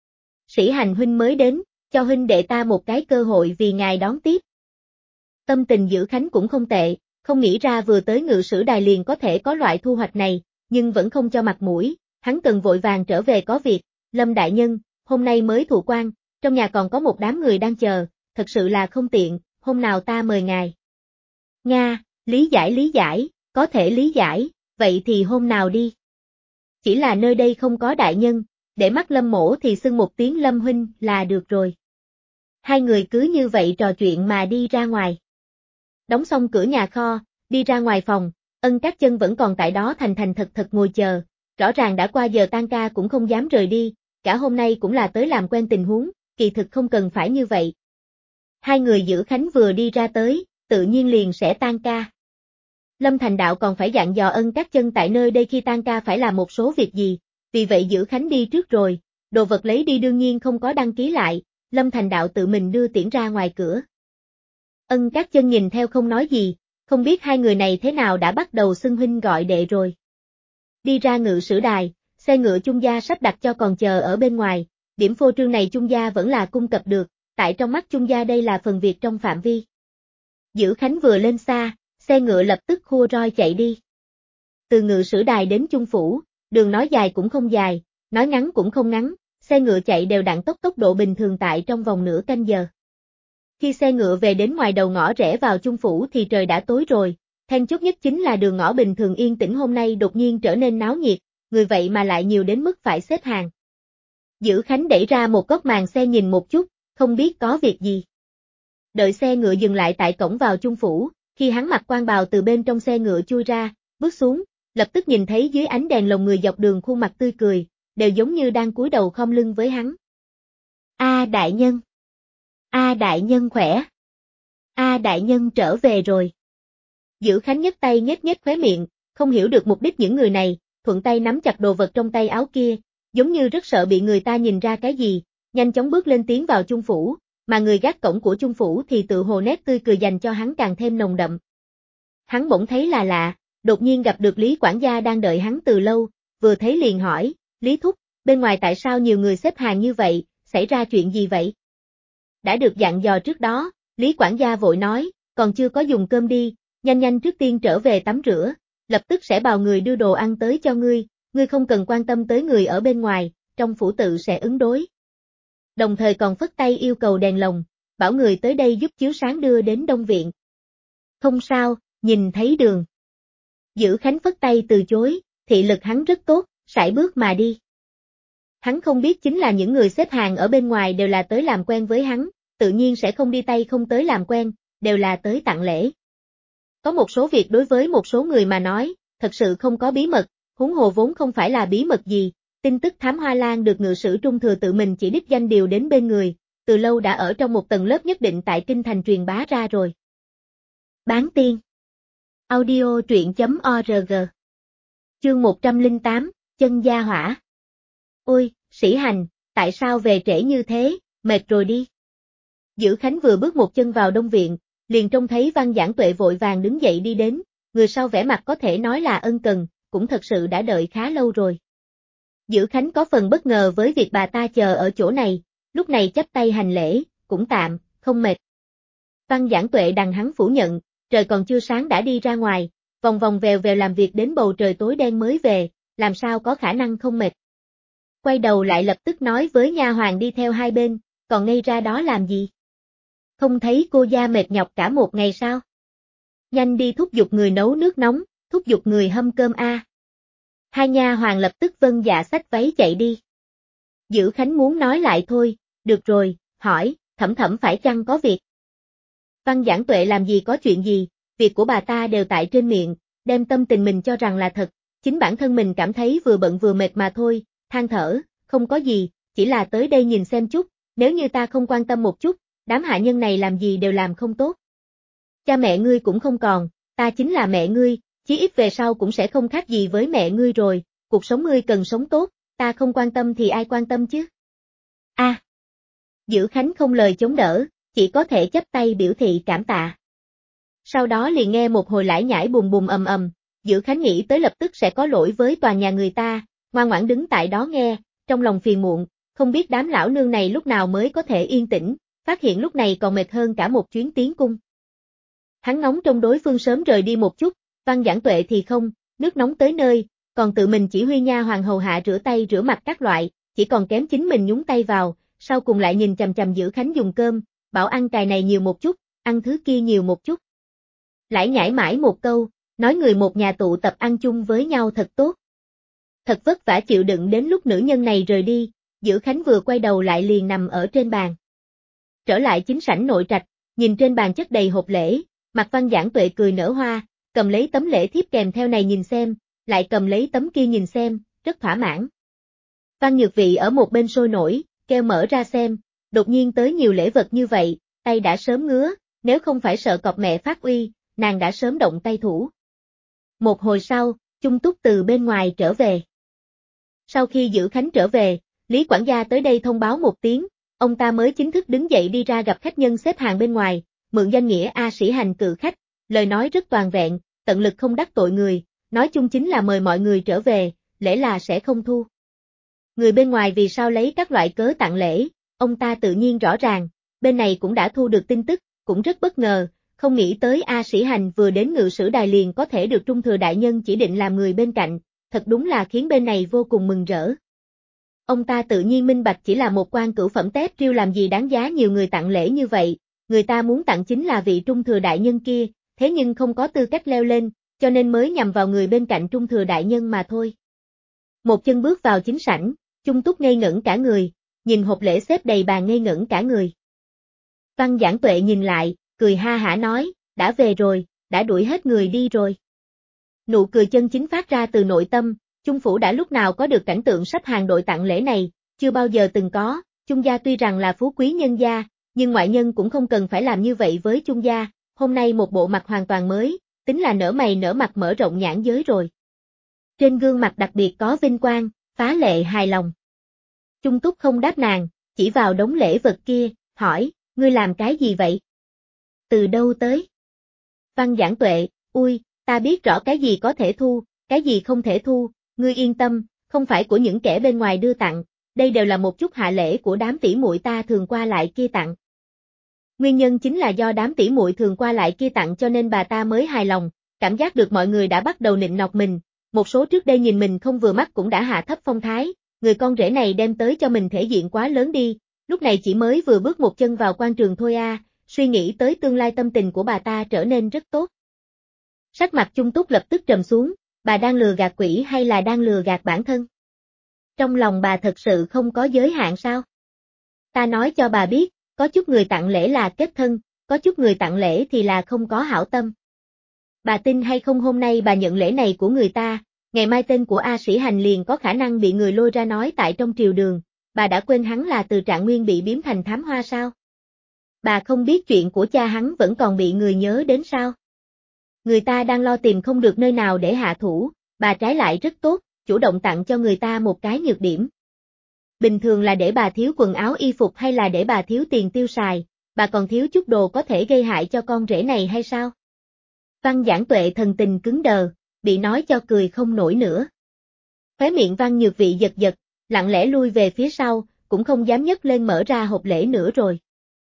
Sĩ Hành huynh mới đến, cho huynh đệ ta một cái cơ hội vì ngài đón tiếp. Tâm tình Giữ Khánh cũng không tệ, không nghĩ ra vừa tới Ngự Sử Đài liền có thể có loại thu hoạch này, nhưng vẫn không cho mặt mũi, hắn cần vội vàng trở về có việc, Lâm Đại Nhân, hôm nay mới thụ quan, trong nhà còn có một đám người đang chờ, thật sự là không tiện, hôm nào ta mời ngài. Nga, lý giải, có thể lý giải, vậy thì hôm nào đi. Chỉ là nơi đây không có đại nhân, để mắt Lâm Mỗ thì xưng một tiếng Lâm huynh là được rồi. Hai người cứ như vậy trò chuyện mà đi ra ngoài. Đóng xong cửa nhà kho, đi ra ngoài phòng, Ân Các Chân vẫn còn tại đó thành thật ngồi chờ, rõ ràng đã qua giờ tan ca cũng không dám rời đi, cả hôm nay cũng là tới làm quen tình huống, kỳ thực không cần phải như vậy. Hai người Giữ Khánh vừa đi ra tới, tự nhiên liền sẽ tan ca. Lâm Thành Đạo còn phải dặn dò Ân Các Chân tại nơi đây khi tan ca phải làm một số việc gì, vì vậy Giữ Khánh đi trước rồi, đồ vật lấy đi đương nhiên không có đăng ký lại, Lâm Thành Đạo tự mình đưa tiễn ra ngoài cửa. Ân Các Chân nhìn theo không nói gì, không biết hai người này thế nào đã bắt đầu xưng huynh gọi đệ rồi. Đi ra Ngự Sử Đài, xe ngựa Chung gia sắp đặt cho còn chờ ở bên ngoài, điểm phô trương này Chung gia vẫn là cung cập được, tại trong mắt Chung gia đây là phần việc trong phạm vi. Giữ Khánh vừa lên xa, xe ngựa lập tức khua roi chạy đi. Từ Ngự Sử Đài đến Chung phủ, đường nói dài cũng không dài, nói ngắn cũng không ngắn, xe ngựa chạy đều đặn tốc độ bình thường tại trong vòng nửa canh giờ. Khi xe ngựa về đến ngoài đầu ngõ rẽ vào Chung phủ thì trời đã tối rồi, then chốt nhất chính là đường ngõ bình thường yên tĩnh hôm nay đột nhiên trở nên náo nhiệt, người vậy mà lại nhiều đến mức phải xếp hàng. Giữ Khánh đẩy ra một góc màn xe nhìn một chút, không biết có việc gì. Đợi xe ngựa dừng lại tại cổng vào Chung phủ, khi hắn mặc quan bào từ bên trong xe ngựa chui ra, bước xuống, lập tức nhìn thấy dưới ánh đèn lồng người dọc đường khuôn mặt tươi cười, đều giống như đang cúi đầu khom lưng với hắn. A đại nhân! A đại nhân khỏe! A đại nhân trở về rồi! Giữ Khánh nhấc tay nhếch khóe miệng, không hiểu được mục đích những người này, thuận tay nắm chặt đồ vật trong tay áo kia, giống như rất sợ bị người ta nhìn ra cái gì, nhanh chóng bước lên tiến vào Chung phủ, mà người gác cổng của Chung phủ thì tự hồ nét tươi cười dành cho hắn càng thêm nồng đậm. Hắn bỗng thấy là lạ, đột nhiên gặp được Lý quản gia đang đợi hắn từ lâu, vừa thấy liền hỏi, Lý thúc, bên ngoài tại sao nhiều người xếp hàng như vậy, xảy ra chuyện gì vậy? Đã được dặn dò trước đó, Lý quản gia vội nói, còn chưa có dùng cơm đi, nhanh trước tiên trở về tắm rửa, lập tức sẽ bảo người đưa đồ ăn tới cho ngươi không cần quan tâm tới người ở bên ngoài, trong phủ tự sẽ ứng đối. Đồng thời còn phất tay yêu cầu đèn lồng, bảo người tới đây giúp chiếu sáng đưa đến Đông Viện. Không sao, nhìn thấy đường. Giữ Khánh phất tay từ chối, thị lực hắn rất tốt, sải bước mà đi. Hắn không biết chính là những người xếp hàng ở bên ngoài đều là tới làm quen với hắn, tự nhiên sẽ không đi tay không tới làm quen, đều là tới tặng lễ. Có một số việc đối với một số người mà nói, thật sự không có bí mật, huống hồ vốn không phải là bí mật gì, tin tức Thám Hoa Lan được Ngự Sử Trung Thừa tự mình chỉ đích danh điều đến bên người, từ lâu đã ở trong một tầng lớp nhất định tại kinh thành truyền bá ra rồi. Bán tiên. Audio truyện.org. Chương 108, chân gia hỏa. Ôi, Sĩ Hành, tại sao về trễ như thế, mệt rồi đi. Giữ Khánh vừa bước một chân vào Đông Viện, liền trông thấy Văn Giảng Tuệ vội vàng đứng dậy đi đến, người sau vẻ mặt có thể nói là ân cần, cũng thật sự đã đợi khá lâu rồi. Giữ Khánh có phần bất ngờ với việc bà ta chờ ở chỗ này, lúc này chắp tay hành lễ, cũng tạm, không mệt. Văn Giảng Tuệ đằng hắn phủ nhận, trời còn chưa sáng đã đi ra ngoài, vòng vòng vèo vèo làm việc đến bầu trời tối đen mới về, làm sao có khả năng không mệt. Quay đầu lại lập tức nói với nha hoàn đi theo hai bên, còn ngây ra đó làm gì? Không thấy cô gia mệt nhọc cả một ngày sao? Nhanh đi thúc giục người nấu nước nóng, thúc giục người hâm cơm a. Hai nha hoàn lập tức vâng dạ xách váy chạy đi. Dữ Khánh muốn nói lại thôi, được rồi, hỏi, Thẩm Thẩm phải chăng có việc? Văn Giảng Tuệ làm gì có chuyện gì, việc của bà ta đều tại trên miệng, đem tâm tình mình cho rằng là thật, chính bản thân mình cảm thấy vừa bận vừa mệt mà thôi, than thở, không có gì, chỉ là tới đây nhìn xem chút, nếu như ta không quan tâm một chút, đám hạ nhân này làm gì đều làm không tốt. Cha mẹ ngươi cũng không còn, ta chính là mẹ ngươi, chí ít về sau cũng sẽ không khác gì với mẹ ngươi rồi, cuộc sống ngươi cần sống tốt, ta không quan tâm thì ai quan tâm chứ? Dữ Khánh không lời chống đỡ, chỉ có thể chắp tay biểu thị cảm tạ. Sau đó liền nghe một hồi lải nhải bùm bùm ầm ầm, Dữ Khánh nghĩ tới lập tức sẽ có lỗi với tòa nhà người ta, ngoan ngoãn đứng tại đó nghe, trong lòng phiền muộn, không biết đám lão nương này lúc nào mới có thể yên tĩnh, phát hiện lúc này còn mệt hơn cả một chuyến tiến cung. Hắn nóng trong đối phương sớm rời đi một chút, Văn Giảng Tuệ thì không, nước nóng tới nơi, còn tự mình chỉ huy nha hoàng hầu hạ rửa tay rửa mặt các loại, chỉ còn kém chính mình nhúng tay vào, sau cùng lại nhìn chằm chằm Dữ Khánh dùng cơm, bảo ăn cài này nhiều một chút, ăn thứ kia nhiều một chút. Lải nhải mãi một câu, nói người một nhà tụ tập ăn chung với nhau thật tốt. Thật vất vả chịu đựng đến lúc nữ nhân này rời đi, Dữ Khánh vừa quay đầu lại liền nằm ở trên bàn. Trở lại chính sảnh nội trạch, nhìn trên bàn chất đầy hộp lễ, mặt Văn Giảng Tuệ cười nở hoa, cầm lấy tấm lễ thiếp kèm theo này nhìn xem, lại cầm lấy tấm kia nhìn xem, rất thỏa mãn. Văn Nhược Vị ở một bên sôi nổi, kêu mở ra xem, đột nhiên tới nhiều lễ vật như vậy, tay đã sớm ngứa, nếu không phải sợ cọp mẹ phát uy, nàng đã sớm động tay thủ. Một hồi sau, Chung Túc từ bên ngoài trở về. Sau khi Dữ Khánh trở về, Lý quản gia tới đây thông báo một tiếng, ông ta mới chính thức đứng dậy đi ra gặp khách nhân xếp hàng bên ngoài, mượn danh nghĩa A Sĩ Hành cự khách, lời nói rất toàn vẹn, tận lực không đắc tội người, nói chung chính là mời mọi người trở về, lễ là sẽ không thu. Người bên ngoài vì sao lấy các loại cớ tặng lễ, ông ta tự nhiên rõ ràng, bên này cũng đã thu được tin tức, cũng rất bất ngờ, không nghĩ tới A Sĩ Hành vừa đến Ngự Sử Đài liền có thể được Trung Thừa Đại Nhân chỉ định làm người bên cạnh, thật đúng là khiến bên này vô cùng mừng rỡ. Ông ta tự nhiên minh bạch chỉ là một quan cửu phẩm tép triêu làm gì đáng giá nhiều người tặng lễ như vậy, người ta muốn tặng chính là vị Trung Thừa Đại Nhân kia, thế nhưng không có tư cách leo lên, cho nên mới nhằm vào người bên cạnh Trung Thừa Đại Nhân mà thôi. Một chân bước vào chính sảnh, Chung Túc ngây ngẩn cả người, nhìn hộp lễ xếp đầy bàn ngây ngẩn cả người. Văn Giảng Tuệ nhìn lại, cười ha hả nói, đã về rồi, đã đuổi hết người đi rồi. Nụ cười chân chính phát ra từ nội tâm, Chung phủ đã lúc nào có được cảnh tượng sắp hàng đội tặng lễ này, chưa bao giờ từng có, Chung gia tuy rằng là phú quý nhân gia, nhưng ngoại nhân cũng không cần phải làm như vậy với Chung gia, hôm nay một bộ mặt hoàn toàn mới, tính là nở mày nở mặt mở rộng nhãn giới rồi. Trên gương mặt đặc biệt có vinh quang, phá lệ hài lòng. Chung Túc không đáp nàng, chỉ vào đống lễ vật kia, hỏi, ngươi làm cái gì vậy? Từ đâu tới? Văn Giảng Tuệ, ui, ta biết rõ cái gì có thể thu, cái gì không thể thu, ngươi yên tâm, không phải của những kẻ bên ngoài đưa tặng, đây đều là một chút hạ lễ của đám tỷ muội ta thường qua lại kia tặng. Nguyên nhân chính là do đám tỷ muội thường qua lại kia tặng cho nên bà ta mới hài lòng, cảm giác được mọi người đã bắt đầu nịnh nọt mình, một số trước đây nhìn mình không vừa mắt cũng đã hạ thấp phong thái, người con rể này đem tới cho mình thể diện quá lớn đi, lúc này chỉ mới vừa bước một chân vào quan trường thôi a, suy nghĩ tới tương lai tâm tình của bà ta trở nên rất tốt. Sắc mặt Chung Túc lập tức trầm xuống, bà đang lừa gạt quỷ hay là đang lừa gạt bản thân? Trong lòng bà thật sự không có giới hạn sao? Ta nói cho bà biết, có chút người tặng lễ là kết thân, có chút người tặng lễ thì là không có hảo tâm. Bà tin hay không hôm nay bà nhận lễ này của người ta, ngày mai tên của A Sĩ Hành liền có khả năng bị người lôi ra nói tại trong triều đường, bà đã quên hắn là từ Trạng Nguyên bị biếm thành thám hoa sao? Bà không biết chuyện của cha hắn vẫn còn bị người nhớ đến sao? Người ta đang lo tìm không được nơi nào để hạ thủ, bà trái lại rất tốt, chủ động tặng cho người ta một cái nhược điểm. Bình thường là để bà thiếu quần áo y phục hay là để bà thiếu tiền tiêu xài, bà còn thiếu chút đồ có thể gây hại cho con rể này hay sao? Văn Giảng Tuệ thần tình cứng đờ, bị nói cho cười không nổi nữa. Khóe miệng Văn Nhược Vị giật giật, lặng lẽ lui về phía sau, cũng không dám nhấc lên mở ra hộp lễ nữa rồi.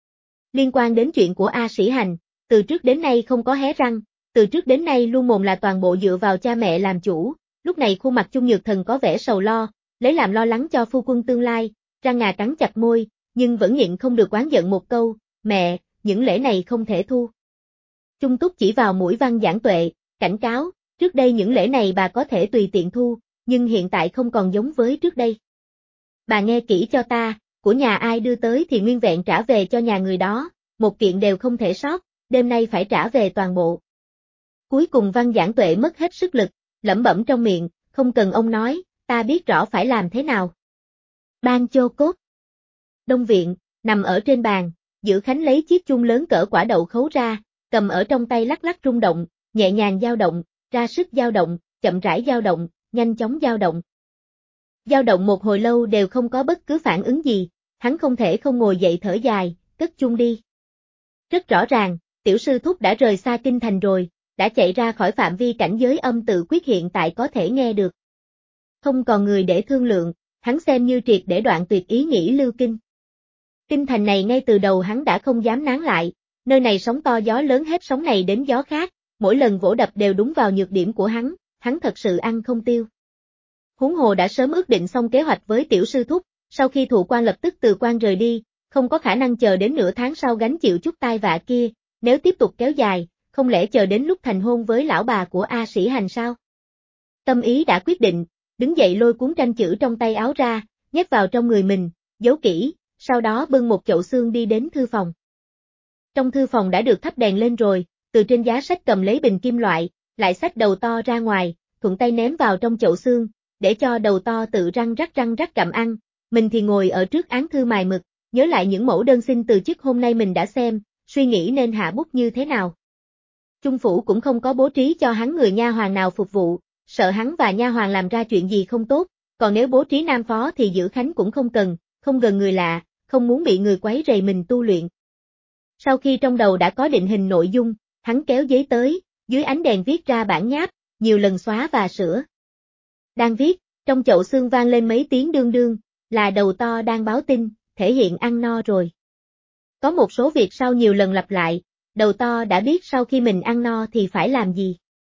Liên quan đến chuyện của A Sĩ Hành, từ trước đến nay không có hé răng, từ trước đến nay luôn mồm là toàn bộ dựa vào cha mẹ làm chủ, lúc này khuôn mặt Chung Nhược Thần có vẻ sầu lo, lấy làm lo lắng cho phu quân tương lai, răng ngà cắn chặt môi, nhưng vẫn nhịn không được oán giận một câu, mẹ, những lễ này không thể thu. Chung Túc chỉ vào mũi Văn Giảng Tuệ, cảnh cáo, trước đây những lễ này bà có thể tùy tiện thu, nhưng hiện tại không còn giống với trước đây. Bà nghe kỹ cho ta, của nhà ai đưa tới thì nguyên vẹn trả về cho nhà người đó, một kiện đều không thể sót, đêm nay phải trả về toàn bộ. Cuối cùng Văn Giảng Tuệ mất hết sức lực, lẩm bẩm trong miệng, không cần ông nói, ta biết rõ phải làm thế nào. Ban Chô Cốt. Đông viện, nằm ở trên bàn, Dữ Khánh lấy chiếc chuông lớn cỡ quả đậu khấu ra, cầm ở trong tay lắc lắc rung động, nhẹ nhàng dao động, ra sức dao động, chậm rãi dao động, nhanh chóng dao động. Dao động một hồi lâu đều không có bất cứ phản ứng gì, hắn không thể không ngồi dậy thở dài, cất chuông đi. Rất rõ ràng, tiểu sư thúc đã rời xa kinh thành rồi, đã chạy ra khỏi phạm vi cảnh giới âm tự quyết hiện tại có thể nghe được. Không còn người để thương lượng, hắn xem như triệt để đoạn tuyệt ý nghĩ lưu kinh. Kinh thành này ngay từ đầu hắn đã không dám nán lại, nơi này sóng to gió lớn hết sóng này đến gió khác, mỗi lần vỗ đập đều đúng vào nhược điểm của hắn thật sự ăn không tiêu. Huống hồ đã sớm ước định xong kế hoạch với tiểu sư thúc, sau khi thụ quan lập tức từ quan rời đi, không có khả năng chờ đến nửa tháng sau gánh chịu chút tai vạ kia, nếu tiếp tục kéo dài, không lẽ chờ đến lúc thành hôn với lão bà của A Sĩ Hành sao? Tâm ý đã quyết định, đứng dậy lôi cuốn tranh chữ trong tay áo ra, nhét vào trong người mình, giấu kỹ, sau đó bưng một chậu xương đi đến thư phòng. Trong thư phòng đã được thắp đèn lên rồi, từ trên giá sách cầm lấy bình kim loại, lại xách đầu to ra ngoài, thuận tay ném vào trong chậu xương, để cho đầu to tự răng rắc gặm ăn, mình thì ngồi ở trước án thư mài mực, nhớ lại những mẫu đơn xin từ chức hôm nay mình đã xem, suy nghĩ nên hạ bút như thế nào. Trung phủ cũng không có bố trí cho hắn người nha hoàn nào phục vụ, sợ hắn và nha hoàn làm ra chuyện gì không tốt, còn nếu bố trí nam phó thì Dữ Khánh cũng không cần, không gần người lạ, không muốn bị người quấy rầy mình tu luyện. Sau khi trong đầu đã có định hình nội dung, hắn kéo giấy tới, dưới ánh đèn viết ra bản nháp, nhiều lần xóa và sửa. Đang viết, trong chậu xương vang lên mấy tiếng đương đương, là đầu to đang báo tin, thể hiện ăn no rồi. Có một số việc sau nhiều lần lặp lại, đầu to đã biết sau khi mình ăn no thì phải làm gì.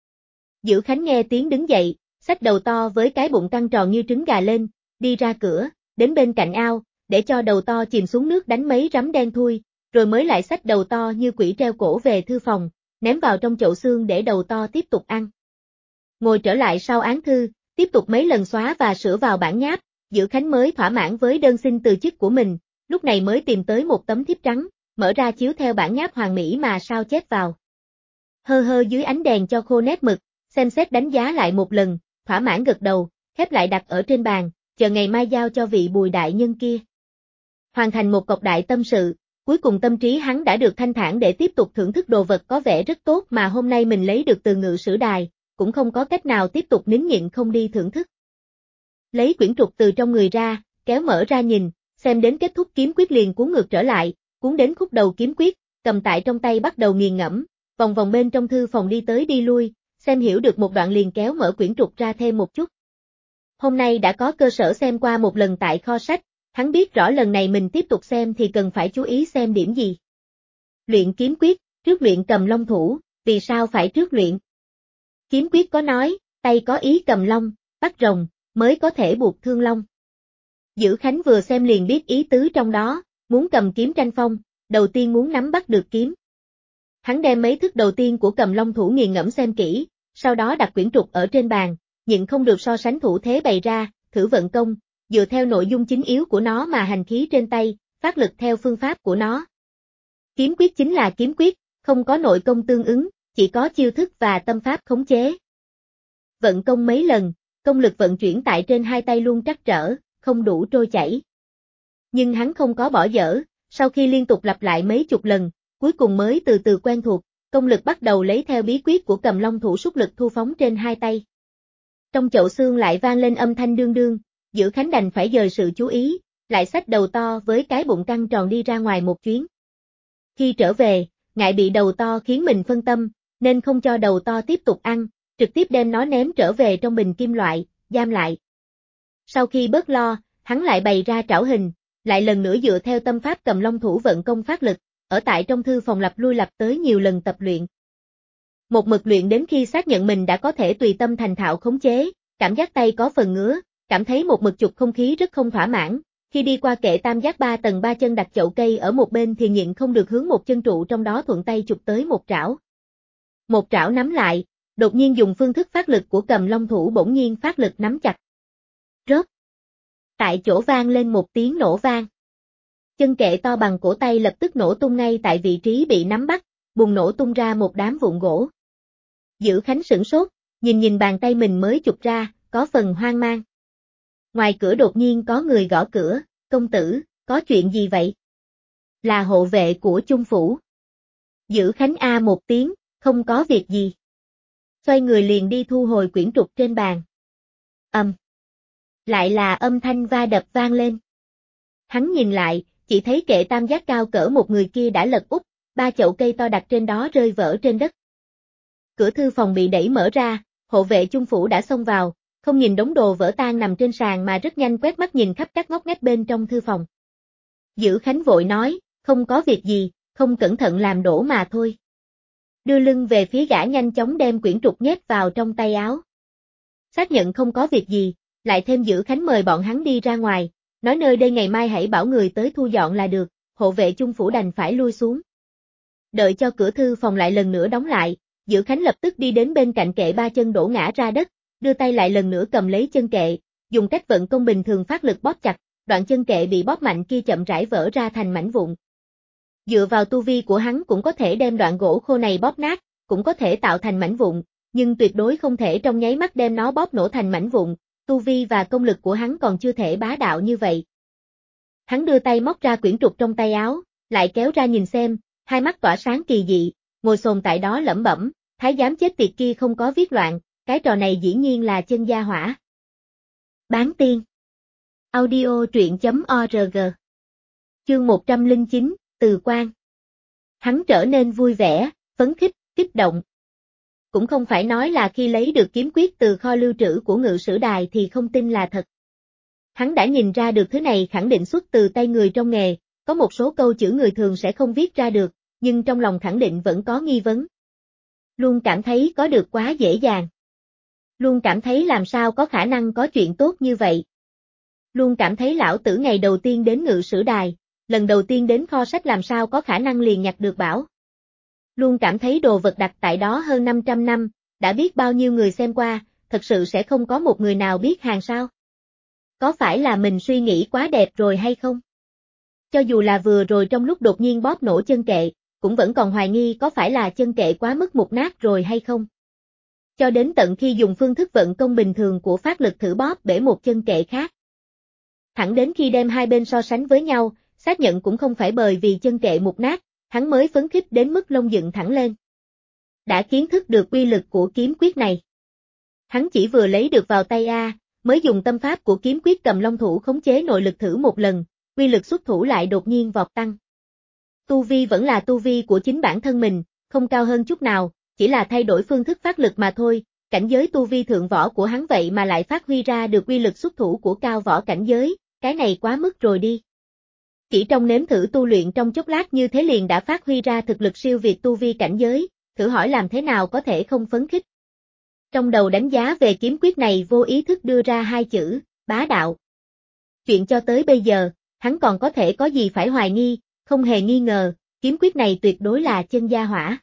Dữ Khánh nghe tiếng đứng dậy, xách đầu to với cái bụng căng tròn như trứng gà lên, đi ra cửa, đến bên cạnh ao, để cho đầu to chìm xuống nước đánh mấy rắm đen thui, rồi mới lại xách đầu to như quỷ treo cổ về thư phòng, ném vào trong chậu xương để đầu to tiếp tục ăn. Ngồi trở lại sau án thư, tiếp tục mấy lần xóa và sửa vào bản nháp, Dữ Khánh mới thỏa mãn với đơn xin từ chức của mình, lúc này mới tìm tới một tấm thiếp trắng, mở ra chiếu theo bản nháp hoàn mỹ mà sao chép vào. Hơ hơ dưới ánh đèn cho khô nét mực, xem xét đánh giá lại một lần, thỏa mãn gật đầu, khép lại đặt ở trên bàn, chờ ngày mai giao cho vị Bùi đại nhân kia. Hoàn thành một cọc đại tâm sự, cuối cùng tâm trí hắn đã được thanh thản để tiếp tục thưởng thức đồ vật có vẻ rất tốt mà hôm nay mình lấy được từ Ngự Sử Đài, cũng không có cách nào tiếp tục nín nhịn không đi thưởng thức. Lấy quyển trục từ trong người ra, kéo mở ra nhìn, xem đến kết thúc kiếm quyết liền cuốn ngược trở lại, cuốn đến khúc đầu kiếm quyết, cầm tại trong tay bắt đầu nghiền ngẫm, vòng vòng bên trong thư phòng đi tới đi lui, xem hiểu được một đoạn liền kéo mở quyển trục ra thêm một chút. Hôm nay đã có cơ sở xem qua một lần tại kho sách, hắn biết rõ lần này mình tiếp tục xem thì cần phải chú ý xem điểm gì. Luyện kiếm quyết, trước luyện cầm long thủ, vì sao phải trước luyện? Kiếm quyết có nói, tay có ý cầm long, bắt rồng, mới có thể buộc thương long. Dữ Khánh vừa xem liền biết ý tứ trong đó, muốn cầm kiếm tranh phong, đầu tiên muốn nắm bắt được kiếm. Hắn đem mấy thức đầu tiên của cầm long thủ nghiền ngẫm xem kỹ, sau đó đặt quyển trục ở trên bàn, nhịn không được so sánh thủ thế bày ra, thử vận công, dựa theo nội dung chính yếu của nó mà hành khí trên tay, phát lực theo phương pháp của nó. Kiếm quyết chính là kiếm quyết, không có nội công tương ứng, chỉ có chiêu thức và tâm pháp khống chế. Vận công mấy lần, công lực vận chuyển tại trên hai tay luôn trắc trở, không đủ trôi chảy. Nhưng hắn không có bỏ dở, sau khi liên tục lặp lại mấy chục lần, cuối cùng mới từ từ quen thuộc, công lực bắt đầu lấy theo bí quyết của cầm long thủ xúc lực thu phóng trên hai tay. Trong chậu xương lại vang lên âm thanh đương đương, Dữ Khánh đành phải dời sự chú ý, lại xách đầu to với cái bụng căng tròn đi ra ngoài một chuyến. Khi trở về, ngại bị đầu to khiến mình phân tâm, nên không cho đầu to tiếp tục ăn, trực tiếp đem nó ném trở về trong bình kim loại, giam lại. Sau khi bớt lo, hắn lại bày ra trảo hình, lại lần nữa dựa theo tâm pháp cầm long thủ vận công phát lực, ở tại trong thư phòng lặp lui lặp tới nhiều lần tập luyện. Một mực luyện đến khi xác nhận mình đã có thể tùy tâm thành thạo khống chế, cảm giác tay có phần ngứa, cảm thấy một mực chụp không khí rất không thỏa mãn, khi đi qua kệ tam giác 3 tầng 3 chân đặt chậu cây ở một bên thì nhịn không được hướng một chân trụ trong đó thuận tay chụp tới một trảo. Một trảo nắm lại, đột nhiên dùng phương thức phát lực của cầm long thủ bỗng nhiên phát lực nắm chặt. Rớp. Tại chỗ vang lên một tiếng nổ vang. Chân kệ to bằng cổ tay lập tức nổ tung ngay tại vị trí bị nắm bắt, bùng nổ tung ra một đám vụn gỗ. Dữ Khánh sửng sốt, nhìn bàn tay mình mới chụp ra, có phần hoang mang. Ngoài cửa đột nhiên có người gõ cửa, công tử, có chuyện gì vậy? Là hộ vệ của Chung phủ. Dữ Khánh a một tiếng, không có việc gì. Xoay người liền đi thu hồi quyển trục trên bàn. Lại là âm thanh va đập vang lên. Hắn nhìn lại, chỉ thấy kệ tam giác cao cỡ một người kia đã lật úp, 3 chậu cây to đặt trên đó rơi vỡ trên đất. Cửa thư phòng bị đẩy mở ra, hộ vệ Chung phủ đã xông vào, không nhìn đống đồ vỡ tan nằm trên sàn mà rất nhanh quét mắt nhìn khắp các ngóc ngách bên trong thư phòng. Dữ Khánh vội nói, không có việc gì, không cẩn thận làm đổ mà thôi. Đưa lưng về phía gã nhanh chóng đem quyển trục nhét vào trong tay áo. Xác nhận không có việc gì, lại thêm Dữ Khánh mời bọn hắn đi ra ngoài, nói nơi đây ngày mai hãy bảo người tới thu dọn là được, hộ vệ Chung phủ đành phải lui xuống. Đợi cho cửa thư phòng lại lần nữa đóng lại, Dữ Khánh lập tức đi đến bên cạnh kệ 3 chân đổ ngã ra đất, đưa tay lại lần nữa cầm lấy chân kệ, dùng cách vận công bình thường phát lực bóp chặt, đoạn chân kệ bị bóp mạnh kia chậm rãi vỡ ra thành mảnh vụn. Dựa vào tu vi của hắn cũng có thể đem đoạn gỗ khô này bóp nát, cũng có thể tạo thành mảnh vụn, nhưng tuyệt đối không thể trong nháy mắt đem nó bóp nổ thành mảnh vụn, tu vi và công lực của hắn còn chưa thể bá đạo như vậy. Hắn đưa tay móc ra quyển trục trong tay áo, lại kéo ra nhìn xem, hai mắt tỏa sáng kỳ dị, ngồi xổm tại đó lẩm bẩm, thái giám chết tiệt kia không có viết loạn, cái trò này dĩ nhiên là chân gia hỏa. Bán tiên. Audio truyện.org. Chương 109, Từ Quan. Hắn trở nên vui vẻ, phấn khích, kích động. Cũng không phải nói là khi lấy được kiếm quyết từ kho lưu trữ của Ngự Sử Đài thì không tin là thật. Hắn đã nhìn ra được thứ này khẳng định xuất từ tay người trong nghề, có một số câu chữ người thường sẽ không viết ra được, nhưng trong lòng khẳng định vẫn có nghi vấn. Luôn cảm thấy có được quá dễ dàng. Luôn cảm thấy làm sao có khả năng có chuyện tốt như vậy. Luôn cảm thấy lão tử ngày đầu tiên đến Ngự Sử Đài, lần đầu tiên đến kho sách làm sao có khả năng liền nhặt được bảo. Luôn cảm thấy đồ vật đặt tại đó hơn 500 năm, đã biết bao nhiêu người xem qua, thật sự sẽ không có một người nào biết hàng sao. Có phải là mình suy nghĩ quá đẹp rồi hay không? Cho dù là vừa rồi trong lúc đột nhiên bóp nổ chân kệ, cũng vẫn còn hoài nghi có phải là chân kệ quá mức mục nát rồi hay không. Cho đến tận khi dùng phương thức vận công bình thường của phát lực thử bóp bể một chân kệ khác. Thẳng đến khi đem hai bên so sánh với nhau, xác nhận cũng không phải bởi vì chân kệ mục nát, hắn mới phấn khích đến mức lông dựng thẳng lên. Đã kiến thức được uy lực của kiếm quyết này. Hắn chỉ vừa lấy được vào tay mới dùng tâm pháp của kiếm quyết cầm long thủ khống chế nội lực thử một lần, uy lực xuất thủ lại đột nhiên vọt tăng. Tu vi vẫn là tu vi của chính bản thân mình, không cao hơn chút nào, chỉ là thay đổi phương thức phát lực mà thôi, cảnh giới tu vi thượng võ của hắn vậy mà lại phát huy ra được uy lực xuất thủ của cao võ cảnh giới, cái này quá mức rồi đi. Chỉ trong nếm thử tu luyện trong chốc lát như thế liền đã phát huy ra thực lực siêu việt tu vi cảnh giới, thử hỏi làm thế nào có thể không phấn khích. Trong đầu đánh giá về kiếm quyết này vô ý thức đưa ra hai chữ, bá đạo. Chuyện cho tới bây giờ, hắn còn có thể có gì phải hoài nghi, không hề nghi ngờ, kiếm quyết này tuyệt đối là chân gia hỏa.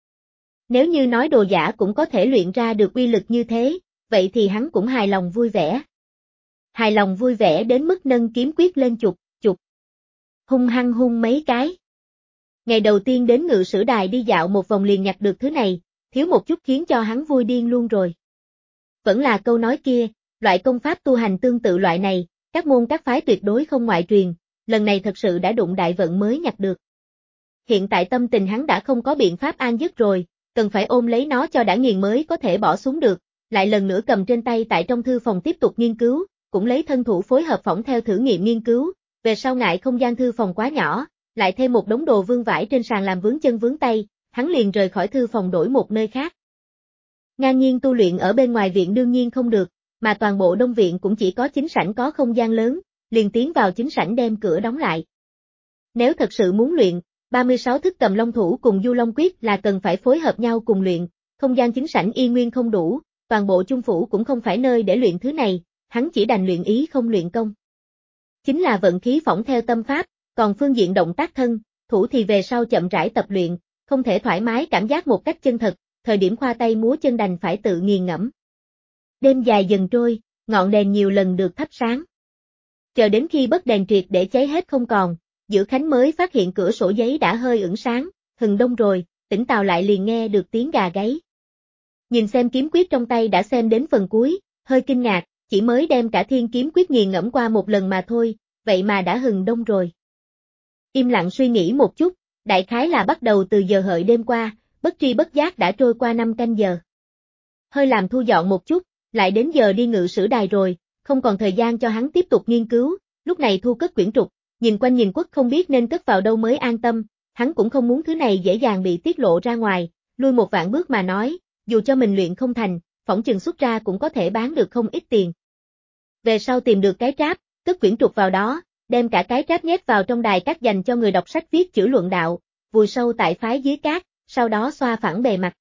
Nếu như nói đồ giả cũng có thể luyện ra được uy lực như thế, vậy thì hắn cũng hài lòng vui vẻ. Hài lòng vui vẻ đến mức nâng kiếm quyết lên chụp. Hung hăng hung mấy cái. Ngày đầu tiên đến Ngự Sử Đài đi dạo một vòng liền nhặt được thứ này, thiếu một chút khiến cho hắn vui điên luôn rồi. Vẫn là câu nói kia, loại công pháp tu hành tương tự loại này, các môn các phái tuyệt đối không ngoại truyền, lần này thật sự đã đụng đại vận mới nhặt được. Hiện tại tâm tình hắn đã không có biện pháp an dứt rồi, cần phải ôm lấy nó cho đã nghiền mới có thể bỏ xuống được, lại lần nữa cầm trên tay tại trong thư phòng tiếp tục nghiên cứu, cũng lấy thân thủ phối hợp phỏng theo thử nghiệm nghiên cứu, về sau ngại không gian thư phòng quá nhỏ, lại thêm một đống đồ vương vãi trên sàn làm vướng chân vướng tay, hắn liền rời khỏi thư phòng đổi một nơi khác. Ngang nhiên tu luyện ở bên ngoài viện đương nhiên không được, mà toàn bộ đông viện cũng chỉ có chính sảnh có không gian lớn, liền tiến vào chính sảnh đem cửa đóng lại. Nếu thật sự muốn luyện, 36 thức cầm long thủ cùng du long quyết là cần phải phối hợp nhau cùng luyện, không gian chính sảnh y nguyên không đủ, toàn bộ Chung phủ cũng không phải nơi để luyện thứ này, hắn chỉ đành luyện ý không luyện công. Chính là vận khí phỏng theo tâm pháp, còn phương diện động tác thân, thủ thì về sau chậm rãi tập luyện, không thể thoải mái cảm giác một cách chân thật, thời điểm khoa tay múa chân đành phải tự nghiền ngẫm. Đêm dài dần trôi, ngọn đèn nhiều lần được thắp sáng. Chờ đến khi bấc đèn triệt để cháy hết không còn, Dữ Khánh mới phát hiện cửa sổ giấy đã hơi ửng sáng, hừng đông rồi, tỉnh táo lại liền nghe được tiếng gà gáy. Nhìn xem kiếm quyết trong tay đã xem đến phần cuối, hơi kinh ngạc, chỉ mới đem cả thiên kiếm quyết nghiền ngẫm qua một lần mà thôi, vậy mà đã hừng đông rồi. Im lặng suy nghĩ một chút, đại khái là bắt đầu từ giờ hợi đêm qua, bất tri bất giác đã trôi qua 5 canh giờ. Hơi làm thu dọn một chút, lại đến giờ đi ngự sử đài rồi, không còn thời gian cho hắn tiếp tục nghiên cứu, lúc này thu cất quyển trục, nhìn quanh nhìn quất không biết nên cất vào đâu mới an tâm, hắn cũng không muốn thứ này dễ dàng bị tiết lộ ra ngoài, lui một vạn bước mà nói, dù cho mình luyện không thành, phỏng chừng xuất ra cũng có thể bán được không ít tiền. Về sau tìm được cái tráp, cất quyển trục vào đó, đem cả cái tráp nhét vào trong đài cát dành cho người đọc sách viết chữ luận đạo, vùi sâu tại phái dưới cát, sau đó xoa phẳng bề mặt.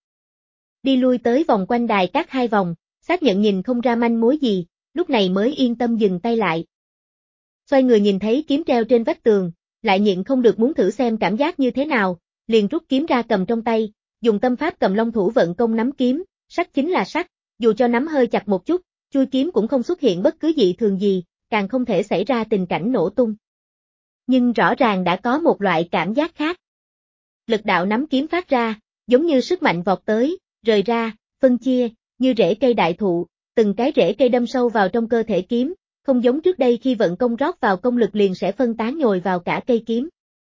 Đi lui tới vòng quanh đài cát 2 vòng, xác nhận nhìn không ra manh mối gì, lúc này mới yên tâm dừng tay lại. Xoay người nhìn thấy kiếm treo trên vách tường, lại nhịn không được muốn thử xem cảm giác như thế nào, liền rút kiếm ra cầm trong tay, dùng tâm pháp cầm long thủ vận công nắm kiếm, sắc chính là sắc, dù cho nắm hơi chặt một chút, chui kiếm cũng không xuất hiện bất cứ dị thường gì, càng không thể xảy ra tình cảnh nổ tung. Nhưng rõ ràng đã có một loại cảm giác khác. Lực đạo nắm kiếm phát ra, giống như sức mạnh vọt tới, rời ra, phân chia, như rễ cây đại thụ, từng cái rễ cây đâm sâu vào trong cơ thể kiếm, không giống trước đây khi vận công rót vào công lực liền sẽ phân tán nhồi vào cả cây kiếm.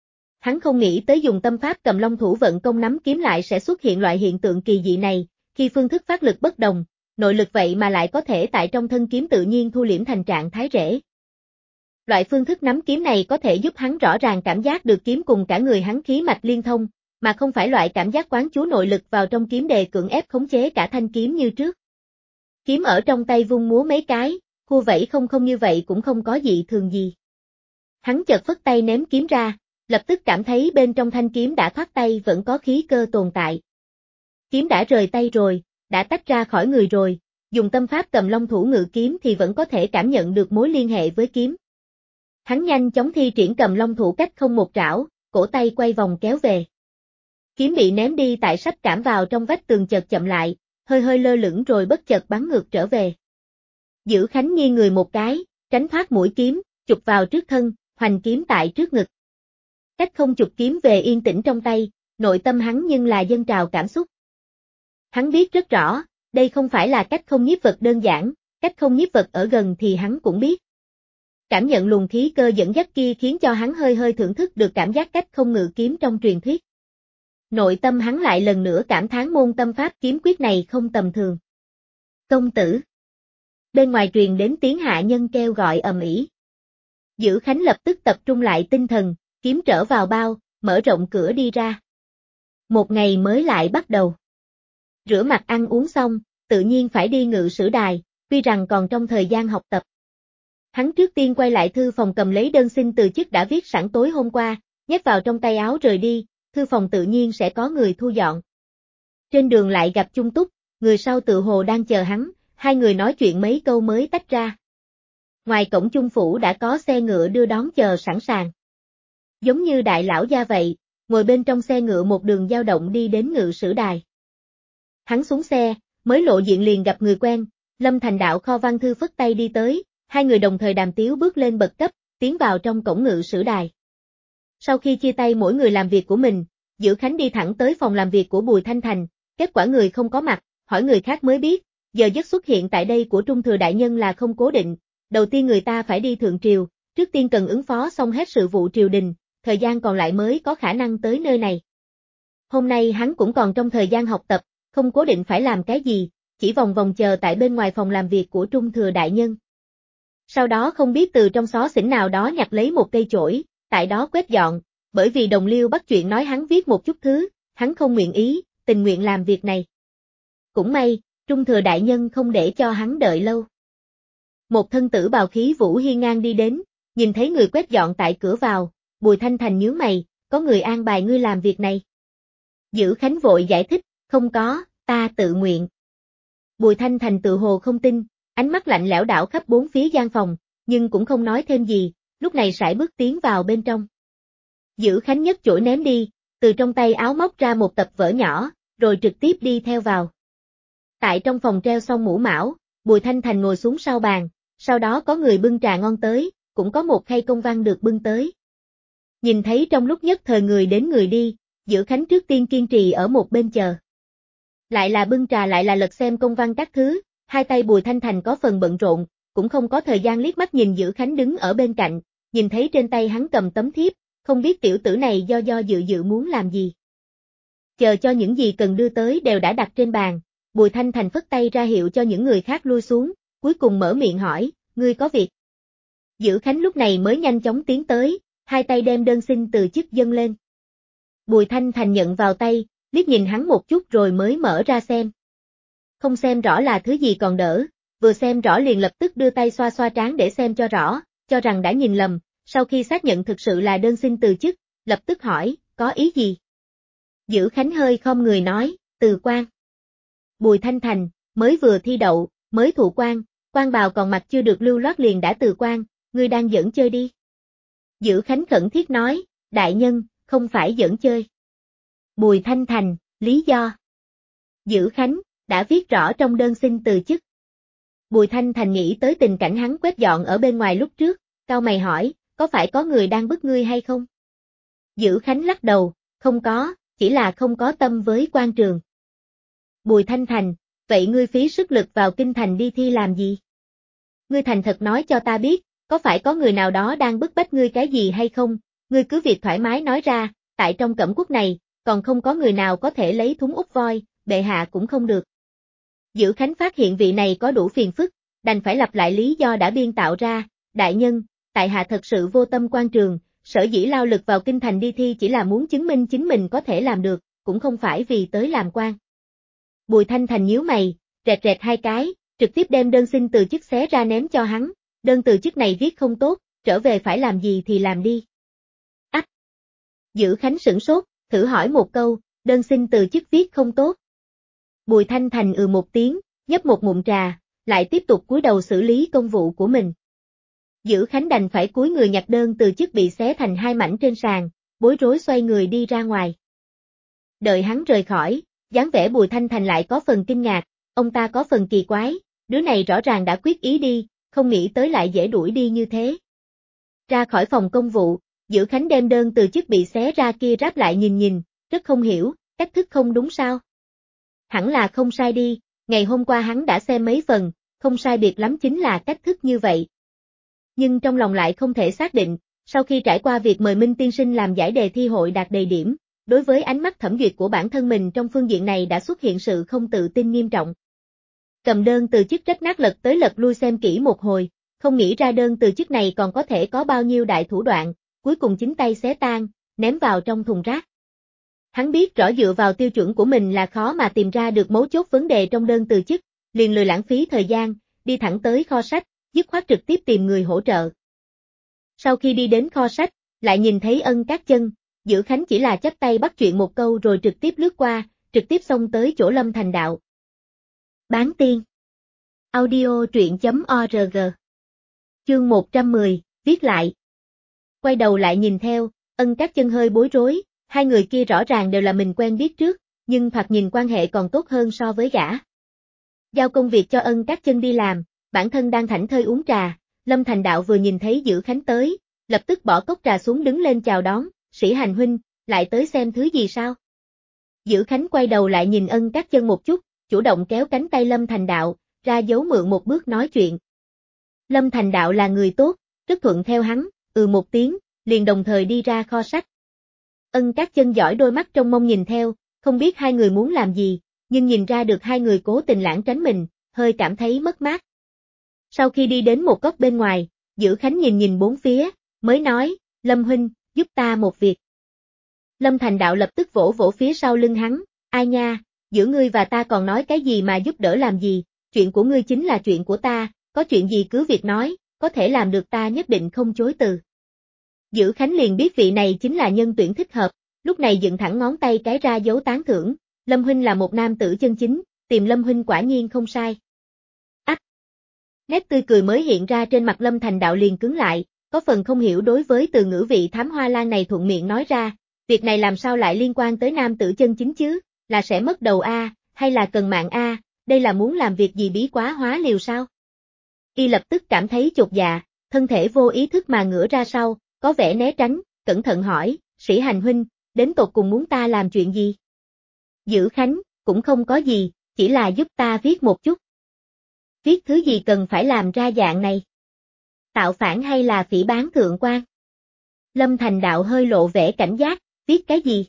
Hắn không nghĩ tới dùng tâm pháp cầm long thủ vận công nắm kiếm lại sẽ xuất hiện loại hiện tượng kỳ dị này, khi phương thức phát lực bất đồng, nội lực vậy mà lại có thể tại trong thân kiếm tự nhiên thu liễm thành trạng thái rễ. Loại phương thức nắm kiếm này có thể giúp hắn rõ ràng cảm giác được kiếm cùng cả người hắn khí mạch liên thông, mà không phải loại cảm giác quán chú nội lực vào trong kiếm để cưỡng ép khống chế cả thanh kiếm như trước. Kiếm ở trong tay vung múa mấy cái, khua vẫy không như vậy cũng không có dị thường gì. Hắn chợt phất tay ném kiếm ra, lập tức cảm thấy bên trong thanh kiếm đã thoát tay vẫn có khí cơ tồn tại. Kiếm đã rời tay rồi, đã tách ra khỏi người rồi, dùng tâm pháp cầm long thủ ngự kiếm thì vẫn có thể cảm nhận được mối liên hệ với kiếm. Hắn nhanh chóng thi triển cầm long thủ cách không một trảo, cổ tay quay vòng kéo về. Kiếm bị ném đi tại sắp cảm vào trong vách tường chợt chậm lại, hơi lơ lửng rồi bất chợt bắn ngược trở về. Dữ Khánh nghiêng người một cái, tránh thoát mũi kiếm, chụp vào trước thân, hoành kiếm tại trước ngực. Cách không chụp kiếm về yên tĩnh trong tay, nội tâm hắn nhưng là dâng trào cảm xúc. Hắn biết rất rõ, đây không phải là cách không nhiếp vật đơn giản, cách không nhiếp vật ở gần thì hắn cũng biết. Cảm nhận luồng khí cơ dẫn dắt kia khiến cho hắn hơi thưởng thức được cảm giác cách không ngự kiếm trong truyền thuyết. Nội tâm hắn lại lần nữa cảm thán môn tâm pháp kiếm quyết này không tầm thường. Công tử. Bên ngoài truyền đến tiếng hạ nhân kêu gọi ầm ĩ. Dữ Khánh lập tức tập trung lại tinh thần, kiếm trở vào bao, mở rộng cửa đi ra. Một ngày mới lại bắt đầu. Rửa mặt ăn uống xong, tự nhiên phải đi ngự sử đài, tuy rằng còn trong thời gian học tập. Hắn trước tiên quay lại thư phòng cầm lấy đơn xin từ chức đã viết sẵn tối hôm qua, nhét vào trong tay áo rời đi, thư phòng tự nhiên sẽ có người thu dọn. Trên đường lại gặp Chung Túc, người sau tự hồ đang chờ hắn, hai người nói chuyện mấy câu mới tách ra. Ngoài cổng Chung phủ đã có xe ngựa đưa đón chờ sẵn sàng. Giống như đại lão gia vậy, ngồi bên trong xe ngựa một đường dao động đi đến ngự sử đài. Hắn xuống xe, mới lộ diện liền gặp người quen, Lâm Thành Đạo kho văn thư phất tay đi tới, hai người đồng thời đàm tiếu bước lên bậc cấp, tiến vào trong cổng ngự sử đài. Sau khi chia tay mỗi người làm việc của mình, Dữ Khánh đi thẳng tới phòng làm việc của Bùi Thanh Thành, kết quả người không có mặt, hỏi người khác mới biết, giờ giấc xuất hiện tại đây của Trung Thừa Đại Nhân là không cố định, đầu tiên người ta phải đi thượng triều, trước tiên cần ứng phó xong hết sự vụ triều đình, thời gian còn lại mới có khả năng tới nơi này. Hôm nay hắn cũng còn trong thời gian học tập, không cố định phải làm cái gì, chỉ vòng vòng chờ tại bên ngoài phòng làm việc của Trung Thừa Đại Nhân. Sau đó không biết từ trong xó xỉnh nào đó nhặt lấy một cây chổi, tại đó quét dọn, bởi vì đồng liêu bắt chuyện nói hắn viết một chút thứ, hắn không nguyện ý, tình nguyện làm việc này. Cũng may, Trung Thừa Đại Nhân không để cho hắn đợi lâu. Một thân tử bào khí vũ hiên ngang đi đến, nhìn thấy người quét dọn tại cửa vào, Bùi Thanh Thành nhướng mày, có người an bài ngươi làm việc này. Dữ Khánh vội giải thích, không có, ta tự nguyện. Bùi Thanh Thành tự hồ không tin, ánh mắt lạnh lẽo đảo khắp bốn phía gian phòng, nhưng cũng không nói thêm gì, lúc này sải bước tiến vào bên trong. Dữ Khánh nhấc chổi ném đi, từ trong tay áo móc ra một tập vở nhỏ, rồi trực tiếp đi theo vào. Tại trong phòng treo xong mũ mão, Bùi Thanh Thành ngồi xuống sau bàn, sau đó có người bưng trà ngon tới, cũng có một khay công văn được bưng tới. Nhìn thấy trong lúc nhất thời người đến người đi, Dữ Khánh trước tiên kiên trì ở một bên chờ. Lại là bưng trà lại là lật xem công văn các thứ, hai tay Bùi Thanh Thành có phần bận rộn, cũng không có thời gian liếc mắt nhìn Dữ Khánh đứng ở bên cạnh, nhìn thấy trên tay hắn cầm tấm thiếp, không biết tiểu tử này do dự muốn làm gì. Chờ cho những gì cần đưa tới đều đã đặt trên bàn, Bùi Thanh Thành phất tay ra hiệu cho những người khác lui xuống, cuối cùng mở miệng hỏi, ngươi có việc. Dữ Khánh lúc này mới nhanh chóng tiến tới, hai tay đem đơn xin từ chức dâng lên. Bùi Thanh Thành nhận vào tay, liếc nhìn hắn một chút rồi mới mở ra xem. Không xem rõ là thứ gì còn đỡ, vừa xem rõ liền lập tức đưa tay xoa xoa trán để xem cho rõ, cho rằng đã nhìn lầm, sau khi xác nhận thực sự là đơn xin từ chức, lập tức hỏi, có ý gì? Dữ Khánh hơi khom người nói, từ quan. Bùi Thanh Thành, mới vừa thi đậu, mới thụ quan, quan bào còn mặc chưa được lưu loát liền đã từ quan, ngươi đang giỡn chơi đi. Dữ Khánh khẩn thiết nói, đại nhân, không phải giỡn chơi. Bùi Thanh Thành, lý do. Dữ Khánh, đã viết rõ trong đơn xin từ chức. Bùi Thanh Thành nghĩ tới tình cảnh hắn quét dọn ở bên ngoài lúc trước, cau mày hỏi, có phải có người đang bức ngươi hay không? Dữ Khánh lắc đầu, không có, chỉ là không có tâm với quan trường. Bùi Thanh Thành, vậy ngươi phí sức lực vào kinh thành đi thi làm gì? Ngươi thành thật nói cho ta biết, có phải có người nào đó đang bức bách ngươi cái gì hay không? Ngươi cứ việc thoải mái nói ra, tại trong Cẩm Quốc này, còn không có người nào có thể lấy thúng út voi, bệ hạ cũng không được. Dữ Khánh phát hiện vị này có đủ phiền phức, đành phải lặp lại lý do đã biên tạo ra, đại nhân, tại hạ thật sự vô tâm quan trường, sở dĩ lao lực vào kinh thành đi thi chỉ là muốn chứng minh chính mình có thể làm được, cũng không phải vì tới làm quan. Bùi Thanh Thành nhíu mày, rẹt rẹt hai cái, trực tiếp đem đơn xin từ chức xé ra ném cho hắn, đơn từ chức này viết không tốt, trở về phải làm gì thì làm đi. Ách! Dữ Khánh sửng sốt, thử hỏi một câu, đơn xin từ chức viết không tốt. Bùi Thanh Thành một tiếng, nhấp một ngụm trà, lại tiếp tục cúi đầu xử lý công vụ của mình. Dữ Khánh đành phải cúi người nhặt đơn từ chức bị xé thành hai mảnh trên sàn, bối rối xoay người đi ra ngoài. Đợi hắn rời khỏi, dáng vẻ Bùi Thanh Thành lại có phần kinh ngạc, ông ta có phần kỳ quái, đứa này rõ ràng đã quyết ý đi, không nghĩ tới lại dễ đuổi đi như thế. Ra khỏi phòng công vụ, Dữ Khánh đem đơn từ chức bị xé ra kia ráp lại nhìn, rất không hiểu, cách thức không đúng sao? Hẳn là không sai đi, ngày hôm qua hắn đã xem mấy phần, không sai biệt lắm chính là cách thức như vậy. Nhưng trong lòng lại không thể xác định, sau khi trải qua việc mời Minh tiên sinh làm giải đề thi hội đạt đầy điểm, đối với ánh mắt thẩm duyệt của bản thân mình trong phương diện này đã xuất hiện sự không tự tin nghiêm trọng. Cầm đơn từ chức rách nát lật tới lật lui xem kỹ một hồi, không nghĩ ra đơn từ chức này còn có thể có bao nhiêu đại thủ đoạn, cuối cùng chính tay xé tan, ném vào trong thùng rác. Hắn biết rõ dựa vào tiêu chuẩn của mình là khó mà tìm ra được mấu chốt vấn đề trong đơn từ chức, liền lười lãng phí thời gian, đi thẳng tới kho sách, dứt khoát trực tiếp tìm người hỗ trợ. Sau khi đi đến kho sách, lại nhìn thấy Ân Các Chân, Dữ Khánh chỉ là chắp tay bắt chuyện một câu rồi trực tiếp lướt qua, trực tiếp xông tới chỗ Lâm Thành Đạo. Bán tiên. Audio truyện.org. Chương 110, viết lại. Quay đầu lại nhìn theo, Ân Các Chân hơi bối rối, hai người kia rõ ràng đều là mình quen biết trước, nhưng thoạt nhìn quan hệ còn tốt hơn so với gã. Giao công việc cho Ân Các Chân đi làm, bản thân đang thảnh thơi uống trà, Lâm Thành Đạo vừa nhìn thấy Dữ Khánh tới, lập tức bỏ cốc trà xuống đứng lên chào đón, Sĩ Hành huynh, lại tới xem thứ gì sao? Dữ Khánh quay đầu lại nhìn Ân Các Chân một chút, chủ động kéo cánh tay Lâm Thành Đạo, ra dấu mượn một bước nói chuyện. Lâm Thành Đạo là người tốt, rất thuận theo hắn, một tiếng, liền đồng thời đi ra kho sách. Ân Các Chân giỏi đôi mắt trong mông nhìn theo, không biết hai người muốn làm gì, nhưng nhìn ra được hai người cố tình lảng tránh mình, hơi cảm thấy mất mát. Sau khi đi đến một góc bên ngoài, Dữ Khánh nhìn bốn phía, mới nói, Lâm huynh, giúp ta một việc. Lâm Thành Đạo lập tức vỗ vỗ phía sau lưng hắn, ai nha, giữa ngươi và ta còn nói cái gì mà giúp đỡ làm gì, chuyện của ngươi chính là chuyện của ta, có chuyện gì cứ việc nói, có thể làm được ta nhất định không chối từ. Dữ Khánh liền biết vị này chính là nhân tuyển thích hợp, lúc này dựng thẳng ngón tay cái ra dấu tán thưởng, Lâm huynh là một nam tử chân chính, tìm Lâm huynh quả nhiên không sai. Ách! Nét tươi cười mới hiện ra trên mặt Lâm Thành Đạo liền cứng lại, có phần không hiểu đối với từ ngữ vị thám hoa lan này thuận miệng nói ra, việc này làm sao lại liên quan tới nam tử chân chính chứ, là sẽ mất đầu a, hay là cần mạng a, đây là muốn làm việc gì bí quá hóa liều sao? Y lập tức cảm thấy chột dạ, thân thể vô ý thức mà ngửa ra sau, có vẻ né tránh, cẩn thận hỏi, Sĩ Hành huynh, đến tột cùng muốn ta làm chuyện gì? Dữ Khánh, cũng không có gì, chỉ là giúp ta viết một chút. Viết thứ gì cần phải làm ra dạng này? Tạo phản hay là phỉ báng thượng quan? Lâm Thành Đạo hơi lộ vẻ cảnh giác, viết cái gì?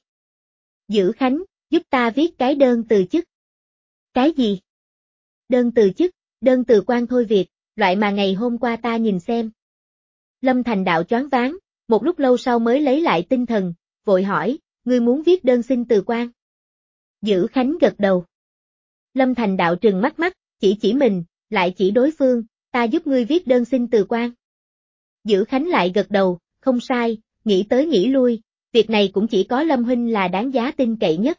Dữ Khánh, giúp ta viết cái đơn từ chức. Cái gì? Đơn từ chức, đơn từ quan thôi việc, loại mà ngày hôm qua ta nhìn xem. Lâm Thành Đạo choáng váng, một lúc lâu sau mới lấy lại tinh thần, vội hỏi, ngươi muốn viết đơn xin từ quan? Dữ Khánh gật đầu. Lâm Thành Đạo trừng mắt mắt, chỉ mình, lại chỉ đối phương, ta giúp ngươi viết đơn xin từ quan. Dữ Khánh lại gật đầu, không sai, nghĩ tới nghĩ lui, việc này cũng chỉ có Lâm huynh là đáng giá tin cậy nhất.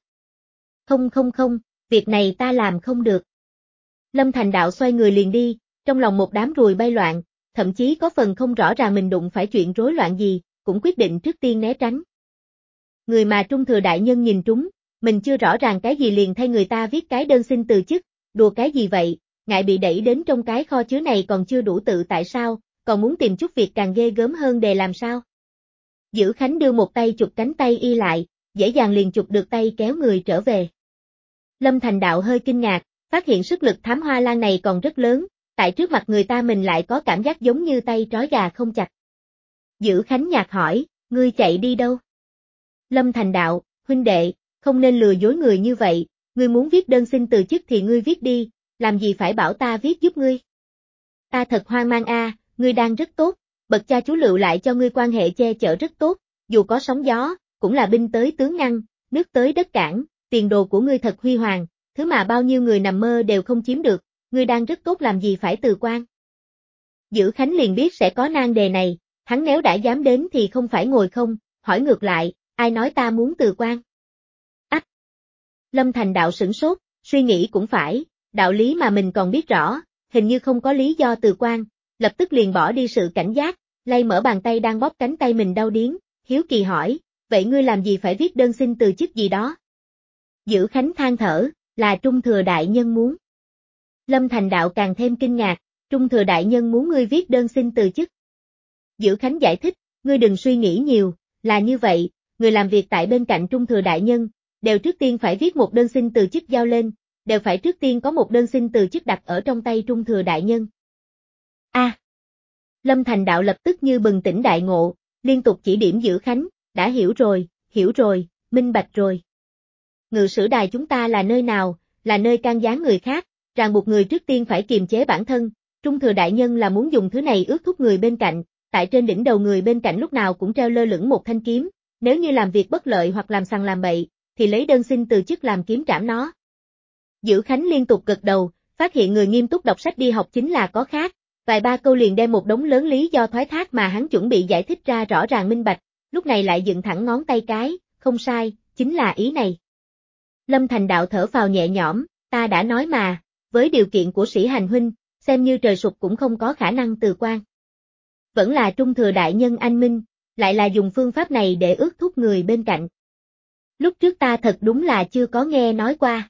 Không, việc này ta làm không được. Lâm Thành Đạo xoay người liền đi, trong lòng một đám ruồi bay loạn, thậm chí có phần không rõ ràng mình đụng phải chuyện rối loạn gì, cũng quyết định trước tiên né tránh. Người mà Trung Thừa Đại Nhân nhìn trúng, mình chưa rõ ràng cái gì liền thay người ta viết cái đơn xin từ chức, đùa cái gì vậy, ngại bị đẩy đến trong cái kho chứa này còn chưa đủ tự tại sao, còn muốn tìm chút việc càng ghê gớm hơn để làm sao. Dữ Khánh đưa một tay chụp cánh tay y lại, dễ dàng liền chụp được tay kéo người trở về. Lâm Thành Đạo hơi kinh ngạc, phát hiện sức lực thám hoa lan này còn rất lớn, tại trước mặt người ta mình lại có cảm giác giống như tay trói gà không chặt. Dữ Khánh nhạt hỏi, ngươi chạy đi đâu? Lâm Thành Đạo, huynh đệ, không nên lừa dối người như vậy, ngươi muốn viết đơn xin từ chức thì ngươi viết đi, làm gì phải bảo ta viết giúp ngươi. Ta thật hoang mang a, ngươi đang rất tốt, bậc cha chú Lựu lại cho ngươi quan hệ che chở rất tốt, dù có sóng gió, cũng là binh tới tướng ngăn, nước tới đất cản, tiền đồ của ngươi thật huy hoàng, thứ mà bao nhiêu người nằm mơ đều không chiếm được, ngươi đang rất tốt làm gì phải từ quan. Dữ Khánh liền biết sẽ có nan đề này, hắn nếu đã dám đến thì không phải ngồi không, hỏi ngược lại, ai nói ta muốn từ quan? Ách! Lâm Thành Đạo sửng sốt, suy nghĩ cũng phải, đạo lý mà mình còn biết rõ, hình như không có lý do từ quan, lập tức liền bỏ đi sự cảnh giác, lay mở bàn tay đang bóp cánh tay mình đau điếng, hiếu kỳ hỏi, vậy ngươi làm gì phải viết đơn xin từ chức gì đó? Dữ Khánh than thở, là Trung Thừa Đại Nhân muốn. Lâm Thành Đạo càng thêm kinh ngạc, Trung Thừa Đại Nhân muốn ngươi viết đơn xin từ chức. Dữ Khánh giải thích, ngươi đừng suy nghĩ nhiều, là như vậy, người làm việc tại bên cạnh Trung Thừa Đại Nhân, đều trước tiên phải viết một đơn xin từ chức giao lên, đều phải trước tiên có một đơn xin từ chức đặt ở trong tay Trung Thừa Đại Nhân. Lâm Thành Đạo lập tức như bừng tỉnh đại ngộ, liên tục chỉ điểm Dữ Khánh, đã hiểu rồi, minh bạch rồi. Ngự sử đài chúng ta là nơi nào, là nơi can gián người khác, ràng buộc người trước tiên phải kiềm chế bản thân, Trung Thừa Đại Nhân là muốn dùng thứ này ước thúc người bên cạnh, tại trên đỉnh đầu người bên cạnh lúc nào cũng treo lơ lửng một thanh kiếm, nếu như làm việc bất lợi hoặc làm sằng làm bậy, thì lấy đơn xin từ chức làm kiếm trảm nó. Dữ Khánh liên tục gật đầu, phát hiện người nghiêm túc đọc sách đi học chính là có khác, vài ba câu liền đem một đống lớn lý do thoái thác mà hắn chuẩn bị giải thích ra rõ ràng minh bạch, lúc này lại dựng thẳng ngón tay cái, không sai, chính là ý này. Lâm Thành Đạo thở phào nhẹ nhõm, ta đã nói mà, với điều kiện của Sĩ Hành huynh, xem như trời sụp cũng không có khả năng từ quan. Vẫn là Trung Thừa Đại Nhân anh minh, lại là dùng phương pháp này để ước thúc người bên cạnh. Lúc trước ta thật đúng là chưa có nghe nói qua.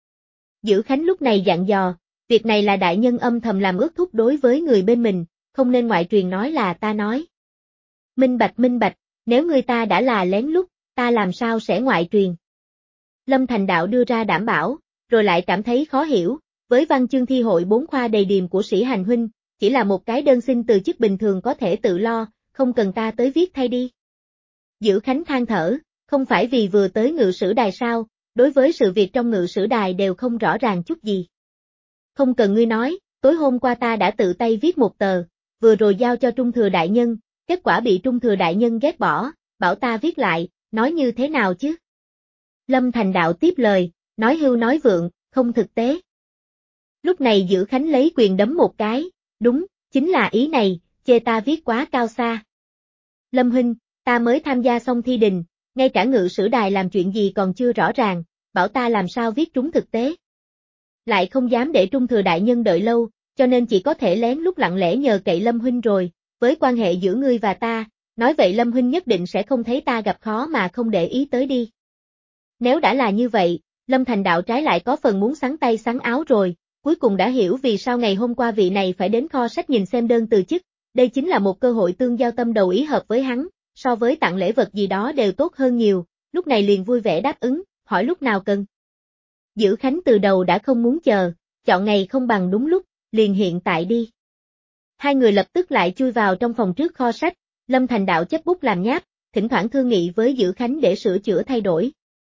Dữ Khánh lúc này dặn dò, việc này là đại nhân âm thầm làm ước thúc đối với người bên mình, không nên ngoại truyền nói là ta nói. Minh bạch, nếu người ta đã là lén lút, ta làm sao sẽ ngoại truyền. Lâm Thành Đạo đưa ra đảm bảo, rồi lại cảm thấy khó hiểu, với văn chương thi hội 4 khoa đầy điềm của Sĩ Hành huynh, chỉ là một cái đơn xin từ chức bình thường có thể tự lo, không cần ta tới viết thay đi. Dữ Khánh than thở, không phải vì vừa tới ngự sử đài sao, đối với sự việc trong ngự sử đài đều không rõ ràng chút gì. Không cần ngươi nói, tối hôm qua ta đã tự tay viết một tờ, vừa rồi giao cho Trung Thừa Đại Nhân, kết quả bị Trung Thừa Đại Nhân ghét bỏ, bảo ta viết lại, nói như thế nào chứ? Lâm Thành Đạo tiếp lời, nói hưu nói vượng, không thực tế. Lúc này Dữ Khánh lấy quyền đấm một cái, đúng, chính là ý này, chê ta viết quá cao xa. Lâm huynh, ta mới tham gia xong thi đình, ngay cả ngự sử đài làm chuyện gì còn chưa rõ ràng, bảo ta làm sao viết trúng thực tế. Lại không dám để Trung Thừa Đại Nhân đợi lâu, cho nên chỉ có thể lén lút lặng lẽ nhờ cậy Lâm huynh rồi, với quan hệ giữa ngươi và ta, nói vậy Lâm huynh nhất định sẽ không thấy ta gặp khó mà không để ý tới đi. Nếu đã là như vậy, Lâm Thành Đạo trái lại có phần muốn xắn tay xắn áo rồi, cuối cùng đã hiểu vì sao ngày hôm qua vị này phải đến kho sách nhìn xem đơn từ chức, đây chính là một cơ hội tương giao tâm đầu ý hợp với hắn, so với tặng lễ vật gì đó đều tốt hơn nhiều, lúc này liền vui vẻ đáp ứng, hỏi lúc nào cần. Dữ Khánh từ đầu đã không muốn chờ, chọn ngày không bằng đúng lúc, liền hiện tại đi. Hai người lập tức lại chui vào trong phòng trước kho sách, Lâm Thành Đạo chấp bút làm nháp, thỉnh thoảng thương nghị với Dữ Khánh để sửa chữa thay đổi.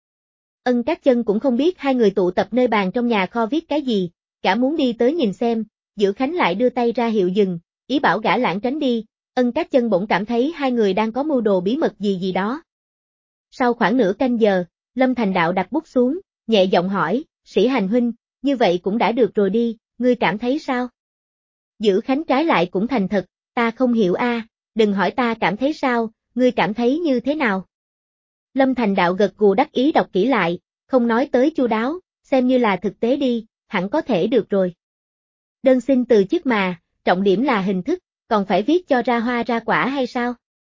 Ân Các Chân cũng không biết hai người tụ tập nơi bàn trong nhà kho viết cái gì, cả muốn đi tới nhìn xem, Dữ Khánh lại đưa tay ra hiệu dừng, ý bảo gã lãng tránh đi, Ân Các Chân bỗng cảm thấy hai người đang có mưu đồ bí mật gì gì đó. Sau khoảng nửa canh giờ, Lâm Thành Đạo đặt bút xuống, nhẹ giọng hỏi, Sĩ Hành huynh, như vậy cũng đã được rồi đi, ngươi cảm thấy sao? Dữ Khánh trái lại cũng thành thật, ta không hiểu a, đừng hỏi ta cảm thấy sao, ngươi cảm thấy như thế nào? Lâm Thành Đạo gật gù đắc ý đọc kỹ lại, không nói tới chu đáo, xem như là thực tế đi, hẳn có thể được rồi. Đơn xin từ chức mà, trọng điểm là hình thức, còn phải viết cho ra hoa ra quả hay sao?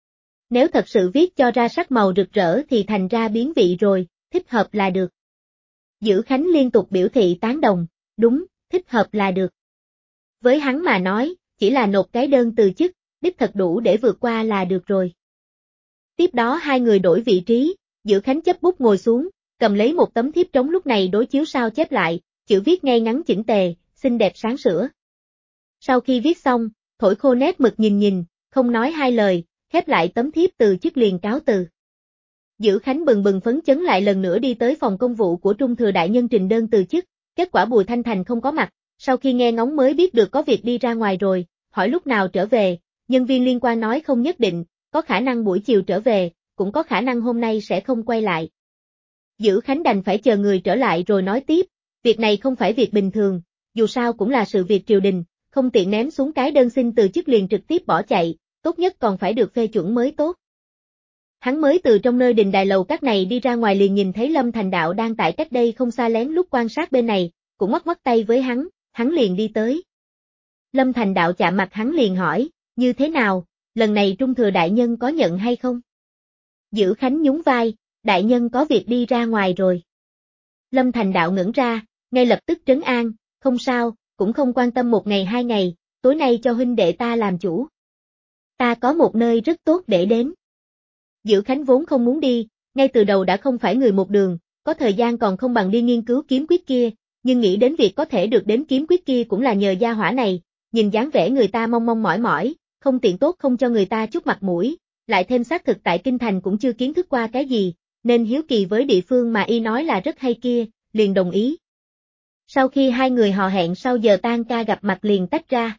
Nếu thật sự viết cho ra sắc màu rực rỡ thì thành ra biến vị rồi, thích hợp là được. Dữ Khánh liên tục biểu thị tán đồng, đúng, thích hợp là được. Với hắn mà nói, chỉ là nộp cái đơn từ chức, đích thật đủ để vượt qua là được rồi. Tiếp đó hai người đổi vị trí, Dữ Khánh chấp bút ngồi xuống, cầm lấy một tấm thiếp trống lúc này đối chiếu sao chép lại, chữ viết ngay ngắn chỉnh tề, xinh đẹp sáng sủa. Sau khi viết xong, thổi khô nét mực nhìn, không nói hai lời, khép lại tấm thiếp từ chức liền cáo từ. Dữ Khánh bừng bừng phấn chấn lại lần nữa đi tới phòng công vụ của Trung Thừa Đại Nhân trình đơn từ chức, kết quả Bùi Thanh Thành không có mặt, sau khi nghe ngóng mới biết được có việc đi ra ngoài rồi, hỏi lúc nào trở về, nhân viên liên quan nói không nhất định, có khả năng buổi chiều trở về, cũng có khả năng hôm nay sẽ không quay lại. Dữ Khánh đành phải chờ người trở lại rồi nói tiếp, việc này không phải việc bình thường, dù sao cũng là sự việc triều đình, không tiện ném xuống cái đơn xin từ chức liền trực tiếp bỏ chạy, tốt nhất còn phải được phê chuẩn mới tốt. Hắn mới từ trong nơi đình đài lầu các này đi ra ngoài liền nhìn thấy Lâm Thành Đạo đang tại cách đây không xa lén lút quan sát bên này, cũng ngoắc tay với hắn liền đi tới. Lâm Thành Đạo chạm mặt hắn liền hỏi, như thế nào, lần này Trung Thừa Đại Nhân có nhận hay không? Dữ Khánh nhún vai, Đại Nhân có việc đi ra ngoài rồi. Lâm Thành Đạo ngẩn ra, ngay lập tức trấn an, không sao, cũng không quan tâm một ngày hai ngày, tối nay cho huynh đệ ta làm chủ. Ta có một nơi rất tốt để đến. Dữ Khánh vốn không muốn đi, ngay từ đầu đã không phải người một đường, có thời gian còn không bằng đi nghiên cứu kiếm quyết kia, nhưng nghĩ đến việc có thể được đến kiếm quyết kia cũng là nhờ gia hỏa này, nhìn dáng vẻ người ta mong mỏi, không tiện tốt không cho người ta chút mặt mũi, lại thêm xác thực tại Kinh Thành cũng chưa kiến thức qua cái gì, nên hiếu kỳ với địa phương mà y nói là rất hay kia, liền đồng ý. Sau khi hai người hò hẹn sau giờ tan ca gặp mặt liền tách ra.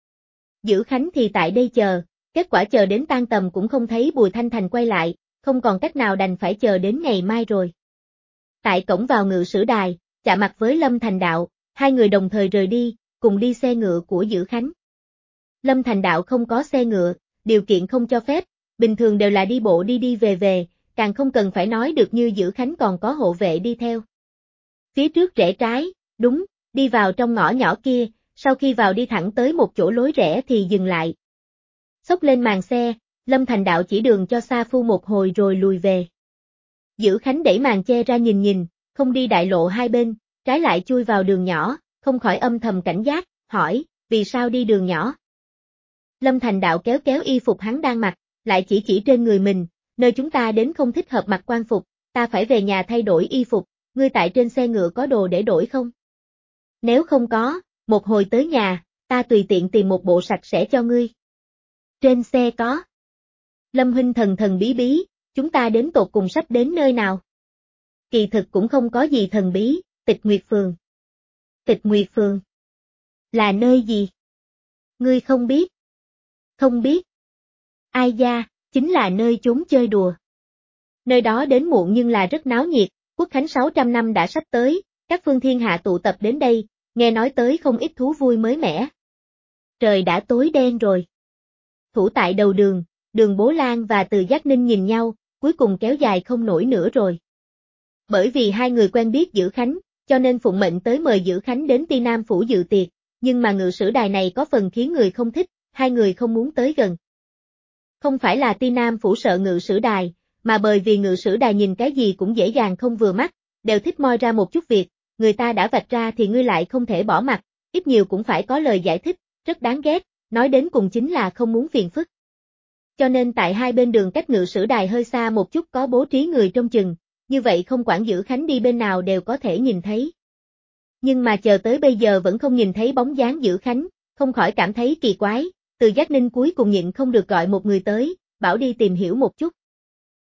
Dữ Khánh thì tại đây chờ, kết quả chờ đến tan tầm cũng không thấy Bùi Thanh Thành quay lại, không còn cách nào đành phải chờ đến ngày mai rồi. Tại cổng vào Ngự Sử Đài, chạm mặt với Lâm Thành Đạo, hai người đồng thời rời đi, cùng đi xe ngựa của Dữ Khánh. Lâm Thành Đạo không có xe ngựa, điều kiện không cho phép, bình thường đều là đi bộ đi về, càng không cần phải nói được như Dữ Khánh còn có hộ vệ đi theo. Phía trước rẽ trái, đúng, đi vào trong ngõ nhỏ kia, sau khi vào đi thẳng tới một chỗ lối rẽ thì dừng lại. Xốc lên màn xe, Lâm Thành Đạo chỉ đường cho Sa Phu một hồi rồi lùi về. Dữ Khánh đẩy màn che ra nhìn, không đi đại lộ hai bên, trái lại chui vào đường nhỏ, không khỏi âm thầm cảnh giác, hỏi, vì sao đi đường nhỏ? Lâm Thành Đạo kéo y phục hắn đang mặc, lại chỉ trên người mình, nơi chúng ta đến không thích hợp mặc quan phục, ta phải về nhà thay đổi y phục, ngươi tại trên xe ngựa có đồ để đổi không? Nếu không có, một hồi tới nhà, ta tùy tiện tìm một bộ sạch sẽ cho ngươi. Trên xe có. Lâm huynh thần bí, chúng ta đến tột cùng sắp đến nơi nào? Kỳ thực cũng không có gì thần bí, Tịch Nguyệt Phường. Tịch Nguyệt Phường? Là nơi gì? Ngươi không biết? Không biết. Ai da, chính là nơi chúng chơi đùa. Nơi đó đến muộn nhưng là rất náo nhiệt, Quốc khánh 600 năm đã sắp tới, các phương thiên hạ tụ tập đến đây, nghe nói tới không ít thú vui mới mẻ. Trời đã tối đen rồi. Thủ tại đầu đường, Đường Bố Lan và Từ Giác Ninh nhìn nhau, cuối cùng kéo dài không nổi nữa rồi. Bởi vì hai người quen biết Dữ Khánh, cho nên phụng mệnh tới mời Dữ Khánh đến Ti Nam Phủ dự tiệc, nhưng mà Ngự Sử Đài này có phần khiến người không thích, hai người không muốn tới gần. Không phải là Ti Nam Phủ sợ Ngự Sử Đài, mà bởi vì Ngự Sử Đài nhìn cái gì cũng dễ dàng không vừa mắt, đều thích moi ra một chút việc, người ta đã vạch ra thì ngươi lại không thể bỏ mặt, ít nhiều cũng phải có lời giải thích, rất đáng ghét, nói đến cùng chính là không muốn phiền phức. Cho nên tại hai bên đường cách ngự sử đài hơi xa một chút có bố trí người trông chừng, như vậy không quản giữ Khánh đi bên nào đều có thể nhìn thấy. Nhưng mà chờ tới bây giờ vẫn không nhìn thấy bóng dáng giữ Khánh, không khỏi cảm thấy kỳ quái, Từ Giác Ninh cuối cùng nhịn không được gọi một người tới, bảo đi tìm hiểu một chút.